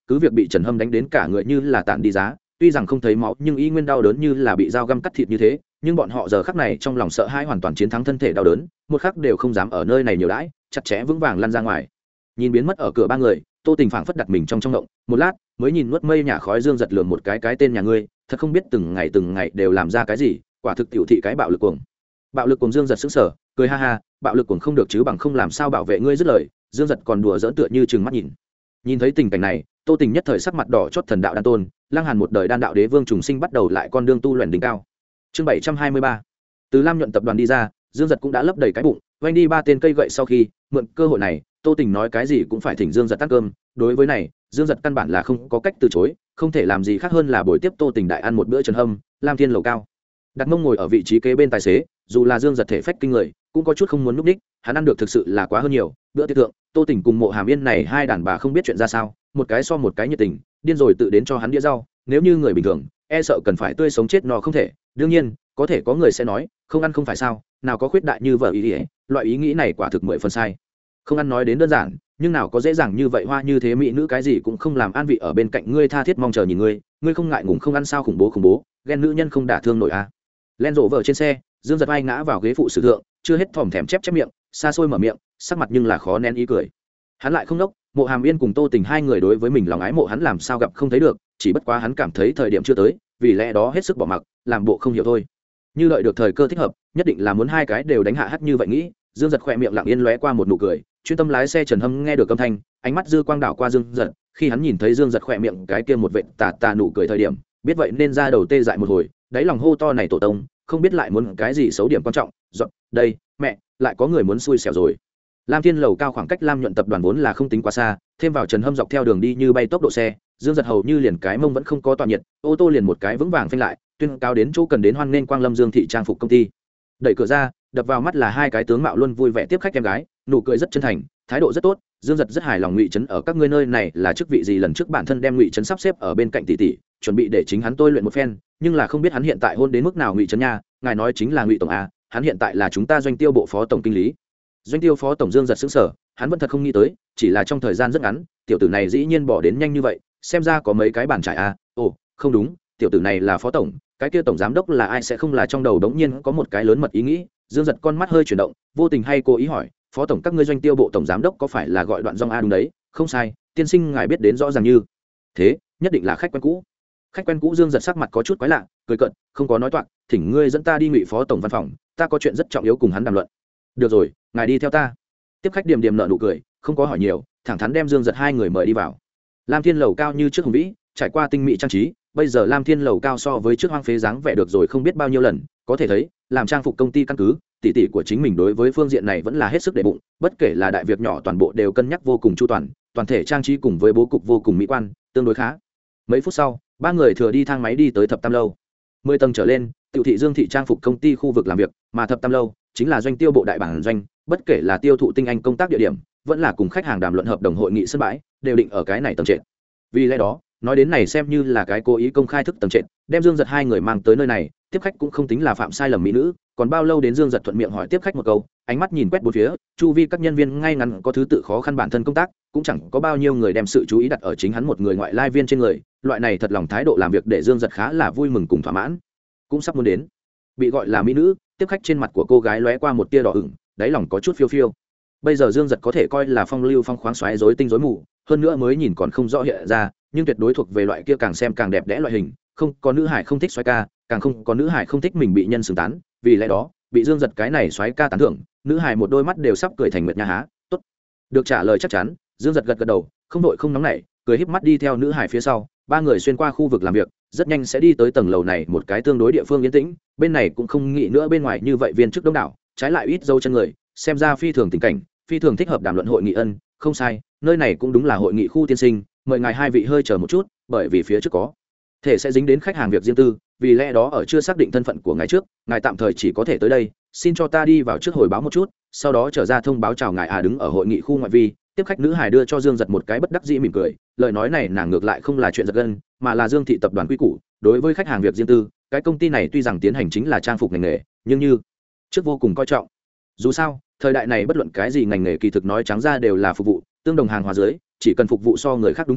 cứ việc bị Trần Hâm đánh đến cả người như là tản đi giá, tuy rằng không thấy máu nhưng y nguyên đau đớn như là bị dao găm cắt thịt như thế, nhưng bọn họ giờ khắc này trong lòng sợ hãi hoàn toàn chiến thắng thân thể đau đớn, một khắc đều không dám ở nơi này nhiều đãi, chặt chẽ vững vàng lăn ra ngoài. Nhìn biến mất ở cửa ba người, Tô Tình phảng phất đặt mình trong trong động, một lát mới nhìn nuốt mây nhả khói Dương Giật lườm một cái cái tên nhà ngươi, thật không biết từng ngày từng ngày đều làm ra cái gì, quả thực tiểu thị cái bạo lực cuồng. Bạo lực cuồng Dương Giật sững sờ, cười ha ha, bạo lực cuồng không được chứ bằng không làm sao bảo vệ ngươi dứt lời, Dương Giật còn đùa giỡn tựa như trừng mắt nhìn. Nhìn thấy tình cảnh này, Tô Tình nhất thời sắc mặt đỏ chót thần đạo đan tôn, Lăng Hàn một đời đan đạo đế vương trùng sinh bắt đầu lại con đường tu luyện đỉnh cao. Chương bảy trăm hai mươi ba. Từ Lam nhuận tập đoàn đi ra, Dương Giật cũng đã lấp đầy cái bụng, vanh đi ba tên cây gậy sau khi, mượn cơ hội này, Tô Tình nói cái gì cũng phải thỉnh Dương Giật ăn cơm, đối với này, Dương Giật căn bản là không có cách từ chối, không thể làm gì khác hơn là buổi tiếp Tô Tình đại ăn một bữa Trần Hâm, Lam Thiên lầu cao. Đặt mông ngồi ở vị trí kế bên tài xế, dù là Dương Giật thể phách kinh người, cũng có chút không muốn núp đích, hắn ăn được thực sự là quá hơn nhiều. Bữa tiệc thượng, Tô Tình cùng Mộ Hàm Yên này hai đàn bà không biết chuyện ra sao, một cái so một cái nhiệt tình, điên rồi tự đến cho hắn đĩa rau, nếu như người bình thường, e sợ cần phải tươi sống chết no không thể. Đương nhiên, có thể có người sẽ nói, không ăn không phải sao, nào có khuyết đại như vợ ý ấy, loại ý nghĩ này quả thực mười phần sai. Không ăn nói đến đơn giản, nhưng nào có dễ dàng như vậy, hoa như thế mỹ nữ cái gì cũng không làm, an vị ở bên cạnh ngươi tha thiết mong chờ nhìn ngươi, ngươi không ngại ngùng không ăn sao, khủng bố khủng bố, ghen nữ nhân không đả thương nổi à. Len rộ vợ trên xe, Dương Giật vai ngã vào ghế phụ sử thượng, chưa hết thòm thèm chép chép miệng, xa xôi mở miệng, sắc mặt nhưng là khó nén ý cười. Hắn lại không đốc, Mộ Hàm Yên cùng Tô Tình hai người đối với mình lòng ái mộ hắn làm sao gặp không thấy được, chỉ bất quá hắn cảm thấy thời điểm chưa tới, vì lẽ đó hết sức bỏ mặc, làm bộ không hiểu thôi. Như đợi được thời cơ thích hợp, nhất định là muốn hai cái đều đánh hạ hắt như vậy nghĩ. Dương Giật khỏe miệng lặng yên lóe qua một nụ cười, chuyên tâm lái xe Trần Hâm nghe được âm thanh, ánh mắt dư quang đảo qua Dương Giật, khi hắn nhìn thấy Dương Giật khỏe miệng cái kia một vệt tà tà nụ cười thời điểm, biết vậy nên ra đầu tê dại một hồi, đáy lòng hô to này tổ tông, không biết lại muốn cái gì xấu điểm quan trọng, dọn, đây, mẹ, lại có người muốn xui xẻo rồi. Lam Thiên lầu cao khoảng cách Lam nhuận tập đoàn vốn là không tính quá xa, thêm vào Trần Hâm dọc theo đường đi như bay tốc độ xe, Dương Giật hầu như liền cái mông vẫn không có tọa nhiệt, ô tô liền một cái vững vàng phanh lại, tuyên cao đến chỗ cần đến hoan nên Quang Lâm Dương thị trang phục công ty. Đẩy cửa ra, đập vào mắt là hai cái tướng mạo luôn vui vẻ tiếp khách em gái, nụ cười rất chân thành, thái độ rất tốt. Dương Giật rất hài lòng. Ngụy Trấn ở các ngươi nơi này là chức vị gì? Lần trước bản thân đem Ngụy Trấn sắp xếp ở bên cạnh tỷ tỷ, chuẩn bị để chính hắn tôi luyện một phen, nhưng là không biết hắn hiện tại hôn đến mức nào. Ngụy Trấn nha, ngài nói chính là Ngụy tổng a, hắn hiện tại là chúng ta doanh tiêu bộ phó tổng kinh lý. Doanh tiêu phó tổng. Dương Giật sững sờ, hắn vẫn thật không nghĩ tới, chỉ là trong thời gian rất ngắn, tiểu tử này dĩ nhiên bỏ đến nhanh như vậy, xem ra có mấy cái bàn trải a. Ồ, không đúng, tiểu tử này là phó tổng, cái kia tổng giám đốc là ai sẽ không là trong đầu đống nhiên có một cái lớn mật ý nghĩ. Dương Giật con mắt hơi chuyển động, vô tình hay cố ý hỏi, phó tổng các ngươi doanh tiêu bộ tổng giám đốc có phải là gọi Đoạn Dung a? Đúng đấy, không sai, tiên sinh ngài biết đến rõ ràng như thế, nhất định là khách quen cũ. Khách quen cũ. Dương Giật sắc mặt có chút quái lạ, cười cợt, không có nói toạc, thỉnh ngươi dẫn ta đi Ngụy phó tổng văn phòng, ta có chuyện rất trọng yếu cùng hắn đàm luận. Được rồi, ngài đi theo ta. Tiếp khách điềm điềm nợ nụ cười, không có hỏi nhiều, thẳng thắn đem Dương Giật hai người mời đi vào. Lam Thiên lầu cao như trước hùng vĩ, trải qua tinh mỹ trang trí, bây giờ Lam Thiên lầu cao so với trước hoang phế dáng vẻ được rồi không biết bao nhiêu lần, có thể thấy làm trang phục công ty căn cứ, tỷ tỷ của chính mình đối với phương diện này vẫn là hết sức để bụng, bất kể là đại việc nhỏ toàn bộ đều cân nhắc vô cùng chu toàn, toàn thể trang trí cùng với bố cục vô cùng mỹ quan, tương đối khá. Mấy phút sau, ba người thừa đi thang máy đi tới Thập Tam lâu. Mười tầng trở lên, Tiểu thị Dương thị trang phục công ty khu vực làm việc, mà Thập Tam lâu chính là doanh tiêu bộ đại bản doanh, bất kể là tiêu thụ tinh anh công tác địa điểm, vẫn là cùng khách hàng đàm luận hợp đồng hội nghị sân bãi, đều định ở cái này tầng trệt. Vì lẽ đó, nói đến này xem như là cái cố ý công khai thức tầng trệt, đem Dương Giật hai người mang tới nơi này, tiếp khách cũng không tính là phạm sai lầm mỹ nữ. Còn bao lâu đến? Dương Giật thuận miệng hỏi tiếp khách một câu, ánh mắt nhìn quét bốn phía, chu vi các nhân viên ngay ngắn có thứ tự khó khăn bản thân công tác, cũng chẳng có bao nhiêu người đem sự chú ý đặt ở chính hắn một người ngoại lai viên trên người. Loại này thật lòng thái độ làm việc để Dương Giật khá là vui mừng cùng thỏa mãn. Cũng sắp muốn đến, bị gọi là mỹ nữ, tiếp khách trên mặt của cô gái lóe qua một tia đỏ ửng, đáy lòng có chút phiêu phiêu. Bây giờ Dương Giật có thể coi là phong lưu phong khoáng xoáy rối tinh rối mù, hơn nữa mới nhìn còn không rõ hiện ra, nhưng tuyệt đối thuộc về loại kia càng xem càng đẹp đẽ loại hình, không có nữ hải không thích xoáy ca, càng không có nữ hải không thích mình bị nhân xứng tán. Vì lẽ đó, bị Dương Giật cái này xoáy ca tán thưởng, nữ hải một đôi mắt đều sắp cười thành nguyệt nha há. Tốt, được trả lời chắc chắn, Dương Giật gật gật đầu, không đội không nóng nảy, cười híp mắt đi theo nữ hải phía sau. Ba người xuyên qua khu vực làm việc, rất nhanh sẽ đi tới tầng lầu này, một cái tương đối địa phương yên tĩnh, bên này cũng không nghĩ nữa bên ngoài như vậy viên chức đông đảo, trái lại ít dâu chân người, xem ra phi thường tình cảnh, phi thường thích hợp đàm luận hội nghị. Ân, không sai, nơi này cũng đúng là hội nghị khu tiên sinh, mời ngài hai vị hơi chờ một chút, bởi vì phía trước có thể sẽ dính đến khách hàng việc riêng tư, vì lẽ đó ở chưa xác định thân phận của ngài trước, ngài tạm thời chỉ có thể tới đây, xin cho ta đi vào trước hồi báo một chút, sau đó trở ra thông báo chào ngài. À, đứng ở hội nghị khu ngoại vi, tiếp khách nữ hài đưa cho Dương Giật một cái bất đắc dĩ mỉm cười, lời nói này nàng ngược lại không là chuyện giật gân, mà là Dương thị tập đoàn quy củ, đối với khách hàng việc riêng tư, cái công ty này tuy rằng tiến hành chính là trang phục ngành nghề, nhưng như trước vô cùng coi trọng. Dù sao, thời đại này bất luận cái gì ngành nghề kỳ thực nói trắng ra đều là phục vụ, tương đồng hàng hóa dưới, chỉ cần phục vụ so người khác đúng chỗ,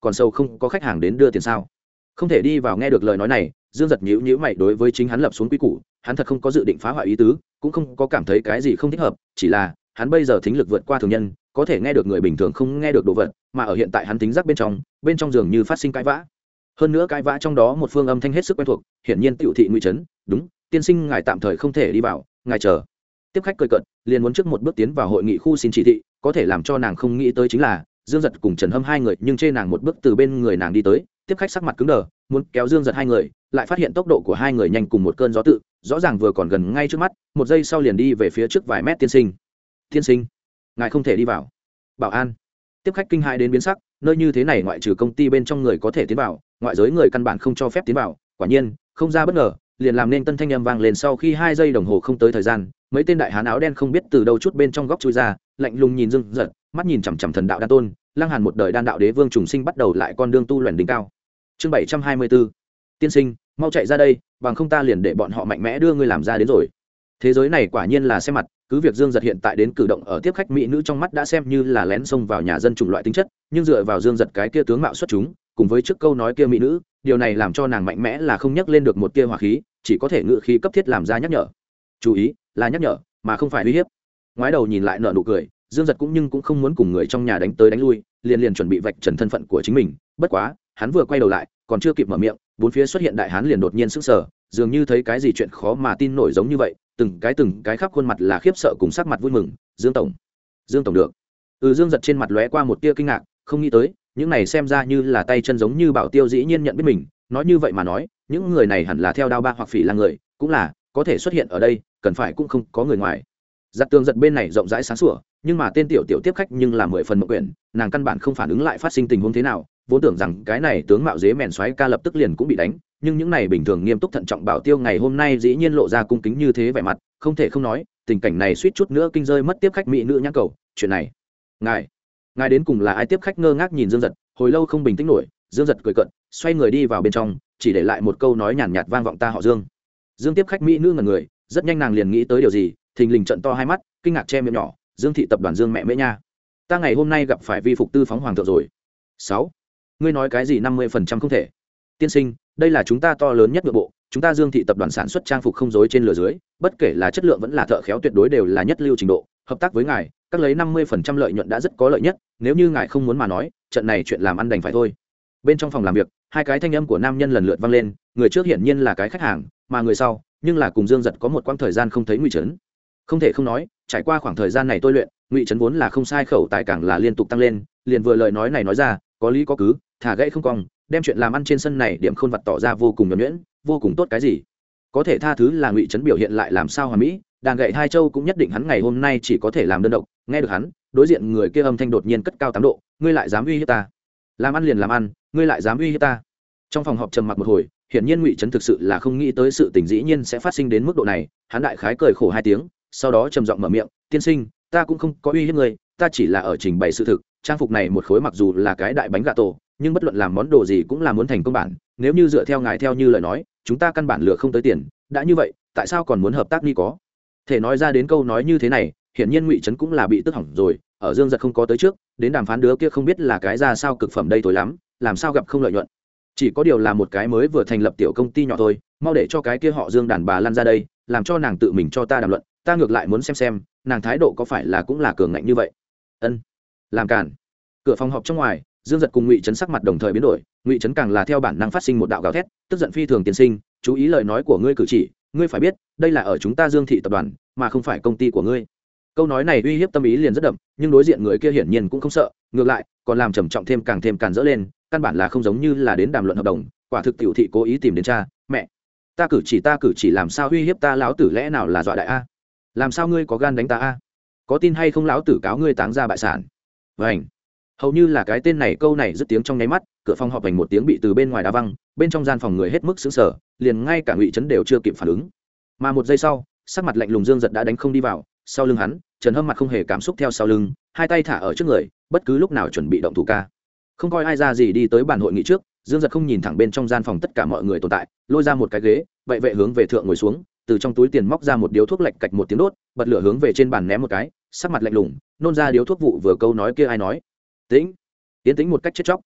còn sâu không có khách hàng đến đưa tiền sao? Không thể đi vào. Nghe được lời nói này, Dương Giật nhíu nhíu mày, đối với chính hắn lập xuống quy củ, hắn thật không có dự định phá hoại ý tứ, cũng không có cảm thấy cái gì không thích hợp, chỉ là hắn bây giờ thính lực vượt qua thường nhân, có thể nghe được người bình thường không nghe được đồ vật, mà ở hiện tại hắn tính giác bên trong, bên trong giường như phát sinh cãi vã. Hơn nữa cãi vã trong đó một phương âm thanh hết sức quen thuộc, hiển nhiên tiểu thị Ngụy Trấn, đúng, tiên sinh ngài tạm thời không thể đi vào, ngài chờ. Tiếp khách cười cợt, liền muốn trước một bước tiến vào hội nghị khu xin chỉ thị, có thể làm cho nàng không nghĩ tới chính là Dương Giật cùng Trần Hâm hai người, nhưng trên nàng một bước từ bên người nàng đi tới. Tiếp khách sắc mặt cứng đờ, muốn kéo Dương Giật hai người, lại phát hiện tốc độ của hai người nhanh cùng một cơn gió tự, rõ ràng vừa còn gần ngay trước mắt, một giây sau liền đi về phía trước vài mét. Tiên sinh, tiên sinh, ngài không thể đi vào. Bảo an. Tiếp khách kinh hãi đến biến sắc, nơi như thế này ngoại trừ công ty bên trong người có thể tiến vào, ngoại giới người căn bản không cho phép tiến vào. Quả nhiên, không ra bất ngờ, liền làm nên tân thanh âm vang lên. Sau khi hai giây đồng hồ không tới thời gian, mấy tên đại hán áo đen không biết từ đâu chút bên trong góc chui ra, lạnh lùng nhìn Dương Giật, mắt nhìn chằm chằm thần đạo đan tôn, Lăng Hàn một đời đan đạo đế vương trùng sinh bắt đầu lại con đường tu luyện đỉnh cao. Chương bảy trăm hai mươi tư. Tiên sinh, mau chạy ra đây, bằng không ta liền để bọn họ mạnh mẽ đưa ngươi làm ra đến rồi. Thế giới này quả nhiên là xem mặt, cứ việc Dương Giật hiện tại đến cử động ở tiếp khách mỹ nữ trong mắt đã xem như là lén xông vào nhà dân chủng loại tính chất, nhưng dựa vào Dương Giật cái kia tướng mạo xuất chúng, cùng với trước câu nói kia mỹ nữ, điều này làm cho nàng mạnh mẽ là không nhắc lên được một tia hỏa khí, chỉ có thể ngự khí cấp thiết làm ra nhắc nhở. Chú ý, là nhắc nhở, mà không phải uy hiếp. Ngoái đầu nhìn lại nở nụ cười, Dương Giật cũng nhưng cũng không muốn cùng người trong nhà đánh tới đánh lui, liền liền chuẩn bị vạch trần thân phận của chính mình, bất quá, hắn vừa quay đầu lại, còn chưa kịp mở miệng, bốn phía xuất hiện đại hán liền đột nhiên sững sờ, dường như thấy cái gì chuyện khó mà tin nổi giống như vậy, từng cái từng cái khắp khuôn mặt là khiếp sợ cùng sắc mặt vui mừng. Dương tổng, Dương tổng được. Ừ, Dương Giật trên mặt lóe qua một tia kinh ngạc, không nghĩ tới, những này xem ra như là tay chân giống như bảo tiêu dĩ nhiên nhận biết mình, nói như vậy mà nói, những người này hẳn là theo đao ba hoặc phỉ là người, cũng là có thể xuất hiện ở đây, cần phải cũng không có người ngoài. Giặt tường giật bên này rộng rãi sáng sủa, nhưng mà tên tiểu tiểu tiếp khách nhưng là mười phần mộng quyển, nàng căn bản không phản ứng lại phát sinh tình huống thế nào, vốn tưởng rằng cái này tướng mạo dế mèn xoáy ca lập tức liền cũng bị đánh, nhưng những này bình thường nghiêm túc thận trọng bảo tiêu ngày hôm nay dĩ nhiên lộ ra cung kính như thế vẻ mặt, không thể không nói, tình cảnh này suýt chút nữa kinh rơi mất tiếp khách mỹ nữ nhãn cầu. Chuyện này, ngài, ngài đến cùng là ai? Tiếp khách ngơ ngác nhìn Dương Giật, hồi lâu không bình tĩnh nổi. Dương Giật cười cợt, xoay người đi vào bên trong, chỉ để lại một câu nói nhàn nhạt vang vọng: ta họ Dương. Dương tiếp khách mỹ nữ ngẩn người, rất nhanh nàng liền nghĩ tới điều gì, thình lình trận to hai mắt, kinh ngạc che miệng nhỏ. Dương thị tập đoàn Dương mẹ mễ nha, ta ngày hôm nay gặp phải vi phục tư phóng hoàng thượng rồi. Sáu, ngươi nói cái gì năm mươi phần trăm không thể? Tiên sinh, đây là chúng ta to lớn nhất nội bộ, chúng ta Dương thị tập đoàn sản xuất trang phục không dối trên lừa dưới, bất kể là chất lượng vẫn là thợ khéo tuyệt đối đều là nhất lưu trình độ, hợp tác với ngài, các lấy năm mươi phần trăm lợi nhuận đã rất có lợi nhất, nếu như ngài không muốn mà nói, trận này chuyện làm ăn đành phải thôi. Bên trong phòng làm việc, hai cái thanh âm của nam nhân lần lượt vang lên, người trước hiển nhiên là cái khách hàng, mà người sau, nhưng là cùng Dương Giật có một quãng thời gian không thấy Ngụy Trấn. Không thể không nói, trải qua khoảng thời gian này tôi luyện, Ngụy Trấn vốn là không sai, khẩu tài càng là liên tục tăng lên, liền vừa lời nói này nói ra, có lý có cứ, thả gãy không cong, đem chuyện làm ăn trên sân này điểm khôn vật tỏ ra vô cùng nhuần nhuyễn, vô cùng tốt. Cái gì có thể tha thứ là Ngụy Trấn biểu hiện lại làm sao hoàn mỹ, đàn gậy hai châu cũng nhất định hắn ngày hôm nay chỉ có thể làm đơn độc. Nghe được hắn, đối diện người kia âm thanh đột nhiên cất cao tám độ: ngươi lại dám uy hiếp ta? Làm ăn liền làm ăn, ngươi lại dám uy hiếp ta? Trong phòng họp trầm mặc một hồi, hiển nhiên Ngụy Trấn thực sự là không nghĩ tới sự tình dĩ nhiên sẽ phát sinh đến mức độ này, hắn đại khái cười khổ hai tiếng, sau đó trầm giọng mở miệng: tiên sinh, ta cũng không có uy hiếp người, ta chỉ là ở trình bày sự thực. Trang phục này một khối mặc dù là cái đại bánh gà tổ, nhưng bất luận làm món đồ gì cũng là muốn thành công bản, nếu như dựa theo ngài theo như lời nói, chúng ta căn bản lừa không tới tiền, đã như vậy tại sao còn muốn hợp tác đi? Có thể nói ra đến câu nói như thế này, hiển nhiên Ngụy Trấn cũng là bị tức hỏng rồi. Ở Dương Giật không có tới trước, đến đàm phán đứa kia không biết là cái ra sao cực phẩm đây tối lắm, làm sao gặp không lợi nhuận. Chỉ có điều là một cái mới vừa thành lập tiểu công ty nhỏ thôi, mau để cho cái kia họ Dương đàn bà lăn ra đây, làm cho nàng tự mình cho ta đàm luận, ta ngược lại muốn xem xem nàng thái độ có phải là cũng là cường ngạnh như vậy. Ân, làm cản. Cửa phòng họp trong ngoài, Dương Giật cùng Ngụy Trấn sắc mặt đồng thời biến đổi, Ngụy Trấn càng là theo bản năng phát sinh một đạo gào thét, tức giận phi thường. Tiên sinh, chú ý lời nói của ngươi cử chỉ, ngươi phải biết, đây là ở chúng ta Dương thị tập đoàn, mà không phải công ty của ngươi. Câu nói này uy hiếp tâm ý liền rất đậm, nhưng đối diện người kia hiển nhiên cũng không sợ, ngược lại còn làm trầm trọng thêm, càng thêm càn rỡ lên, căn bản là không giống như là đến đàm luận hợp đồng, quả thực tiểu thị cố ý tìm đến cha mẹ. Ta cử chỉ ta cử chỉ làm sao uy hiếp ta? Lão tử lẽ nào là dọa đại a? Làm sao ngươi có gan đánh ta a? Có tin hay không lão tử cáo ngươi táng ra bại sản? Vảnh. Hầu như là cái tên này câu này dứt tiếng trong nháy mắt, cửa phòng họp vành một tiếng bị từ bên ngoài đá văng, bên trong gian phòng người hết mức sững sờ, liền ngay cả Ngụy Trấn đều chưa kịp phản ứng. Mà một giây sau, sắc mặt lạnh lùng Dương Giật đã đánh không đi vào, sau lưng hắn, Trần Hâm mặt không hề cảm xúc theo sau lưng, hai tay thả ở trước người, bất cứ lúc nào chuẩn bị động thủ ca. Không coi ai ra gì đi tới bàn hội nghị trước, Dương Giật không nhìn thẳng bên trong gian phòng tất cả mọi người tồn tại, lôi ra một cái ghế, vậy vệ hướng về thượng ngồi xuống, từ trong túi tiền móc ra một điếu thuốc lệch cạch một tiếng đốt, bật lửa hướng về trên bàn ném một cái, sắc mặt lạnh lùng, nôn ra điếu thuốc vụ vừa câu nói kia ai nói. Tĩnh, tiến tĩnh một cách chết chóc.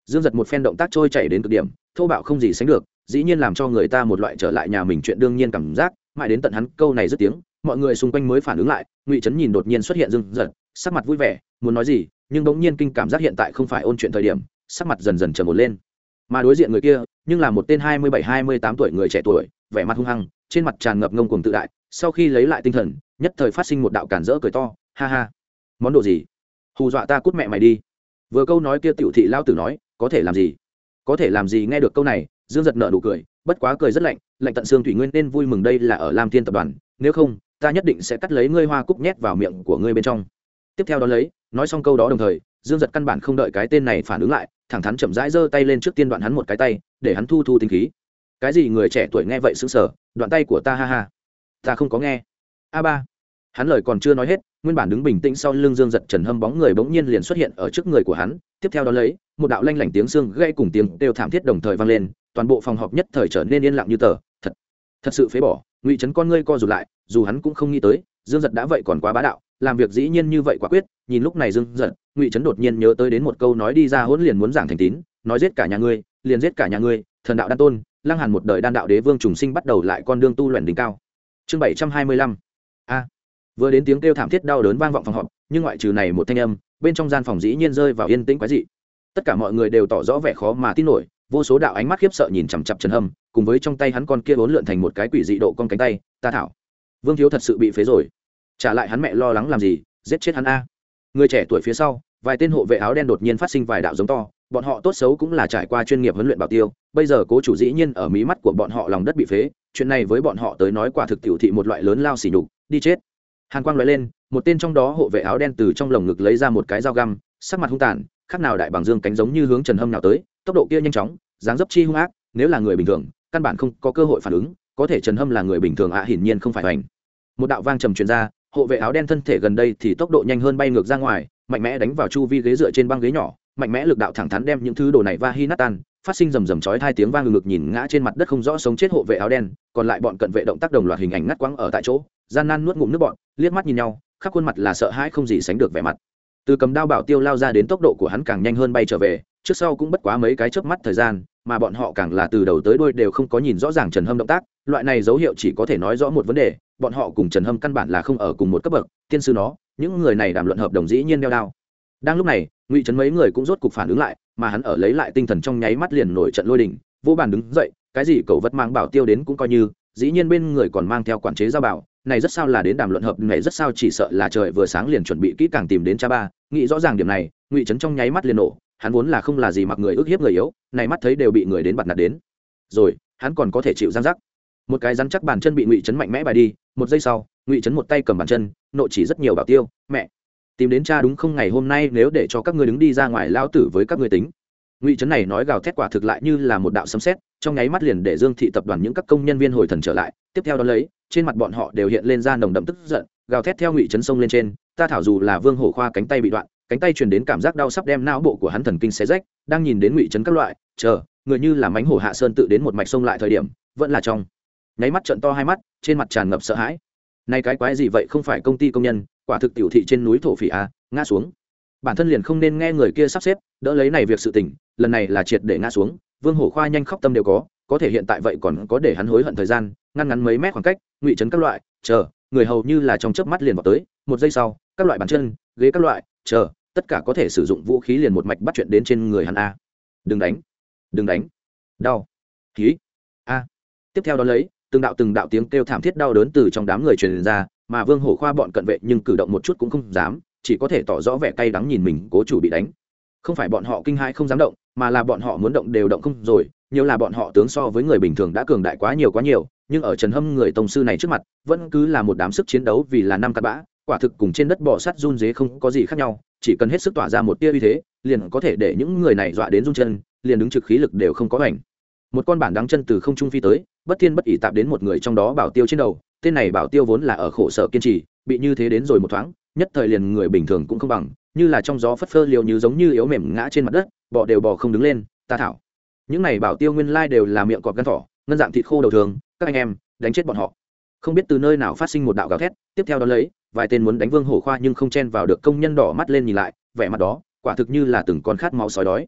Dương Giật một phen động tác trôi chảy đến cực điểm, thô bạo không gì sánh được, dĩ nhiên làm cho người ta một loại trở lại nhà mình chuyện đương nhiên cảm giác, mãi đến tận hắn câu này dứt tiếng, mọi người xung quanh mới phản ứng lại. Ngụy Trấn nhìn đột nhiên xuất hiện Dương Giật, sắc mặt vui vẻ, muốn nói gì, nhưng bỗng nhiên kinh cảm giác hiện tại không phải ôn chuyện thời điểm, sắc mặt dần dần trầm một lên. Mà đối diện người kia, nhưng là một tên hai mươi bảy hai mươi tám tuổi người trẻ tuổi, vẻ mặt hung hăng, trên mặt tràn ngập ngông cuồng tự đại, sau khi lấy lại tinh thần, nhất thời phát sinh một đạo cản rỡ cười to, ha ha, món đồ gì, hù dọa ta cút mẹ mày đi. Vừa câu nói kia tiểu thị lao tử nói, có thể làm gì, có thể làm gì. Nghe được câu này, Dương Giật nở nụ cười, bất quá cười rất lạnh, lạnh tận xương thủy nguyên nên vui mừng đây là ở Lam Thiên tập đoàn, nếu không ta nhất định sẽ cắt lấy ngươi hoa cúc nhét vào miệng của ngươi bên trong. Tiếp theo đó lấy, nói xong câu đó đồng thời, Dương Giật căn bản không đợi cái tên này phản ứng lại, thẳng thắn chậm rãi giơ tay lên trước tiên đoạn hắn một cái tay, để hắn thu thu tinh khí. Cái gì? Người trẻ tuổi nghe vậy sững sờ, đoạn tay của ta, ha ha, ta không có nghe. A ba. Hắn lời còn chưa nói hết, nguyên bản đứng bình tĩnh sau lưng Dương Giật Trần Hâm bóng người bỗng nhiên liền xuất hiện ở trước người của hắn, tiếp theo đó lấy, một đạo lanh lảnh tiếng xương gãy cùng tiếng kêu thảm thiết đồng thời vang lên, toàn bộ phòng họp nhất thời trở nên yên lặng như tờ. Thật, thật sự phế bỏ. Ngụy Trấn con ngươi co rụt lại, dù hắn cũng không nghĩ tới, Dương Giật đã vậy còn quá bá đạo, làm việc dĩ nhiên như vậy quả quyết. Nhìn lúc này Dương Giật, Ngụy Trấn đột nhiên nhớ tới đến một câu nói đi ra hỗn liền muốn giảng thành tín, nói giết cả nhà ngươi, liền giết cả nhà ngươi. Thần đạo đan tôn, Lăng Hàn một đời đan đạo đế vương trùng sinh bắt đầu lại con đường tu luyện đỉnh cao. Chương bảy trăm hai mươi lăm. A. Vừa đến tiếng kêu thảm thiết đau đớn vang vọng phòng họp, nhưng ngoại trừ này một thanh âm, bên trong gian phòng dĩ nhiên rơi vào yên tĩnh quái dị. Tất cả mọi người đều tỏ rõ vẻ khó mà tin nổi, vô số đạo ánh mắt khiếp sợ nhìn chằm chằm Trần Hâm, cùng với trong tay hắn con kia vốn lượn thành một cái quỷ dị độ con cánh tay, ta thảo, Vương thiếu thật sự bị phế rồi. Trả lại hắn mẹ lo lắng làm gì, giết chết hắn a. Người trẻ tuổi phía sau, vài tên hộ vệ áo đen đột nhiên phát sinh vài đạo giống to, bọn họ tốt xấu cũng là trải qua chuyên nghiệp huấn luyện bảo tiêu, bây giờ cố chủ dĩ nhiên ở mí mắt của bọn họ lòng đất bị phế, chuyện này với bọn họ tới nói quả thực tiểu thị một loại lớn lao xỉ nhục, đi chết. Hàn quang lóe lên, một tên trong đó hộ vệ áo đen từ trong lồng ngực lấy ra một cái dao găm, sắc mặt hung tàn, khác nào đại bàng dương cánh giống như hướng Trần Hâm nào tới, tốc độ kia nhanh chóng, dáng dấp chi hung ác, nếu là người bình thường, căn bản không có cơ hội phản ứng, có thể Trần Hâm là người bình thường ạ, à, hiển nhiên không phải hoành. Một đạo vang trầm truyền ra, hộ vệ áo đen thân thể gần đây thì tốc độ nhanh hơn bay ngược ra ngoài, mạnh mẽ đánh vào chu vi ghế dựa trên băng ghế nhỏ, mạnh mẽ lực đạo thẳng thắn đem những thứ đồ này va hi nát tan, phát sinh rầm rầm chói hai tiếng vang ngực nhìn ngã trên mặt đất không rõ sống chết hộ vệ áo đen, còn lại bọn cận vệ động tác đồng loạt hình ảnh ngắt quãng ở tại chỗ, gian nan nuốt ngụm nước bọn, liếc mắt nhìn nhau, khắp khuôn mặt là sợ hãi không gì sánh được vẻ mặt. Từ cầm đao bảo tiêu lao ra đến tốc độ của hắn càng nhanh hơn bay trở về, trước sau cũng bất quá mấy cái chớp mắt thời gian, mà bọn họ càng là từ đầu tới đuôi đều không có nhìn rõ ràng Trần Hâm động tác, loại này dấu hiệu chỉ có thể nói rõ một vấn đề, bọn họ cùng Trần Hâm căn bản là không ở cùng một cấp bậc, tiên sư nó, những người này đàm luận hợp đồng dĩ nhiên đeo đao. Đang lúc này, Ngụy Trấn mấy người cũng rốt cục phản ứng lại, mà hắn ở lấy lại tinh thần trong nháy mắt liền nổi trận lôi đình, vô bàn đứng dậy, cái gì cẩu vật mang bảo tiêu đến cũng coi như, dĩ nhiên bên người còn mang theo quản chế giao bảo, này rất sao là đến đàm luận hợp này rất sao chỉ sợ là trời vừa sáng liền chuẩn bị kỹ càng tìm đến cha ba, nghĩ rõ ràng điểm này, Ngụy Trấn trong nháy mắt liền nổ, hắn vốn là không là gì mặc người ức hiếp người yếu, này mắt thấy đều bị người đến bật nạt đến, rồi, hắn còn có thể chịu giang giác. Một cái rắn chắc bàn chân bị Ngụy Trấn mạnh mẽ bài đi, một giây sau, Ngụy Trấn một tay cầm bàn chân, nộ chỉ rất nhiều bảo tiêu, mẹ, tìm đến cha đúng không, ngày hôm nay nếu để cho các ngươi đứng đi ra ngoài lao tử với các ngươi tính. Ngụy Trấn này nói gào thét quả thực lại như là một đạo sấm sét, trong nháy mắt liền để Dương thị tập đoàn những các công nhân viên hồi thần trở lại, tiếp theo đó lấy, trên mặt bọn họ đều hiện lên ra nồng đậm tức giận, gào thét theo Ngụy Trấn xông lên trên, ta thảo dù là Vương Hổ Khoa cánh tay bị đoạn, cánh tay truyền đến cảm giác đau sắp đem não bộ của hắn thần kinh xé rách, đang nhìn đến Ngụy Trấn các loại, chờ, người như là mánh hổ hạ sơn tự đến một mạch xông lại thời điểm, vẫn là trong nháy mắt trợn to hai mắt, trên mặt tràn ngập sợ hãi. Này cái quái gì vậy, không phải công ty công nhân, quả thực tiểu thị trên núi thổ phỉ a, ngã xuống. Bản thân liền không nên nghe người kia sắp xếp, đỡ lấy này việc sự tình, lần này là triệt để ngã xuống, Vương Hổ Khoa nhanh khóc tâm đều có, có thể hiện tại vậy còn có để hắn hối hận thời gian, ngăn ngắn mấy mét khoảng cách, Ngụy Trấn các loại, chờ, người hầu như là trong chớp mắt liền vào tới, một giây sau, các loại bàn chân, ghế các loại, chờ, tất cả có thể sử dụng vũ khí liền một mạch bắt chuyện đến trên người hắn a. Đừng đánh, đừng đánh, đau, khí, a. Tiếp theo đó lấy, từng đạo từng đạo tiếng kêu thảm thiết đau đớn từ trong đám người truyền ra, mà Vương Hổ Khoa bọn cận vệ nhưng cử động một chút cũng không dám, chỉ có thể tỏ rõ vẻ cay đắng nhìn mình cố chủ bị đánh. Không phải bọn họ kinh hãi không dám động, mà là bọn họ muốn động đều động không rồi, nhiều là bọn họ tướng so với người bình thường đã cường đại quá nhiều quá nhiều, nhưng ở Trần Hâm người tông sư này trước mặt, vẫn cứ là một đám sức chiến đấu vì là năm cặn bã, quả thực cùng trên đất bò sắt run rế không có gì khác nhau, chỉ cần hết sức tỏa ra một tia uy thế, liền có thể để những người này dọa đến run chân, liền đứng trực khí lực đều không có ảnh. Một con bản đắng chân từ không trung phi tới, bất thiên bất ỷ tạp đến một người trong đó bảo tiêu trên đầu, tên này bảo tiêu vốn là ở khổ sở kiên trì, bị như thế đến rồi một thoáng, nhất thời liền người bình thường cũng không bằng, như là trong gió phất phơ liều như giống như yếu mềm ngã trên mặt đất, bò đều bò không đứng lên, ta thảo. Những này bảo tiêu nguyên lai đều là miệng cọp gan thỏ, ngân dạng thịt khô đầu thường, các anh em, đánh chết bọn họ. Không biết từ nơi nào phát sinh một đạo gào thét, tiếp theo đó lấy, vài tên muốn đánh Vương Hổ Khoa nhưng không chen vào được công nhân đỏ mắt lên nhìn lại, vẻ mặt đó, quả thực như là từng con khát máu sói đói.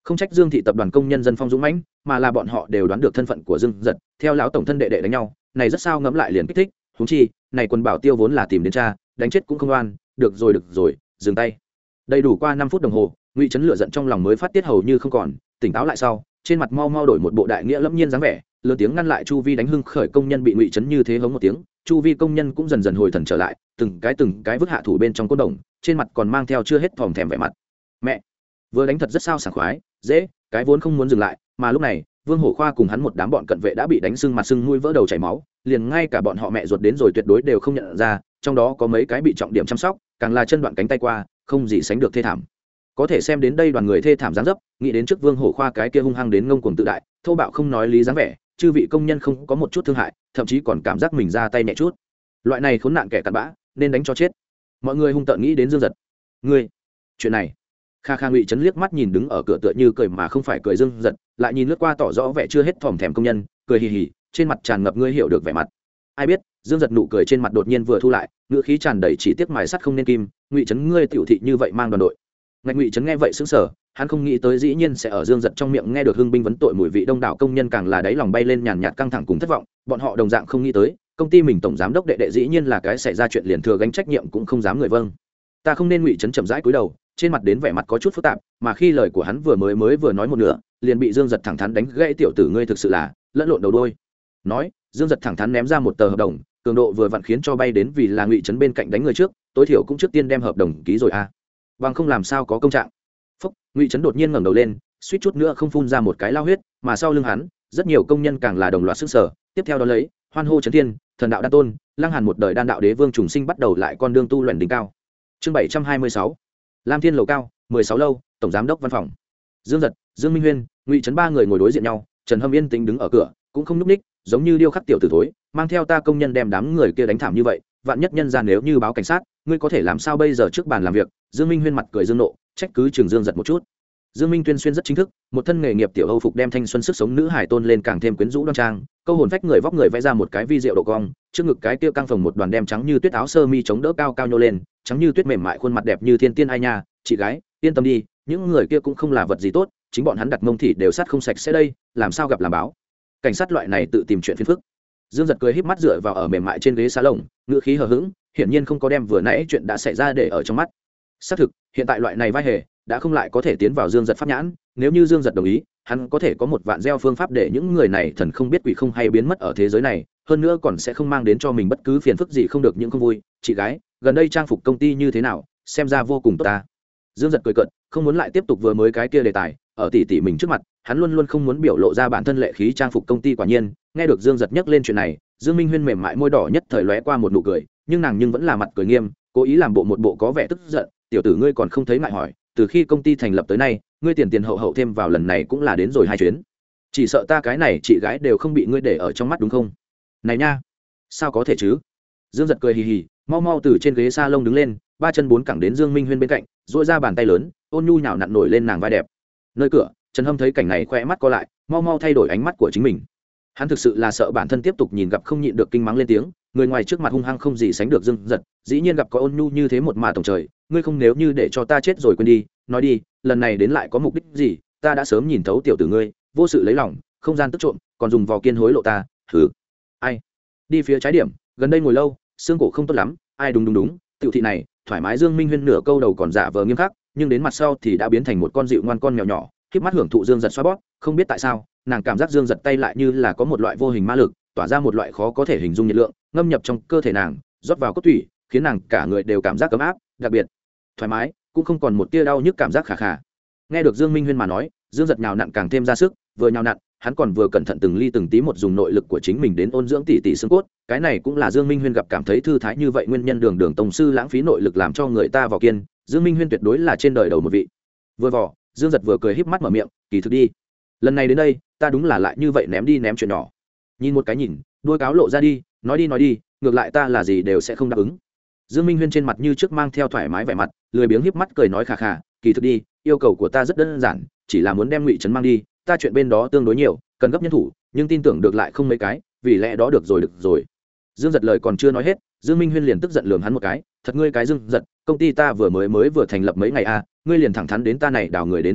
Không trách Dương thị tập đoàn công nhân dân phong dũng mãnh, mà là bọn họ đều đoán được thân phận của Dương Giật, theo lão tổng thân đệ đệ đánh nhau, này rất sao ngẫm lại liền kích thích, huống chi, này quần bảo tiêu vốn là tìm đến cha, đánh chết cũng không oan, được rồi được rồi, dừng tay. Đầy đủ qua năm phút đồng hồ, Ngụy Trấn lửa giận trong lòng mới phát tiết hầu như không còn, tỉnh táo lại sau, trên mặt mau mau đổi một bộ đại nghĩa lẫm nhiên dáng vẻ, lớn tiếng ngăn lại chu vi đánh hưng khởi công nhân bị Ngụy Trấn như thế hống một tiếng, chu vi công nhân cũng dần dần hồi thần trở lại, từng cái từng cái vứt hạ thủ bên trong côn đồng, trên mặt còn mang theo chưa hết thòm thèm vẻ mặt. Mẹ, vừa đánh thật rất sao sảng khoái, dễ, cái vốn không muốn dừng lại, mà lúc này, Vương Hổ Khoa cùng hắn một đám bọn cận vệ đã bị đánh sưng mặt sưng mũi vỡ đầu chảy máu, liền ngay cả bọn họ mẹ ruột đến rồi tuyệt đối đều không nhận ra, trong đó có mấy cái bị trọng điểm chăm sóc, càng là chân đoạn cánh tay qua, không gì sánh được thê thảm. Có thể xem đến đây đoàn người thê thảm dáng dấp, nghĩ đến trước Vương Hổ Khoa cái kia hung hăng đến ngông cuồng tự đại, thô bạo không nói lý dáng vẻ, chư vị công nhân không có một chút thương hại, thậm chí còn cảm giác mình ra tay nhẹ chút. Loại này khốn nạn kẻ cặn bã, nên đánh cho chết. Mọi người hung tợn nghĩ đến Dương Giật. Ngươi, chuyện này. Kha Kha Ngụy Trấn liếc mắt nhìn đứng ở cửa tựa như cười mà không phải cười Dương Giật, lại nhìn lướt qua tỏ rõ vẻ chưa hết thòm thèm công nhân, cười hì hì, trên mặt tràn ngập ngươi hiểu được vẻ mặt. Ai biết, Dương Giật nụ cười trên mặt đột nhiên vừa thu lại, ngữ khí tràn đầy chỉ tiếc mài sắt không nên kim, Ngụy Trấn ngươi tiểu thị như vậy mang đoàn đội. Ngạch Ngụy Trấn nghe vậy sững sờ, hắn không nghĩ tới dĩ nhiên sẽ ở Dương Giật trong miệng nghe được hưng binh vấn tội mùi vị đông đảo công nhân càng là đáy lòng bay lên nhàn nhạt căng thẳng cùng thất vọng, bọn họ đồng dạng không nghĩ tới, công ty mình tổng giám đốc đệ đệ dĩ nhiên là cái xảy ra chuyện liền thừa gánh trách nhiệm cũng không dám người vâng. Ta không nên. Ngụy Trấn chậm rãi cúi đầu, trên mặt đến vẻ mặt có chút phức tạp, mà khi lời của hắn vừa mới mới vừa nói một nửa, liền bị Dương Giật thẳng thắn đánh gãy tiểu tử ngươi thực sự là lẫn lộn đầu đuôi. Nói, Dương Giật thẳng thắn ném ra một tờ hợp đồng, cường độ vừa vặn khiến cho bay đến vì là Ngụy Trấn bên cạnh đánh người trước, tối thiểu cũng trước tiên đem hợp đồng ký rồi a. À. Bằng không làm sao có công trạng. Phúc, Ngụy Trấn đột nhiên ngẩng đầu lên, suýt chút nữa không phun ra một cái lao huyết, mà sau lưng hắn, rất nhiều công nhân càng là đồng loạt sức sở, tiếp theo đó lấy, hoan hô chấn thiên, thần đạo đan tôn, Lăng Hàn một đời đan đạo đế vương trùng sinh bắt đầu lại con đường tu luyện đỉnh cao. Chương bảy trăm hai mươi sáu, Lam Thiên lầu cao, mười sáu lâu, tổng giám đốc văn phòng. Dương Giật, Dương Minh Huyên, Ngụy Trấn ba người ngồi đối diện nhau, Trần Hâm yên tĩnh đứng ở cửa, cũng không nhúc nhích, giống như điêu khắc tiểu tử thối, mang theo ta công nhân đem đám người kia đánh thảm như vậy, vạn nhất nhân gian nếu như báo cảnh sát, ngươi có thể làm sao bây giờ trước bàn làm việc? Dương Minh Huyên mặt cười dương nộ, trách cứ Trường Dương Giật một chút. Dương Minh Tuyên xuyên rất chính thức, một thân nghề nghiệp tiểu Âu phục đem thanh xuân sức sống nữ hải tôn lên càng thêm quyến rũ đoan trang, câu hồn phách người vóc người vẽ ra một cái vi diệu độ cong, trước ngực cái kia căng phồng một đoàn đem trắng như tuyết áo sơ mi chống đỡ cao cao nhô lên, trắng như tuyết mềm mại khuôn mặt đẹp như thiên tiên ai nha, chị gái, yên tâm đi, những người kia cũng không là vật gì tốt, chính bọn hắn đặt mông thị đều sát không sạch sẽ đây, làm sao gặp làm báo. Cảnh sát loại này tự tìm chuyện phiền phức. Dương Giật cười híp mắt dựa vào ở mềm mại trên ghế salon, ngữ khí hờ hững, hiển nhiên không có đem vừa nãy chuyện đã xảy ra để ở trong mắt. Xác thực, hiện tại loại này vai hề đã không lại có thể tiến vào Dương Giật pháp nhãn, nếu như Dương Giật đồng ý, hắn có thể có một vạn gieo phương pháp để những người này thần không biết quỷ không hay biến mất ở thế giới này, hơn nữa còn sẽ không mang đến cho mình bất cứ phiền phức gì không được những không vui. Chị gái, gần đây trang phục công ty như thế nào, xem ra vô cùng tốt ta. Dương Giật cười cợt, không muốn lại tiếp tục vừa mới cái kia đề tài, ở tỷ tỷ mình trước mặt, hắn luôn luôn không muốn biểu lộ ra bản thân lệ khí trang phục công ty. Quả nhiên, nghe được Dương Giật nhắc lên chuyện này, Dương Minh Huyên mềm mại môi đỏ nhất thời lóe qua một nụ cười, nhưng nàng nhưng vẫn là mặt cười nghiêm, cố ý làm bộ một bộ có vẻ tức giận. Tiểu tử ngươi còn không thấy ngại hỏi, từ khi công ty thành lập tới nay, ngươi tiền tiền hậu hậu thêm vào lần này cũng là đến rồi hai chuyến, chỉ sợ ta cái này chị gái đều không bị ngươi để ở trong mắt đúng không? Này nha, sao có thể chứ? Dương Giật cười hì hì, mau mau từ trên ghế salon đứng lên, ba chân bốn cẳng đến Dương Minh Huyên bên cạnh, duỗi ra bàn tay lớn, ôn nhu nhào nặn nổi lên nàng vai đẹp. Nơi cửa, Trần Hâm thấy cảnh này khỏe mắt co lại, mau mau thay đổi ánh mắt của chính mình. Hắn thực sự là sợ bản thân tiếp tục nhìn gặp không nhịn được kinh mắng lên tiếng, người ngoài trước mặt hung hăng không gì sánh được Dương Giật, dĩ nhiên gặp có ôn nhu như thế một mà tổng trời, ngươi không nếu như để cho ta chết rồi quên đi, nói đi, lần này đến lại có mục đích gì? Ta đã sớm nhìn thấu tiểu tử ngươi, vô sự lấy lòng, không gian tức trộm, còn dùng vò kiên hối lộ ta, thử. Ai? Đi phía trái điểm, gần đây ngồi lâu, xương cổ không tốt lắm, ai đúng đúng đúng, tiểu thị này, thoải mái. Dương Minh Huyên nửa câu đầu còn giả vờ nghiêm khắc, nhưng đến mặt sau thì đã biến thành một con dịu ngoan con mèo nhỏ, khép mắt hưởng thụ Dương Giật xoa bóp, không biết tại sao, nàng cảm giác Dương Giật tay lại như là có một loại vô hình ma lực, tỏa ra một loại khó có thể hình dung nhiệt lượng, ngâm nhập trong cơ thể nàng, rót vào cốt tủy, khiến nàng cả người đều cảm giác ấm áp, đặc biệt thoải mái, cũng không còn một tia đau nhức cảm giác khà khà. Nghe được Dương Minh Huyên mà nói, Dương Giật nhào nặn càng thêm ra sức, vừa nhào nặn, hắn còn vừa cẩn thận từng ly từng tí một dùng nội lực của chính mình đến ôn dưỡng tỉ tỉ xương cốt, cái này cũng là Dương Minh Huyên gặp cảm thấy thư thái như vậy nguyên nhân. Đường đường tổng sư lãng phí nội lực làm cho người ta vào kiên, Dương Minh Huyên tuyệt đối là trên đời đầu một vị. Vừa vò, Dương Giật vừa cười híp mắt mở miệng, kỳ thực đi, lần này đến đây, ta đúng là lại như vậy ném đi ném chuyện nhỏ. Nhìn một cái nhìn, đuôi cáo lộ ra đi, nói đi nói đi, ngược lại ta là gì đều sẽ không đáp ứng. Dương Minh Huyên trên mặt như trước mang theo thoải mái vẻ mặt, lười biếng híp mắt cười nói khà khà, kỳ thực đi, yêu cầu của ta rất đơn giản, chỉ là muốn đem Ngụy Trấn mang đi, ta chuyện bên đó tương đối nhiều, cần gấp nhân thủ, nhưng tin tưởng được lại không mấy cái, vì lẽ đó được rồi được rồi. Dương Giật lời còn chưa nói hết, Dương Minh Huyên liền tức giận lườm hắn một cái, thật ngươi cái Dương Giật, công ty ta vừa mới mới vừa thành lập mấy ngày a, à, ngươi liền thẳng thắn đến ta này đào người đến đúng không?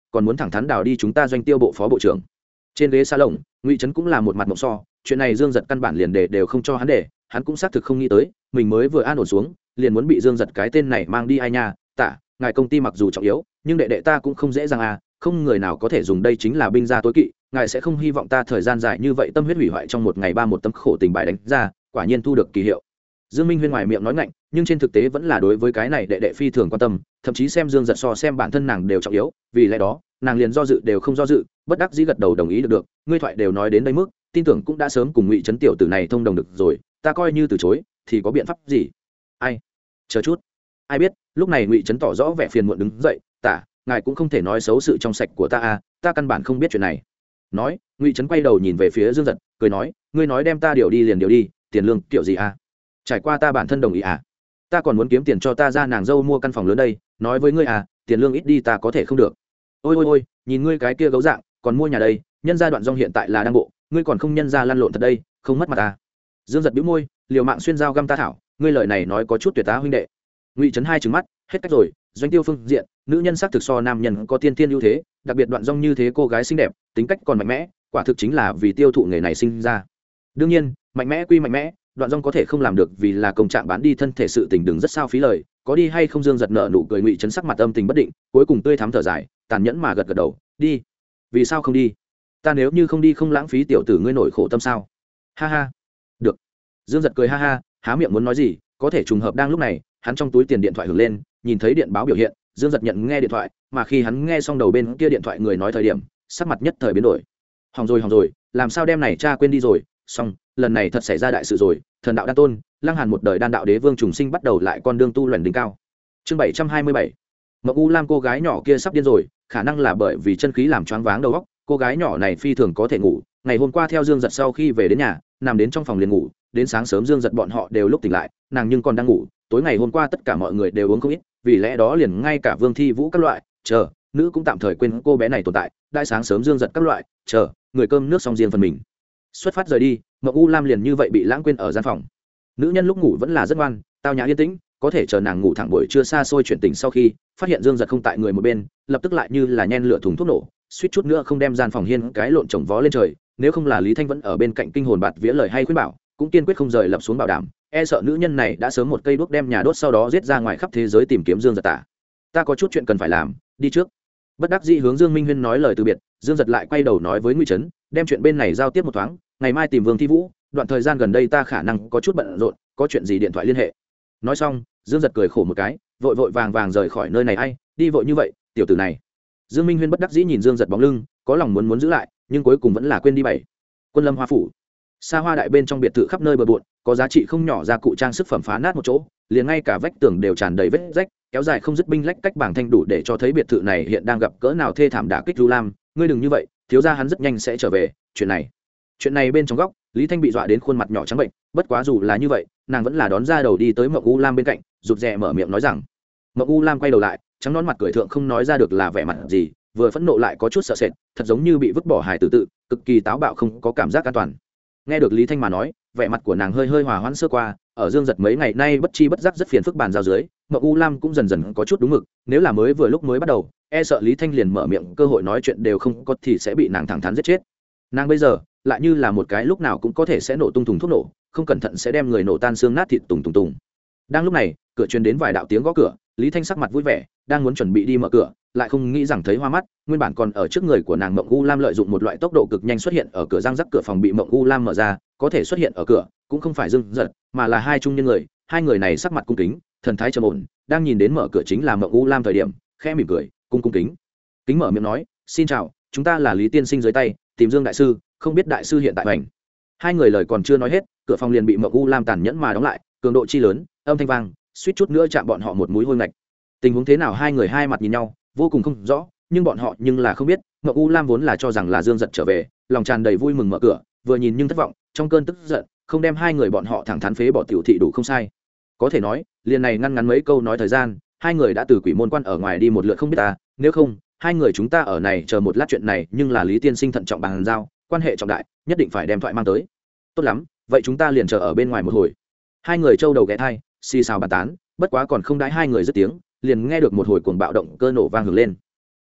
còn muốn thẳng thắn đào đi chúng ta doanh tiêu bộ phó bộ trưởng. Trên ghế xa lồng, Ngụy Trấn cũng là một mặt mộng so, chuyện này Dương Giật căn bản liền đề đều không cho hắn để, hắn cũng xác thực không nghĩ tới, mình mới vừa an ổn xuống, liền muốn bị Dương Giật cái tên này mang đi ai nha. Tạ, ngài công ty mặc dù trọng yếu, nhưng đệ đệ ta cũng không dễ dàng à, không người nào có thể dùng đây chính là binh gia tối kỵ, ngài sẽ không hy vọng ta thời gian dài như vậy tâm huyết hủy hoại trong một ngày ba một tấm khổ tình bài đánh ra, quả nhiên thu được kỳ hiệu. Dương Minh Huyên ngoài miệng nói ngạnh, nhưng trên thực tế vẫn là đối với cái này đệ đệ phi thường quan tâm, thậm chí xem Dương Giật so xem bản thân nàng đều trọng yếu, vì lẽ đó, nàng liền do dự đều không do dự, bất đắc dĩ gật đầu đồng ý được được, ngươi thoại đều nói đến đây mức, tin tưởng cũng đã sớm cùng Ngụy Trấn tiểu tử này thông đồng được rồi, ta coi như từ chối, thì có biện pháp gì? Ai? Chờ chút. Ai biết, lúc này Ngụy Trấn tỏ rõ vẻ phiền muộn đứng dậy, "Tả, ngài cũng không thể nói xấu sự trong sạch của ta à, ta căn bản không biết chuyện này." Nói, Ngụy Trấn quay đầu nhìn về phía Dương Giật, cười nói, "Ngươi nói đem ta điều đi liền điều đi, tiền lương kiểu gì à? Trải qua ta bản thân đồng ý à? Ta còn muốn kiếm tiền cho ta ra nàng dâu mua căn phòng lớn đây, nói với ngươi à, tiền lương ít đi ta có thể không được." Ôi ôi ôi, nhìn ngươi cái kia gấu dạng, còn mua nhà đây, nhân gia Đoạn Dung hiện tại là đang bộ, ngươi còn không nhân ra lăn lộn thật đây, không mất mặt ta. Dương Giật bĩu môi, liều mạng xuyên dao găm ta thảo, ngươi lời này nói có chút tuyệt tá huynh đệ. Ngụy Trấn hai trừng mắt, hết cách rồi, doanh tiêu phương diện, nữ nhân sắc thực so nam nhân có tiên tiên ưu thế, đặc biệt Đoạn Dung như thế cô gái xinh đẹp, tính cách còn mạnh mẽ, quả thực chính là vì tiêu thụ nghề này sinh ra. Đương nhiên, mạnh mẽ quy mạnh mẽ, Đoạn Dung có thể không làm được vì là công trạng bán đi thân thể sự tình đừng rất sao phí lời, có đi hay không Dương Giật nợ nụ cười. Ngụy Trấn sắc mặt âm tình bất định, cuối cùng tươi thắm thở dài, tàn nhẫn mà gật gật đầu, đi. Vì sao không đi? Ta nếu như không đi không lãng phí tiểu tử ngươi nổi khổ tâm sao? Ha ha. Được. Dương Giật cười ha ha, há miệng muốn nói gì, có thể trùng hợp đang lúc này, hắn trong túi tiền điện thoại hưởng lên, nhìn thấy điện báo biểu hiện, Dương Giật nhận nghe điện thoại, mà khi hắn nghe xong đầu bên kia điện thoại người nói thời điểm, sắc mặt nhất thời biến đổi. Hỏng rồi hỏng rồi, làm sao đem này cha quên đi rồi, xong, lần này thật xảy ra đại sự rồi, thần đạo đan tôn, Lăng Hàn một đời đan đạo đế vương trùng sinh bắt đầu lại con đường tu luyện đỉnh cao. Chương bảy trăm hai mươi bảy. Mộng U Lam cô gái nhỏ kia sắp điên rồi, khả năng là bởi vì chân khí làm choáng váng đầu óc, cô gái nhỏ này phi thường có thể ngủ, ngày hôm qua theo Dương Giật sau khi về đến nhà, nằm đến trong phòng liền ngủ, đến sáng sớm Dương Giật bọn họ đều lúc tỉnh lại, nàng nhưng còn đang ngủ, tối ngày hôm qua tất cả mọi người đều uống không ít, vì lẽ đó liền ngay cả Vương Thi Vũ các loại, chờ, nữ cũng tạm thời quên cô bé này tồn tại, đại sáng sớm Dương Giật các loại, chờ, người cơm nước xong riêng phần mình. Xuất phát rời đi, Mộng U Lam liền như vậy bị lãng quên ở gian phòng. Nữ nhân lúc ngủ vẫn là rất ngoan, tao nhã yên tĩnh, có thể chờ nàng ngủ thẳng buổi trưa xa xôi chuyển tỉnh sau khi phát hiện Dương Giật không tại người một bên, lập tức lại như là nhen lửa thùng thuốc nổ, suýt chút nữa không đem gian phòng hiên cái lộn chồng vó lên trời, nếu không là Lý Thanh vẫn ở bên cạnh kinh hồn bạt vía lời hay khuyên bảo, cũng kiên quyết không rời lập xuống bảo đảm, e sợ nữ nhân này đã sớm một cây đuốc đem nhà đốt sau đó giết ra ngoài khắp thế giới tìm kiếm Dương Giật tả. Ta có chút chuyện cần phải làm, đi trước. Bất đắc dĩ hướng Dương Minh Huyên nói lời từ biệt, Dương Giật lại quay đầu nói với Ngụy Trấn, đem chuyện bên này giao tiếp một thoáng, ngày mai tìm Vương Thi Vũ, đoạn thời gian gần đây ta khả năng có chút bận rộn, có chuyện gì điện thoại liên hệ. Nói xong, Dương Giật cười khổ một cái, vội vội vàng vàng rời khỏi nơi này. Ai đi vội như vậy, tiểu tử này. Dương Minh Huyên bất đắc dĩ nhìn Dương Giật bóng lưng, có lòng muốn muốn giữ lại, nhưng cuối cùng vẫn là quên đi. Bảy. Quân Lâm Hoa phủ. Xa hoa đại bên trong biệt thự khắp nơi bừa bộn, có giá trị không nhỏ gia cụ trang sức phẩm phá nát một chỗ, liền ngay cả vách tường đều tràn đầy vết rách, kéo dài không dứt binh lách cách bảng thanh đủ để cho thấy biệt thự này hiện đang gặp cỡ nào thê thảm đả kích. Du Lam, ngươi đừng như vậy, thiếu gia hắn rất nhanh sẽ trở về. Chuyện này, chuyện này bên trong góc, Lý Thanh bị dọa đến khuôn mặt nhỏ trắng bệnh, bất quá dù là như vậy, nàng vẫn là đón ra đầu đi tới Mộng U Lam bên cạnh, rụt rè mở miệng nói rằng. Mộng U Lam quay đầu lại, trắng nón mặt cười thượng không nói ra được là vẻ mặt gì, vừa phẫn nộ lại có chút sợ sệt, thật giống như bị vứt bỏ hài tử tự, cực kỳ táo bạo không có cảm giác an toàn. Nghe được Lý Thanh mà nói, vẻ mặt của nàng hơi hơi hòa hoãn sơ qua, ở Dương Giật mấy ngày nay bất chi bất giác rất phiền phức bàn giao dưới, Mộng U Lam cũng dần dần có chút đúng mực, nếu là mới vừa lúc mới bắt đầu, e sợ Lý Thanh liền mở miệng cơ hội nói chuyện đều không có thì sẽ bị nàng thẳng thắn giết chết. Nàng bây giờ lại như là một cái lúc nào cũng có thể sẽ nổ tung thùng thuốc nổ, không cẩn thận sẽ đem người nổ tan xương nát thịt tùng tùng tùng. Đang lúc này, cửa truyền đến vài đạo tiếng gõ cửa, Lý Thanh sắc mặt vui vẻ, đang muốn chuẩn bị đi mở cửa, lại không nghĩ rằng thấy hoa mắt, nguyên bản còn ở trước người của nàng Mộng U Lam lợi dụng một loại tốc độ cực nhanh xuất hiện ở cửa răng rắc, cửa phòng bị Mộng U Lam mở ra, có thể xuất hiện ở cửa, cũng không phải Dương Giật, mà là hai trung niên người, hai người này sắc mặt cung kính, thần thái trầm ổn, đang nhìn đến mở cửa chính là Mộng U Lam thời điểm, khẽ mỉm cười, cung cung kính. Kính mở miệng nói, "Xin chào, chúng ta là Lý tiên sinh dưới tay, tìm Dương đại sư, không biết đại sư hiện tại hoành." Hai người lời còn chưa nói hết, cửa phòng liền bị Mộng U Lam tàn nhẫn mà đóng lại, cường độ chi lớn, âm thanh vang, suýt chút nữa chạm bọn họ một mũi hôi ngạch. Tình huống thế nào hai người hai mặt nhìn nhau, vô cùng không rõ, nhưng bọn họ nhưng là không biết, Mộng U Lam vốn là cho rằng là Dương Giật trở về, lòng tràn đầy vui mừng mở cửa, vừa nhìn nhưng thất vọng, trong cơn tức giận, không đem hai người bọn họ thẳng thắn phế bỏ tiểu thị đủ không sai. Có thể nói, liền này ngăn ngắn mấy câu nói thời gian, hai người đã từ quỷ môn quan ở ngoài đi một lượt không biết ta, nếu không, hai người chúng ta ở này chờ một lát chuyện này, nhưng là Lý tiên sinh thận trọng bàn giao, quan hệ trọng đại, nhất định phải đem thoại mang tới. Tốt lắm, vậy chúng ta liền chờ ở bên ngoài một hồi. Hai người trâu đầu ghé thai, xì xào bàn tán, bất quá còn không đãi hai người dứt tiếng, liền nghe được một hồi cuồng bạo động cơ nổ vang hưởng lên.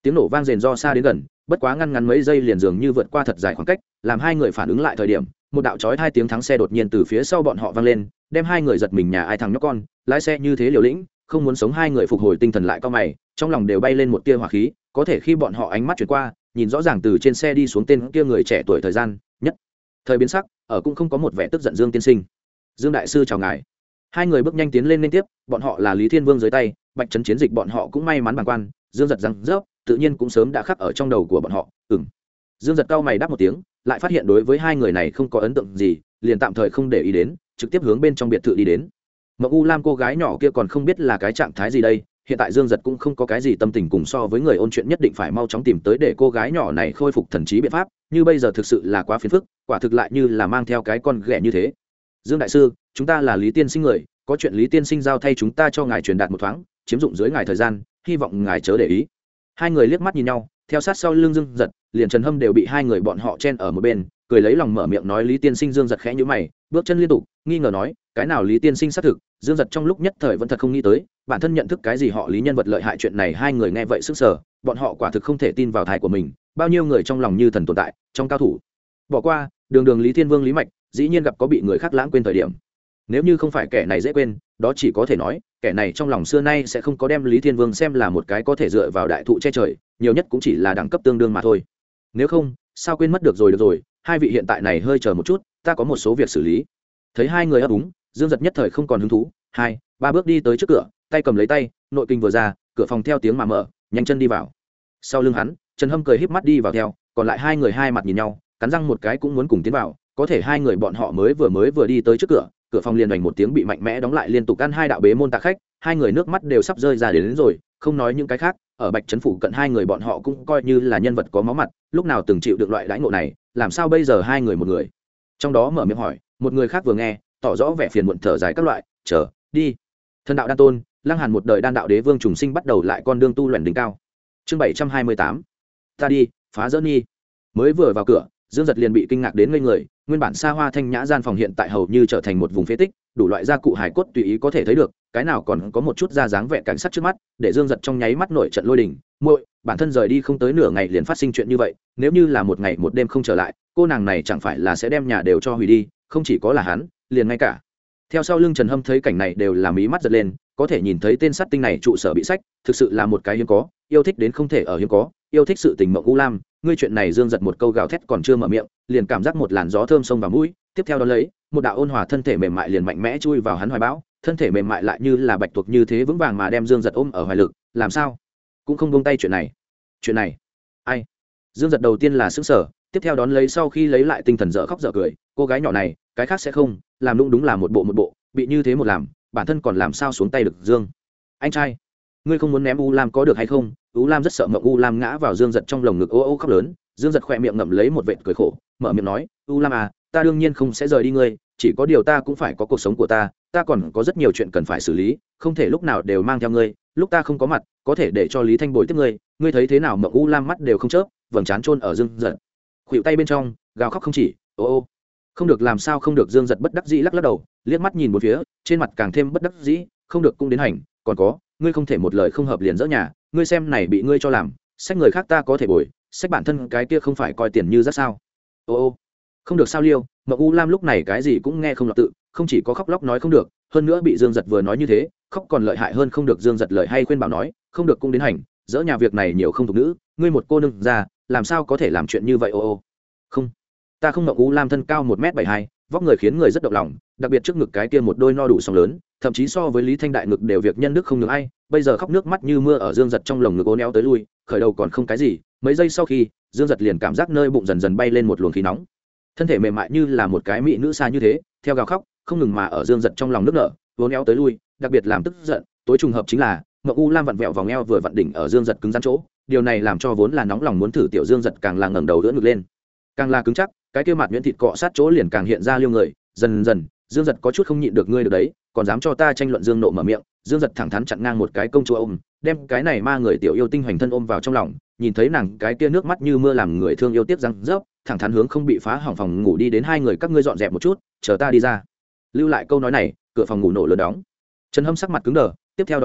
tiếng nổ vang rền do xa đến gần, bất quá ngăn ngắn mấy giây liền dường như vượt qua thật dài khoảng cách, làm hai người phản ứng lại thời điểm, một đạo chói hai tiếng thắng xe đột nhiên từ phía sau bọn họ vang lên, đem hai người giật mình. Nhà ai thằng nhóc con lái xe như thế liều lĩnh, không muốn sống. Hai người phục hồi tinh thần lại, cao mày, trong lòng đều bay lên một tia hỏa khí. Có thể khi bọn họ ánh mắt chuyển qua, nhìn rõ ràng từ trên xe đi xuống tên kia người trẻ tuổi thời gian nhất thời biến sắc, ở cũng không có một vẻ tức giận. Dương tiên sinh, Dương đại sư chào ngài. Hai người bước nhanh tiến lên liên tiếp, bọn họ là Lý Thiên Vương dưới tay, Bạch Trấn chiến dịch bọn họ cũng may mắn bàng quan. Dương giật răng rớp, tự nhiên cũng sớm đã khắc ở trong đầu của bọn họ. Ừm. Dương giật cao mày đáp một tiếng, lại phát hiện đối với hai người này không có ấn tượng gì, liền tạm thời không để ý đến, trực tiếp hướng bên trong biệt thự đi đến. Mộng U Lam cô gái nhỏ kia còn không biết là cái trạng thái gì đây, hiện tại Dương giật cũng không có cái gì tâm tình cùng so với người ôn chuyện, nhất định phải mau chóng tìm tới để cô gái nhỏ này khôi phục thần trí biện pháp, như bây giờ thực sự là quá phiền phức, quả thực lại như là mang theo cái con ghẻ như thế. Dương đại sư, chúng ta là Lý tiên sinh người, có chuyện Lý tiên sinh giao thay chúng ta cho ngài truyền đạt một thoáng, chiếm dụng dưới ngài thời gian, hy vọng ngài chớ để ý. Hai người liếc mắt nhìn nhau, theo sát sau lưng Dương giật, liền Trần Hâm đều bị hai người bọn họ chen ở một bên, cười lấy lòng mở miệng nói Lý tiên sinh. Dương giật khẽ nhíu mày, bước chân liên tục, nghi ngờ nói, cái nào Lý tiên sinh xác thực. Dương giật trong lúc nhất thời vẫn thật không nghĩ tới, bản thân nhận thức cái gì họ Lý nhân vật lợi hại. Chuyện này hai người nghe vậy sức sở, bọn họ quả thực không thể tin vào thai của mình, bao nhiêu người trong lòng như thần tồn tại, trong cao thủ bỏ qua, đường đường Lý Thiên Vương Lý Mạch, dĩ nhiên gặp có bị người khác lãng quên thời điểm. Nếu như không phải kẻ này dễ quên, đó chỉ có thể nói kẻ này trong lòng xưa nay sẽ không có đem Lý Thiên Vương xem là một cái có thể dựa vào đại thụ che trời, nhiều nhất cũng chỉ là đẳng cấp tương đương mà thôi. Nếu không, sao quên mất được rồi. Được rồi, hai vị hiện tại này hơi chờ một chút, ta có một số việc xử lý. Thấy hai người ấp úng, Dương giật nhất thời không còn hứng thú, hai ba bước đi tới trước cửa, tay cầm lấy tay, nội kinh vừa ra, cửa phòng theo tiếng mà mở, nhanh chân đi vào. Sau lưng hắn, Trần Hâm cười híp mắt đi vào theo, còn lại hai người hai mặt nhìn nhau, cắn răng một cái cũng muốn cùng tiến vào. Có thể hai người bọn họ mới vừa mới vừa đi tới trước cửa, cửa phòng liền đánh một tiếng bị mạnh mẽ đóng lại, liên tục ăn hai đạo bế môn tạ khách. Hai người nước mắt đều sắp rơi ra đến, đến rồi, không nói những cái khác, ở Bạch Trấn phủ cận hai người bọn họ cũng coi như là nhân vật có máu mặt, lúc nào từng chịu được loại đãi ngộ này, làm sao bây giờ hai người một người trong đó mở miệng hỏi, một người khác vừa nghe, tỏ rõ vẻ phiền muộn thở dài các loại, chờ đi. Thần đạo đan tôn, Lăng Hàn một đời đan đạo đế vương trùng sinh bắt đầu lại con đường tu luyện đỉnh cao. Chương bảy trăm hai mươi tám, ta đi, phá dỡ nghi. Mới vừa vào cửa, Dương giật liền bị kinh ngạc đến ngây người, nguyên bản xa hoa thanh nhã gian phòng hiện tại hầu như trở thành một vùng phế tích, đủ loại gia cụ hài cốt tùy ý có thể thấy được, cái nào còn có một chút da dáng vẻ cảnh sát trước mắt, để Dương giật trong nháy mắt nổi trận lôi đình. Muội, bản thân rời đi không tới nửa ngày liền phát sinh chuyện như vậy, nếu như là một ngày một đêm không trở lại, cô nàng này chẳng phải là sẽ đem nhà đều cho hủy đi, không chỉ có là hắn, liền ngay cả theo sau lưng Trần Hâm thấy cảnh này đều là mí mắt giật lên, có thể nhìn thấy tên sát tinh này trụ sở bị sách, thực sự là một cái hiếm có, yêu thích đến không thể ở hiếm có, yêu thích sự tình Mộng U Lam. Ngươi chuyện này Dương giật một câu gào thét còn chưa mở miệng, liền cảm giác một làn gió thơm xông vào mũi, tiếp theo đó lấy một đạo ôn hòa thân thể mềm mại liền mạnh mẽ chui vào hắn hoài bão, thân thể mềm mại lại như là bạch tuộc như thế vững vàng mà đem Dương giật ôm ở hoài lực, làm sao cũng không buông tay. Chuyện này chuyện này ai? Dương giật đầu tiên là sững sờ, tiếp theo đón lấy sau khi lấy lại tinh thần dở khóc dở cười, cô gái nhỏ này cái khác sẽ không làm, đúng đúng là một bộ một bộ, bị như thế một làm, bản thân còn làm sao xuống tay được. Dương anh trai, ngươi không muốn ném U Lam có được hay không? U Lam rất sợ Mộng U Lam ngã vào Dương giật trong lồng ngực ô ô khóc lớn. Dương giật khỏe miệng ngậm lấy một vệt cười khổ, mở miệng nói, U Lam à, ta đương nhiên không sẽ rời đi ngươi, chỉ có điều ta cũng phải có cuộc sống của ta, ta còn có rất nhiều chuyện cần phải xử lý, không thể lúc nào đều mang theo ngươi, lúc ta không có mặt, có thể để cho Lý Thanh bồi tiếp ngươi, ngươi thấy thế nào? Mộng U Lam mắt đều không chớp, vầng trán chôn ở Dương giật khuỵu tay bên trong, gào khóc không chỉ, ô ô. Không được, làm sao không được? Dương giật bất đắc dĩ lắc lắc đầu, liếc mắt nhìn một phía, trên mặt càng thêm bất đắc dĩ, không được cũng đến hành, còn có, ngươi không thể một lời không hợp liền dỡ nhà, ngươi xem này bị ngươi cho làm, sách người khác ta có thể bồi, sách bản thân cái kia không phải coi tiền như rất sao? Ô ô, không được sao Liêu? Mộng U Lam lúc này cái gì cũng nghe không lọt tự, không chỉ có khóc lóc nói không được, hơn nữa bị Dương giật vừa nói như thế, khóc còn lợi hại hơn. không được, Dương giật lời hay khuyên bảo nói, không được cũng đến hành, dỡ nhà việc này nhiều không thuộc nữ, ngươi một cô nương ra, làm sao có thể làm chuyện như vậy? Ô ô, không, ta không. Mộng U Lam thân cao một m bảy hai, vóc người khiến người rất động lòng, đặc biệt trước ngực cái kia một đôi no đủ song lớn, thậm chí so với Lý Thanh đại ngực đều việc nhân đức không được ai, bây giờ khóc nước mắt như mưa ở Dương giật trong lồng ngực ố néo tới lui, khởi đầu còn không cái gì, mấy giây sau khi, Dương giật liền cảm giác nơi bụng dần dần bay lên một luồng khí nóng, thân thể mềm mại như là một cái mỹ nữ xa như thế, theo gào khóc không ngừng mà ở Dương giật trong lòng nước nở, ố néo tới lui, đặc biệt làm tức giận. Tối trùng hợp chính là Mộng U Lam vặn vẹo vòng eo vừa vặn đỉnh ở Dương giật cứng rắn chỗ, điều này làm cho vốn là nóng lòng muốn thử tiểu Dương giật càng là ngẩng đầu đỡ ngực lên, càng là cứng chắc, cái kia mặt nhuyễn thịt cọ sát chỗ liền càng hiện ra liêu người. Dần dần Dương giật có chút không nhịn được, ngươi được đấy, còn dám cho ta tranh luận? Dương nộ mở miệng, Dương giật thẳng thắn chặn ngang một cái công chúa ôm, đem cái này ma người tiểu yêu tinh hoành thân ôm vào trong lòng, nhìn thấy nàng cái kia nước mắt như mưa làm người thương yêu tiếc răng rớp, thẳng thắn hướng không bị phá hỏng phòng ngủ đi đến. Hai người các ngươi dọn dẹp một chút, chờ ta đi ra. Lưu lại câu nói này, cửa phòng ngủ nổ lớn đóng. Trần Hâm sắc mặt cứng đờ, tiếp theo đó lấy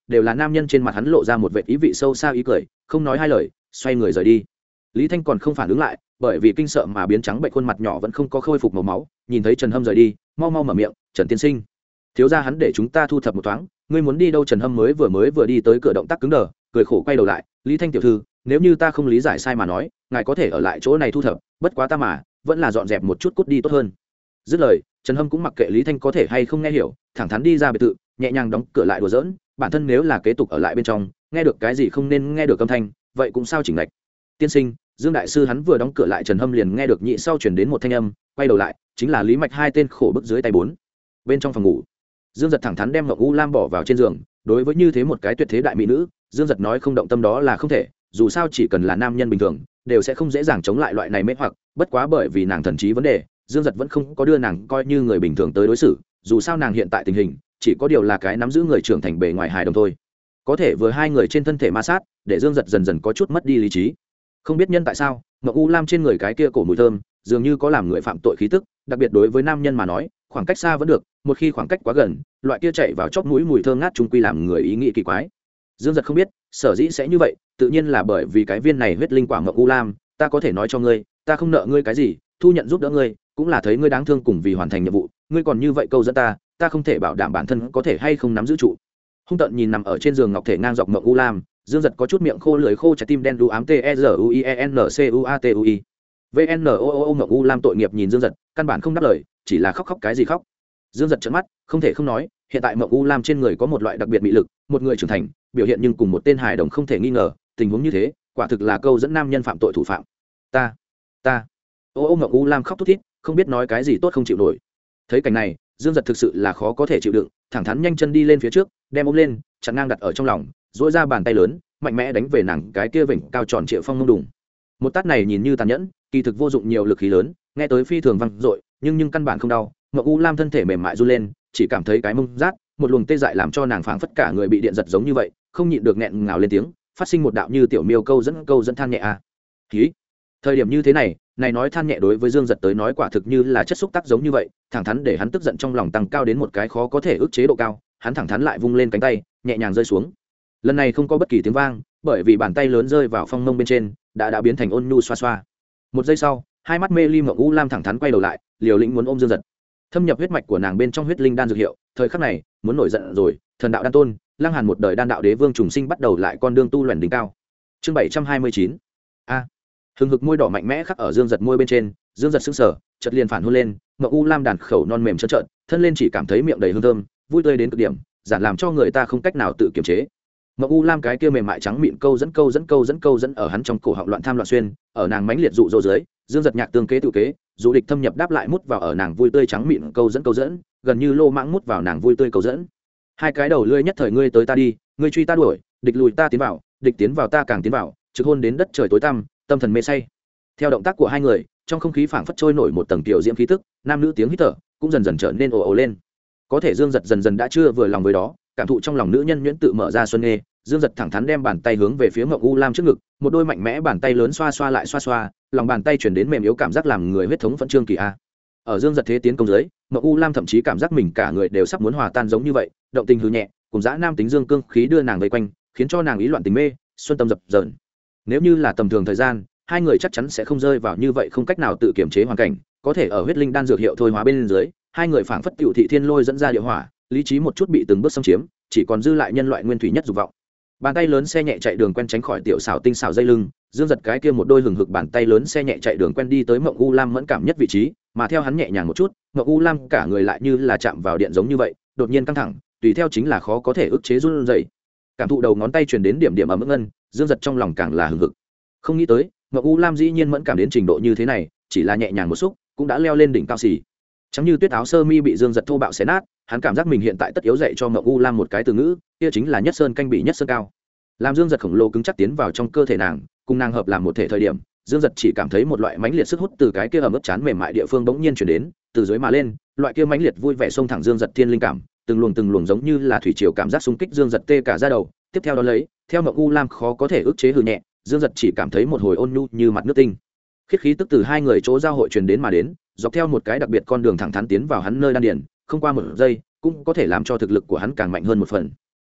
đều là nam nhân trên mặt hắn lộ ra một vệ ý vị sâu xa ý cười, không nói hai lời xoay người rời đi. Lý Thanh còn không phản ứng lại, bởi vì kinh sợ mà biến trắng bệnh khuôn mặt nhỏ vẫn không có khôi phục màu máu, nhìn thấy Trần Hâm rời đi, mau mau mở miệng, "Trần tiên sinh, thiếu gia hắn để chúng ta thu thập một thoáng, ngươi muốn đi đâu?" Trần Hâm mới vừa mới vừa đi tới cửa, động tác cứng đờ, cười khổ quay đầu lại, "Lý Thanh tiểu thư, nếu như ta không lý giải sai mà nói, ngài có thể ở lại chỗ này thu thập, bất quá ta mà vẫn là dọn dẹp một chút cút đi tốt hơn." Dứt lời, Trần Hâm cũng mặc kệ Lý Thanh có thể hay không nghe hiểu, thẳng thắn đi ra biệt thự, nhẹ nhàng đóng cửa lại đùa giỡn, bản thân nếu là kế tục ở lại bên trong, nghe được cái gì không nên nghe được âm thanh, vậy cũng sao chỉnh lệch. "Tiên sinh." Dương đại sư hắn vừa đóng cửa lại, Trần Hâm liền nghe được nhị sau chuyển đến một thanh âm, quay đầu lại, chính là Lý Mạch hai tên khổ bức dưới tay bốn. Bên trong phòng ngủ, Dương Giật thẳng thắn đem Ngọc U Lam bỏ vào trên giường, đối với như thế một cái tuyệt thế đại mỹ nữ, Dương Giật nói không động tâm đó là không thể, dù sao chỉ cần là nam nhân bình thường, đều sẽ không dễ dàng chống lại loại này mê hoặc, bất quá bởi vì nàng thần trí vấn đề, Dương Giật vẫn không có đưa nàng coi như người bình thường tới đối xử, dù sao nàng hiện tại tình hình, chỉ có điều là cái nắm giữ người trưởng thành bề ngoài hài đồng thôi. Có thể vừa hai người trên thân thể ma sát, để Dương Giật dần dần có chút mất đi lý trí. Không biết nhân tại sao, Ngọc U Lam trên người cái kia cổ mùi thơm, dường như có làm người phạm tội khí tức, đặc biệt đối với nam nhân mà nói, khoảng cách xa vẫn được, một khi khoảng cách quá gần, loại kia chạy vào chóp mũi mùi thơm ngát chung quy làm người ý nghĩ kỳ quái. Dương Giật không biết, sở dĩ sẽ như vậy, tự nhiên là bởi vì cái viên này huyết linh quả Ngọc U Lam, ta có thể nói cho ngươi, ta không nợ ngươi cái gì, thu nhận giúp đỡ ngươi, cũng là thấy ngươi đáng thương cùng vì hoàn thành nhiệm vụ, ngươi còn như vậy câu dẫn ta, ta không thể bảo đảm bản thân có thể hay không nắm giữ trụ. Hung tận nhìn nằm ở trên giường ngọc thể ngang dọc Ngọc U Lam, Dương Giật có chút miệng khô lưỡi khô, trái tim đen đu ám t e r u i e n c u a t u i vn o o o Ngọc U Lam tội nghiệp nhìn Dương Giật, căn bản không đáp lời, chỉ là khóc khóc cái gì khóc. Dương Giật trợn mắt, không thể không nói, hiện tại Ngọc U Lam trên người có một loại đặc biệt mị lực, một người trưởng thành, biểu hiện nhưng cùng một tên hài đồng không thể nghi ngờ, tình huống như thế, quả thực là câu dẫn nam nhân phạm tội thủ phạm. Ta, ta, ô ô Ngọc U Lam khóc thút thít, không biết nói cái gì tốt không chịu nổi. Thấy cảnh này, Dương Giật thực sự là khó có thể chịu đựng, thẳng thắn nhanh chân đi lên phía trước, đem ôm lên, chặn ngang đặt ở trong lòng, duỗi ra bàn tay lớn, mạnh mẽ đánh về nàng cái kia vểnh cao tròn trịa phong mông đùng. Một tát này nhìn như tàn nhẫn, kỳ thực vô dụng nhiều lực khí lớn, nghe tới phi thường vang dội, nhưng nhưng căn bản không đau. Ngọc U Lam thân thể mềm mại run lên, chỉ cảm thấy cái mông rát, một luồng tê dại làm cho nàng phảng phất cả người bị điện giật giống như vậy, không nhịn được nghẹn ngào lên tiếng, phát sinh một đạo như tiểu miêu câu dẫn câu dẫn than nhẹ a. Khí. Thời điểm như thế này, này nói than nhẹ đối với Dương Giật tới nói quả thực như là chất xúc tác giống như vậy, thẳng thắn để hắn tức giận trong lòng tăng cao đến một cái khó có thể ức chế độ cao, hắn thẳng thắn lại vung lên cánh tay, nhẹ nhàng rơi xuống. Lần này không có bất kỳ tiếng vang, bởi vì bàn tay lớn rơi vào phong mông bên trên, đã đã biến thành ôn nhu xoa xoa. Một giây sau, hai mắt mê ly Ngọc U Lam thẳng thắn quay đầu lại, liều lĩnh muốn ôm Dương Giật. Thâm nhập huyết mạch của nàng bên trong huyết linh đan dược hiệu, thời khắc này, muốn nổi giận rồi, thần đạo đan tôn, Lăng Hàn một đời đan đạo đế vương trùng sinh bắt đầu lại con đường tu luyện đỉnh cao. Chương bảy trăm hai mươi chín. A. Hừng hực môi đỏ mạnh mẽ khắc ở Dương Giật môi bên trên, Dương Giật sững sờ, chợt liền phản hôn lên, Ngọc U Lam đàn khẩu non mềm trơn trợn, thân lên chỉ cảm thấy miệng đầy hương thơm, vui tươi đến cực điểm, giản làm cho người ta không cách nào tự kiềm chế. Ngọc U Lam cái kia mềm mại trắng mịn câu dẫn câu dẫn câu dẫn câu dẫn ở hắn trong cổ họng loạn tham loạn xuyên, ở nàng mãnh liệt dụ dỗ dưới, Dương Giật nhạc tương kế tự kế, dụ địch thâm nhập đáp lại mút vào ở nàng vui tươi trắng mịn câu dẫn câu dẫn, gần như lô mãng mút vào nàng vui tươi câu dẫn. Hai cái đầu lưỡi nhất thời ngươi tới ta đi, ngươi truy ta đuổi, địch lùi ta tiến vào, địch tiến vào ta càng tiến vào, trực hôn đến đất trời tối tăm, tâm thần mê say. Theo động tác của hai người, trong không khí phảng phất trôi nổi một tầng tiểu diễm khí tức, nam nữ tiếng hít thở cũng dần dần trở nên ồ ồ lên. Có thể Dương Giật dần dần đã chưa vừa lòng với đó, cảm thụ trong lòng nữ nhân nhuyễn tự mở ra xuân nghê, Dương Giật thẳng thắn đem bàn tay hướng về phía Ngọc U Lam trước ngực, một đôi mạnh mẽ bàn tay lớn xoa xoa lại xoa xoa, lòng bàn tay chuyển đến mềm yếu cảm giác làm người huyết thống phẫn trương kỳ a. Ở Dương Giật thế tiến công dưới, Ngọc U Lam thậm chí cảm giác mình cả người đều sắp muốn hòa tan giống như vậy, động tình hư nhẹ, cùng dã nam tính dương cương khí đưa nàng vây quanh, khiến cho nàng ý loạn tình mê, xuân tâm dập dờn. Nếu như là tầm thường thời gian, hai người chắc chắn sẽ không rơi vào như vậy không cách nào tự kiểm chế hoàn cảnh, có thể ở huyết linh đan dược hiệu thôi hóa bên dưới, hai người phảng phất tiểu thị thiên lôi dẫn ra địa hỏa, lý trí một chút bị từng bước xâm chiếm, chỉ còn dư lại nhân loại nguyên thủy nhất dục vọng. Bàn tay lớn xe nhẹ chạy đường quen tránh khỏi tiểu xảo tinh xảo dây lưng, Dương Giật cái kia một đôi hừng hực bàn tay lớn xe nhẹ chạy đường quen đi tới Mộng U Lam mẫn cảm nhất vị trí, mà theo hắn nhẹ nhàng một chút, Mộng U Lam cả người lại như là chạm vào điện giống như vậy, đột nhiên căng thẳng, tùy theo chính là khó có thể ức chế run rẩy. Cảm thụ đầu ngón tay truyền đến điểm điểm ấm ức ngân, Dương Giật trong lòng càng là hừng hực. Không nghĩ tới, Mộng U Lam dĩ nhiên mẫn cảm đến trình độ như thế này, chỉ là nhẹ nhàng một xúc, cũng đã leo lên đỉnh cao xỉ. Chẳng như tuyết áo sơ mi bị Dương Giật thô bạo xé nát, hắn cảm giác mình hiện tại tất yếu dạy cho Mộng U Lam một cái từ ngữ, kia chính là nhất sơn canh bị nhất sơn cao. Làm Dương Giật khổng lồ cứng chắc tiến vào trong cơ thể nàng, cùng nàng hợp làm một thể thời điểm, Dương Giật chỉ cảm thấy một loại mãnh liệt sức hút từ cái kia ẩm ướt chán mềm mại địa phương bỗng nhiên chuyển đến, từ dưới mà lên, loại kia mãnh liệt vui vẻ xông thẳng Dương Giật thiên linh cảm, từng luồng từng luồng giống như là thủy triều cảm giác xung kích Dương Giật tê cả da đầu. Tiếp theo đó lấy, theo Mộng U Lam khó có thể ức chế hừ nhẹ, Dương Giật chỉ cảm thấy một hồi ôn nhu như mặt nước tinh. Khiết khí tức từ hai người chỗ giao hội truyền đến mà đến, dọc theo một cái đặc biệt con đường thẳng thắn tiến vào hắn nơi đan điền, không qua một giây, cũng có thể làm cho thực lực của hắn càng mạnh hơn một phần.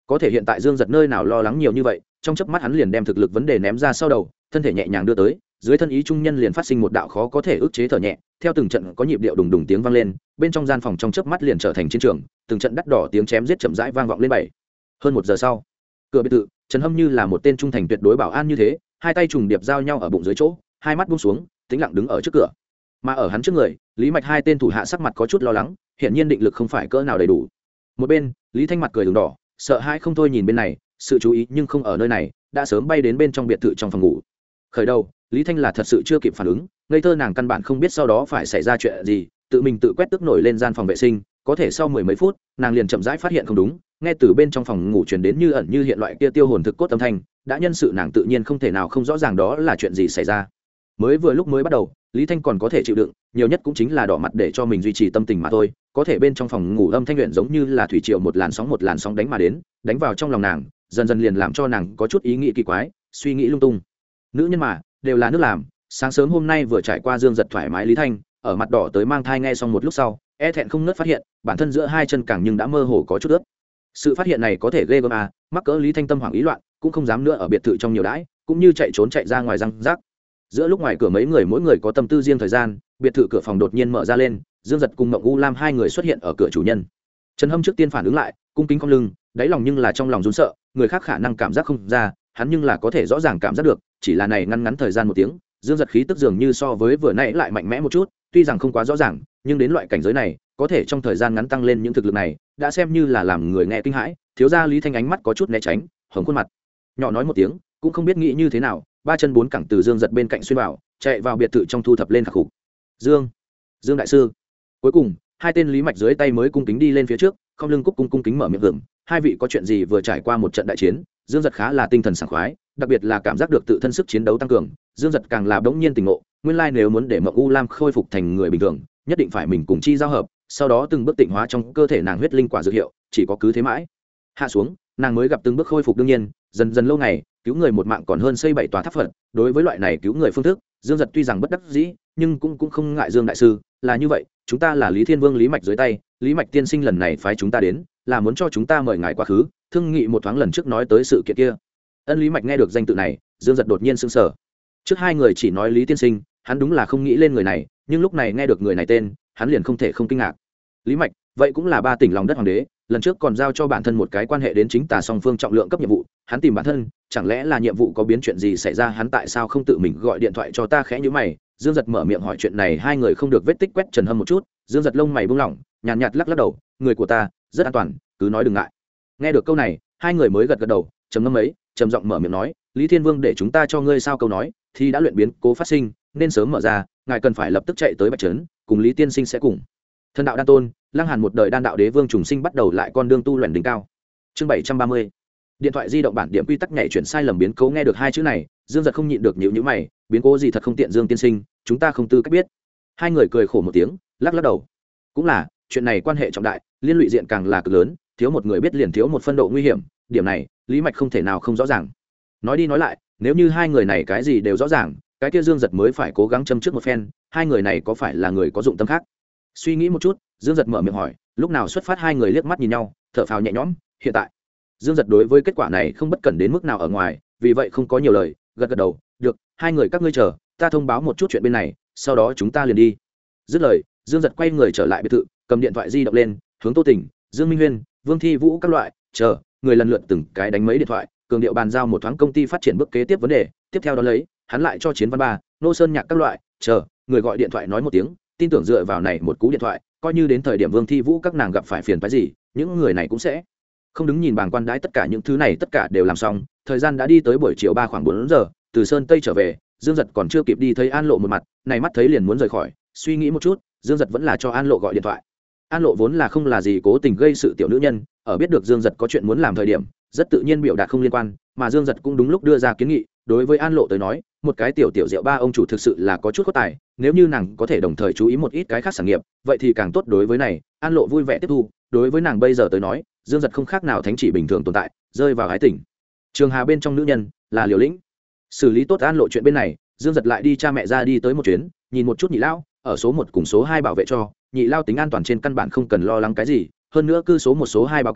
có thể hiện tại Dương Giật nơi nào lo lắng nhiều như vậy, trong chớp mắt hắn liền đem thực lực vấn đề ném ra sau đầu, thân thể nhẹ nhàng đưa tới, dưới thân ý trung nhân liền phát sinh một đạo khó có thể ức chế thở nhẹ, theo từng trận có nhịp điệu đùng đùng tiếng vang lên, bên trong gian phòng trong chớp mắt liền trở thành chiến trường, từng trận đắt đỏ tiếng chém giết chậm rãi vang vọng lên bảy. Hơn một giờ sau, cửa biệt thự, Trần Hâm như là một tên trung thành tuyệt đối bảo an như thế, hai tay trùng điệp giao nhau ở bụng dưới chỗ, hai mắt buông xuống, tĩnh lặng đứng ở trước cửa. Mà ở hắn trước người, Lý Mạch hai tên thủ hạ sắc mặt có chút lo lắng, hiển nhiên định lực không phải cỡ nào đầy đủ. Một bên, Lý Thanh mặt cười ửng đỏ, sợ hãi không thôi nhìn bên này, sự chú ý nhưng không ở nơi này, đã sớm bay đến bên trong biệt thự trong phòng ngủ. Khởi đầu, Lý Thanh là thật sự chưa kịp phản ứng, ngây thơ nàng căn bản không biết sau đó phải xảy ra chuyện gì, tự mình tự quét tức nổi lên gian phòng vệ sinh, có thể sau mười mấy phút, nàng liền chậm rãi phát hiện không đúng, nghe từ bên trong phòng ngủ truyền đến như ẩn như hiện loại kia tiêu hồn thực cốt âm thanh, đã nhân sự nàng tự nhiên không thể nào không rõ ràng đó là chuyện gì xảy ra. Mới vừa lúc mới bắt đầu, Lý Thanh còn có thể chịu đựng, nhiều nhất cũng chính là đỏ mặt để cho mình duy trì tâm tình mà thôi, có thể bên trong phòng ngủ âm thanh luyện giống như là thủy triều một làn sóng một làn sóng đánh mà đến, đánh vào trong lòng nàng, dần dần liền làm cho nàng có chút ý nghĩ kỳ quái, suy nghĩ lung tung. Nữ nhân mà, đều là nước làm, sáng sớm hôm nay vừa trải qua Dương Giật thoải mái Lý Thanh, ở mặt đỏ tới mang thai nghe xong một lúc sau, e thẹn không nớt phát hiện, bản thân giữa hai chân càng nhưng đã mơ hồ có chút ướt. Sự phát hiện này có thể ghê gớm à, mắc cỡ Lý Thanh tâm hoảng ý loạn, cũng không dám nữa ở biệt thự trong nhiều đãi, cũng như chạy trốn chạy ra ngoài răng rác. Giữa lúc ngoài cửa mấy người mỗi người có tâm tư riêng thời gian, biệt thự cửa phòng đột nhiên mở ra lên, Dương Giật cùng Mộng U Lam hai người xuất hiện ở cửa chủ nhân. Trần Hâm trước tiên phản ứng lại, cung kính cong lưng, đáy lòng nhưng là trong lòng run sợ, người khác khả năng cảm giác không ra, hắn nhưng là có thể rõ ràng cảm giác được, chỉ là này ngắn ngắn thời gian một tiếng, Dương Giật khí tức dường như so với vừa nãy lại mạnh mẽ một chút, tuy rằng không quá rõ ràng, nhưng đến loại cảnh giới này, có thể trong thời gian ngắn tăng lên những thực lực này, đã xem như là làm người nghe kinh hãi. Thiếu gia Lý Thanh ánh mắt có chút né tránh, hồng khuôn mặt, nhỏ nói một tiếng, cũng không biết nghĩ như thế nào, ba chân bốn cẳng từ Dương Giật bên cạnh xuyên vào, chạy vào biệt thự trong thu thập lên khắc phục. Dương, Dương đại sư. Cuối cùng, hai tên Lý Mạch dưới tay mới cung kính đi lên phía trước, không lưng cúc cung cung kính mở miệng hưởng, hai vị có chuyện gì vừa trải qua một trận đại chiến, Dương Giật khá là tinh thần sảng khoái, đặc biệt là cảm giác được tự thân sức chiến đấu tăng cường, Dương Giật càng là bỗng nhiên tỉnh ngộ, nguyên lai nếu muốn để Mộng U Lam khôi phục thành người bình thường, nhất định phải mình cùng chi giao hợp, sau đó từng bước tịnh hóa trong cơ thể nàng huyết linh quả dược hiệu, chỉ có cứ thế mãi hạ xuống, nàng mới gặp từng bước khôi phục. đương nhiên, dần dần lâu ngày, cứu người một mạng còn hơn xây bảy tòa tháp Phật, đối với loại này cứu người phương thức, Dương Giật tuy rằng bất đắc dĩ, nhưng cũng cũng không ngại. Dương đại sư, là như vậy, chúng ta là Lý Thiên Vương Lý Mạch dưới tay, Lý Mạch tiên sinh lần này phái chúng ta đến, là muốn cho chúng ta mời ngài quá khứ, thương nghị một thoáng lần trước nói tới sự kiện kia. Ân Lý Mạch nghe được danh tự này, Dương Giật đột nhiên sững sờ. Trước hai người chỉ nói Lý tiên sinh, hắn đúng là không nghĩ lên người này, nhưng lúc này nghe được người này tên, hắn liền không thể không kinh ngạc. Lý Mạch, vậy cũng là ba tỉnh lòng đất hoàng đế, lần trước còn giao cho bản thân một cái quan hệ đến chính tà song phương trọng lượng cấp nhiệm vụ, hắn tìm bản thân, chẳng lẽ là nhiệm vụ có biến chuyện gì xảy ra, hắn tại sao không tự mình gọi điện thoại cho ta? Khẽ nhíu mày, Dương Giật mở miệng hỏi chuyện này, hai người không được vết tích quét Trần Hâm một chút, Dương Giật lông mày buông lỏng, nhàn nhạt, nhạt lắc lắc đầu, người của ta rất an toàn, cứ nói đừng ngại. Nghe được câu này, hai người mới gật gật đầu, trầm ngâm ấy, trầm giọng mở miệng nói, Lý Thiên Vương để chúng ta cho ngươi sao câu nói, thì đã luyện biến cố phát sinh, nên sớm mở ra, ngài cần phải lập tức chạy tới Bạch Trấn, cùng Lý tiên sinh sẽ cùng thần đạo đan tôn Lăng Hàn một đời đan đạo đế vương trùng sinh bắt đầu lại con đường tu luyện đỉnh cao. Chương bảy trăm ba mươi. Điện thoại di động bản điểm quy tắc nhảy chuyển sai lầm biến cố. Nghe được hai chữ này, Dương Giật không nhịn được nhíu nhíu mày, biến cố gì thật không tiện Dương tiên sinh, chúng ta không tư cách biết. Hai người cười khổ một tiếng, lắc lắc đầu. Cũng là, chuyện này quan hệ trọng đại, liên lụy diện càng là cực lớn, thiếu một người biết liền thiếu một phân độ nguy hiểm, điểm này, Lý Mạch không thể nào không rõ ràng. Nói đi nói lại, nếu như hai người này cái gì đều rõ ràng, cái kia Dương Giật mới phải cố gắng châm trước một phen, hai người này có phải là người có dụng tâm khác? Suy nghĩ một chút, Dương Giật mở miệng hỏi, lúc nào xuất phát? Hai người liếc mắt nhìn nhau, thở phào nhẹ nhõm. Hiện tại, Dương Giật đối với kết quả này không bất cẩn đến mức nào ở ngoài, vì vậy không có nhiều lời, gật gật đầu, được, hai người các ngươi chờ, ta thông báo một chút chuyện bên này, sau đó chúng ta liền đi. Dứt lời, Dương Giật quay người trở lại biệt thự, cầm điện thoại di động lên, hướng Tô Tỉnh, Dương Minh Huyên, Vương Thi Vũ các loại, chờ, người lần lượt từng cái đánh mấy điện thoại, cường điệu bàn giao một thoáng công ty phát triển bước kế tiếp vấn đề, tiếp theo đó lấy, hắn lại cho Chiến Văn Ba, Nô Sơn Nhạc các loại, chờ, người gọi điện thoại nói một tiếng, tin tưởng dựa vào này một cú điện thoại, coi như đến thời điểm Vương Thi Vũ các nàng gặp phải phiền phức gì, những người này cũng sẽ không đứng nhìn bàng quan đái. Tất cả những thứ này tất cả đều làm xong, thời gian đã đi tới buổi chiều ba khoảng bốn giờ, từ Sơn Tây trở về, Dương Giật còn chưa kịp đi thấy An Lộ một mặt, này mắt thấy liền muốn rời khỏi, suy nghĩ một chút, Dương Giật vẫn là cho An Lộ gọi điện thoại. An Lộ vốn là không là gì cố tình gây sự tiểu nữ nhân, ở biết được Dương Giật có chuyện muốn làm thời điểm, rất tự nhiên biểu đạt không liên quan, mà Dương Giật cũng đúng lúc đưa ra kiến nghị. Đối với An Lộ tới nói, một cái tiểu tiểu rượu ba ông chủ thực sự là có chút có tài, nếu như nàng có thể đồng thời chú ý một ít cái khác sản nghiệp, vậy thì càng tốt. Đối với này, An Lộ vui vẻ tiếp thu. Đối với nàng bây giờ tới nói, Dương Giật không khác nào thánh chỉ bình thường tồn tại, rơi vào ái tình trường hà bên trong nữ nhân là Liều Lĩnh. Xử lý tốt An Lộ chuyện bên này, Dương Giật lại đi cha mẹ ra đi tới một chuyến, nhìn một chút Nhị Lao, ở số một cùng số hai bảo vệ cho Nhị Lao tính an toàn trên căn bản không cần lo lắng cái gì, hơn nữa cư số một số hai báo cáo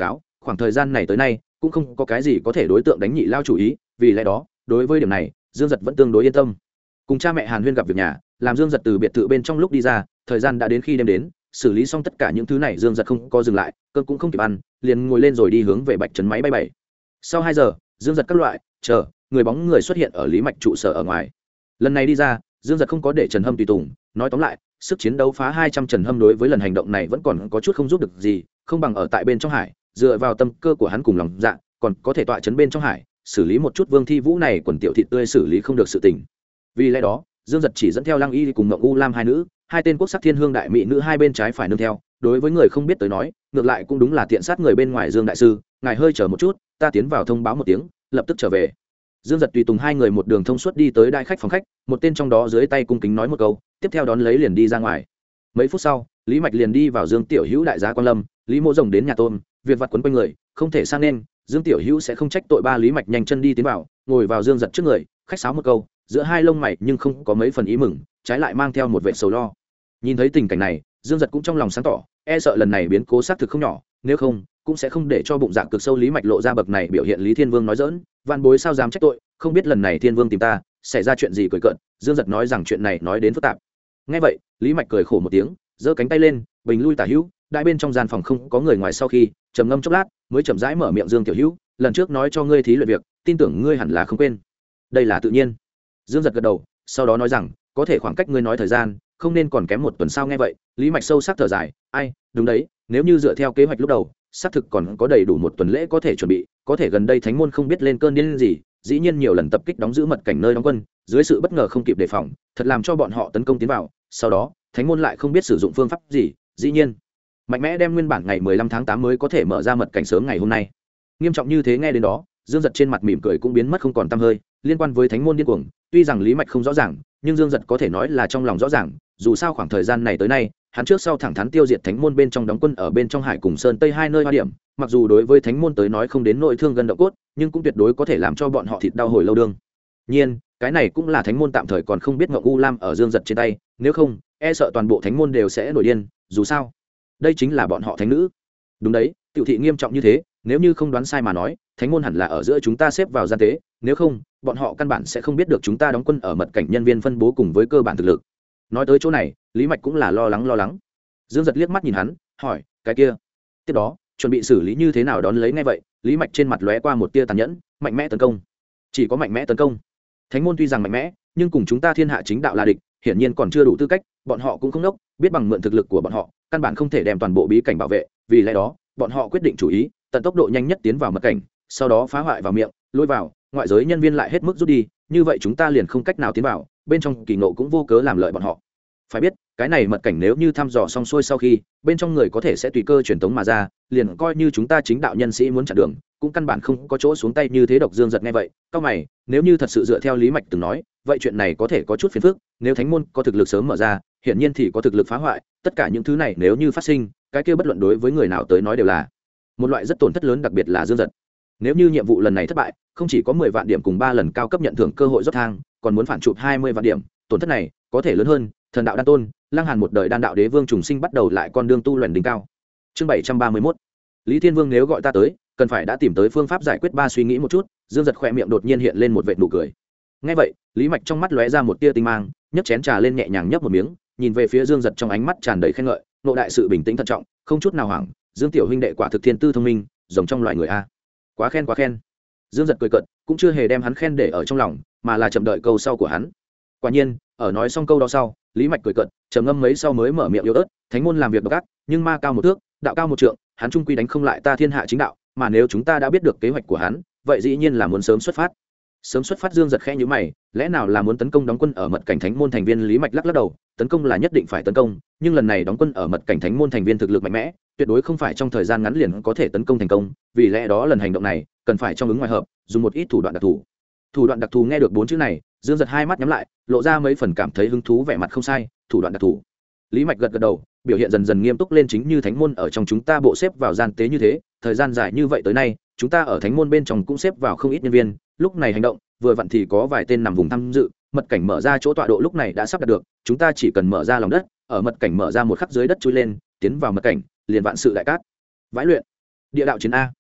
khoảng thời gian này tới nay cũng không có cái gì có thể đối tượng đánh nhị lao chủ ý, vì lẽ đó đối với điểm này Dương Dật vẫn tương đối yên tâm. Cùng cha mẹ Hàn Huyên gặp việc nhà, làm Dương Dật từ biệt thự bên trong lúc đi ra, thời gian đã đến khi đêm đến, xử lý xong tất cả những thứ này Dương Dật không có dừng lại, cơn cũng không kịp ăn, liền ngồi lên rồi đi hướng về Bạch Trấn máy bay bảy. Sau hai giờ, Dương Dật các loại chờ người bóng người xuất hiện ở Lý Mạch trụ sở ở ngoài. Lần này đi ra, Dương Dật không có để Trần Hâm tùy tùng, nói tóm lại, sức chiến đấu phá hai trăm Trần Hâm đối với lần hành động này vẫn còn có chút không giúp được gì, không bằng ở tại bên trong hải, dựa vào tâm cơ của hắn cùng lòng dạ, còn có thể tọa trấn bên trong hải, xử lý một chút Vương Thi Vũ này quần tiểu thịt tươi xử lý không được sự tình. Vì lẽ đó, Dương Dật chỉ dẫn theo Lăng Y cùng Mộng U Lam hai nữ, hai tên quốc sắc thiên hương đại mỹ nữ hai bên trái phải nương theo, đối với người không biết tới nói, ngược lại cũng đúng là tiện sát người bên ngoài. Dương đại sư, ngài hơi chờ một chút, ta tiến vào thông báo một tiếng, lập tức trở về. Dương Dật tùy tùng hai người một đường thông suốt đi tới đại khách phòng khách, một tên trong đó dưới tay cung kính nói một câu, tiếp theo đón lấy liền đi ra ngoài. Mấy phút sau, Lý Mạch liền đi vào Dương Tiểu Hữu đại giá Quan Lâm, Lý Mộ Rồng đến nhà Tôn, việc vặt quấn quanh người, không thể sang nên, Dương Tiểu Hữu sẽ không trách tội. Ba Lý Mạch nhanh chân đi tiến vào, ngồi vào Dương Dật trước người, khách sáo một câu, giữa hai lông mày nhưng không có mấy phần ý mừng, trái lại mang theo một vẻ sầu lo. Nhìn thấy tình cảnh này, Dương Dật cũng trong lòng sáng tỏ, e sợ lần này biến cố xác thực không nhỏ, nếu không cũng sẽ không để cho bụng dạ cực sâu Lý Mạch lộ ra bậc này biểu hiện. Lý Thiên Vương nói giỡn, van bối sao dám trách tội, không biết lần này Thiên Vương tìm ta xảy ra chuyện gì cười cợt. Dương Dật nói rằng chuyện này nói đến phức tạp. Nghe vậy, Lý Mạch cười khổ một tiếng, giơ cánh tay lên, bình lui tả hữu, đại bên trong gian phòng không có người ngoài sau khi trầm ngâm chốc lát, mới chậm rãi mở miệng. Dương Tiểu Hữu, lần trước nói cho ngươi thí luyện việc, tin tưởng ngươi hẳn là không quên. Đây là tự nhiên. Dương Dật gật đầu, sau đó nói rằng, có thể khoảng cách ngươi nói thời gian không nên còn kém một tuần. Sao? Nghe vậy, Lý Mạch sâu sắc thở dài, ai, đúng đấy, nếu như dựa theo kế hoạch lúc đầu, xác thực còn có đầy đủ một tuần lễ có thể chuẩn bị, có thể gần đây Thánh môn không biết lên cơn điên gì, dĩ nhiên nhiều lần tập kích đóng giữ mật cảnh nơi đóng quân, dưới sự bất ngờ không kịp đề phòng, thật làm cho bọn họ tấn công tiến vào, sau đó Thánh môn lại không biết sử dụng phương pháp gì, dĩ nhiên mạnh mẽ đem nguyên bản ngày mười lăm tháng tám mới có thể mở ra mật cảnh sớm ngày hôm nay. Nghiêm trọng như thế, nghe đến đó, Dương Dật trên mặt mỉm cười cũng biến mất không còn tăm hơi. Liên quan với Thánh môn điên cuồng, tuy rằng Lý Mạch không rõ ràng, nhưng Dương Dật có thể nói là trong lòng rõ ràng, dù sao khoảng thời gian này tới nay, hắn trước sau thẳng thắn tiêu diệt Thánh môn bên trong đóng quân ở bên trong hải cùng sơn tây hai nơi hoa điểm, mặc dù đối với Thánh môn tới nói không đến nội thương gần động cốt, nhưng cũng tuyệt đối có thể làm cho bọn họ thịt đau hồi lâu đương nhiên, cái này cũng là Thánh môn tạm thời còn không biết Ngọc U Lam ở Dương Dật trên tay, nếu không e sợ toàn bộ Thánh môn đều sẽ nổi điên, dù sao đây chính là bọn họ thánh nữ. Đúng đấy, tiểu thị nghiêm trọng như thế, nếu như không đoán sai mà nói, Thánh môn hẳn là ở giữa chúng ta xếp vào gian tế, nếu không bọn họ căn bản sẽ không biết được chúng ta đóng quân ở mật cảnh nhân viên phân bố cùng với cơ bản thực lực. Nói tới chỗ này, Lý Mạch cũng là lo lắng lo lắng. Dương Dật liếc mắt nhìn hắn, hỏi, cái kia tiếp đó chuẩn bị xử lý như thế nào? Đón lấy ngay vậy, Lý Mạch trên mặt lóe qua một tia tàn nhẫn, mạnh mẽ tấn công. Chỉ có mạnh mẽ tấn công. Thánh môn tuy rằng mạnh mẽ, nhưng cùng chúng ta thiên hạ chính đạo là địch, hiển nhiên còn chưa đủ tư cách, bọn họ cũng không đốc, biết bằng mượn thực lực của bọn họ, căn bản không thể đem toàn bộ bí cảnh bảo vệ, vì lẽ đó, bọn họ quyết định chủ ý, tận tốc độ nhanh nhất tiến vào mật cảnh, sau đó phá hoại vào miệng, lôi vào, ngoại giới nhân viên lại hết mức rút đi, như vậy chúng ta liền không cách nào tiến vào, bên trong kỳ ngộ cũng vô cớ làm lợi bọn họ. Phải biết, cái này mật cảnh nếu như thăm dò xong xuôi sau khi, bên trong người có thể sẽ tùy cơ truyền tống mà ra, liền coi như chúng ta chính đạo nhân sĩ muốn chặn đường, cũng căn bản không có chỗ xuống tay như thế. Độc Dương Dật nghe vậy, cao mày, nếu như thật sự dựa theo Lý Mạch từng nói, vậy chuyện này có thể có chút phiền phức, nếu Thánh môn có thực lực sớm mở ra, hiển nhiên thì có thực lực phá hoại, tất cả những thứ này nếu như phát sinh, cái kia bất luận đối với người nào tới nói đều là một loại rất tổn thất lớn, đặc biệt là Dương Dật. Nếu như nhiệm vụ lần này thất bại, không chỉ có mười vạn điểm cùng ba lần cao cấp nhận thưởng cơ hội rốt thang, còn muốn phản chụp hai mươi vạn điểm, tổn thất này có thể lớn hơn. Thần đạo đan tôn, Lăng Hàn một đời đan đạo đế vương trùng sinh bắt đầu lại con đường tu luyện đỉnh cao. Chương bảy trăm ba mươi mốt. Lý Thiên Vương nếu gọi ta tới, cần phải đã tìm tới phương pháp giải quyết. Ba suy nghĩ một chút, Dương Dật khỏe miệng đột nhiên hiện lên một vệt nụ cười. Nghe vậy, Lý Mạch trong mắt lóe ra một tia tinh mang, nhấc chén trà lên nhẹ nhàng nhấp một miếng, nhìn về phía Dương Dật trong ánh mắt tràn đầy khen ngợi, nộ đại sự bình tĩnh thận trọng, không chút nào hoảng. Dương tiểu huynh đệ quả thực thiên tư thông minh, giống trong loại người a. Quá khen quá khen. Dương Dật cười cợt, cũng chưa hề đem hắn khen để ở trong lòng, mà là chậm đợi câu sau của hắn. Quả nhiên, ở nói xong câu đó sau, Lý Mạch cười cợt, trầm ngâm mấy sau mới mở miệng yếu ớt, Thánh môn làm việc độc ác, nhưng ma cao một thước, đạo cao một trượng, hắn trung quy đánh không lại ta thiên hạ chính đạo, mà nếu chúng ta đã biết được kế hoạch của hắn, vậy dĩ nhiên là muốn sớm xuất phát. Sớm xuất phát. Dương Dật khẽ nhíu mày, lẽ nào là muốn tấn công đóng quân ở mật cảnh Thánh môn thành viên? Lý Mạch lắc lắc đầu, tấn công là nhất định phải tấn công, nhưng lần này đóng quân ở mật cảnh Thánh môn thành viên thực lực mạnh mẽ, tuyệt đối không phải trong thời gian ngắn liền có thể tấn công thành công, vì lẽ đó lần hành động này cần phải trong ứng ngoài hợp, dùng một ít thủ đoạn đặc thù. Thủ đoạn đặc thù? Nghe được bốn chữ này, Dương Dật hai mắt nhắm lại, lộ ra mấy phần cảm thấy hứng thú vẻ mặt. không sai, thủ đoạn đặc thù. Lý Mạch gật gật đầu, biểu hiện dần dần nghiêm túc lên. Chính như Thánh môn ở trong chúng ta bộ xếp vào gian tế như thế, thời gian dài như vậy tới nay, chúng ta ở Thánh môn bên trong cũng xếp vào không ít nhân viên, lúc này hành động vừa vặn thì có vài tên nằm vùng tham dự, mật cảnh mở ra chỗ tọa độ lúc này đã sắp đạt được, chúng ta chỉ cần mở ra lòng đất, ở mật cảnh mở ra một khắc dưới đất chui lên, tiến vào mật cảnh, liền vạn sự đại cát. Vãi luyện. Địa đạo chiến a.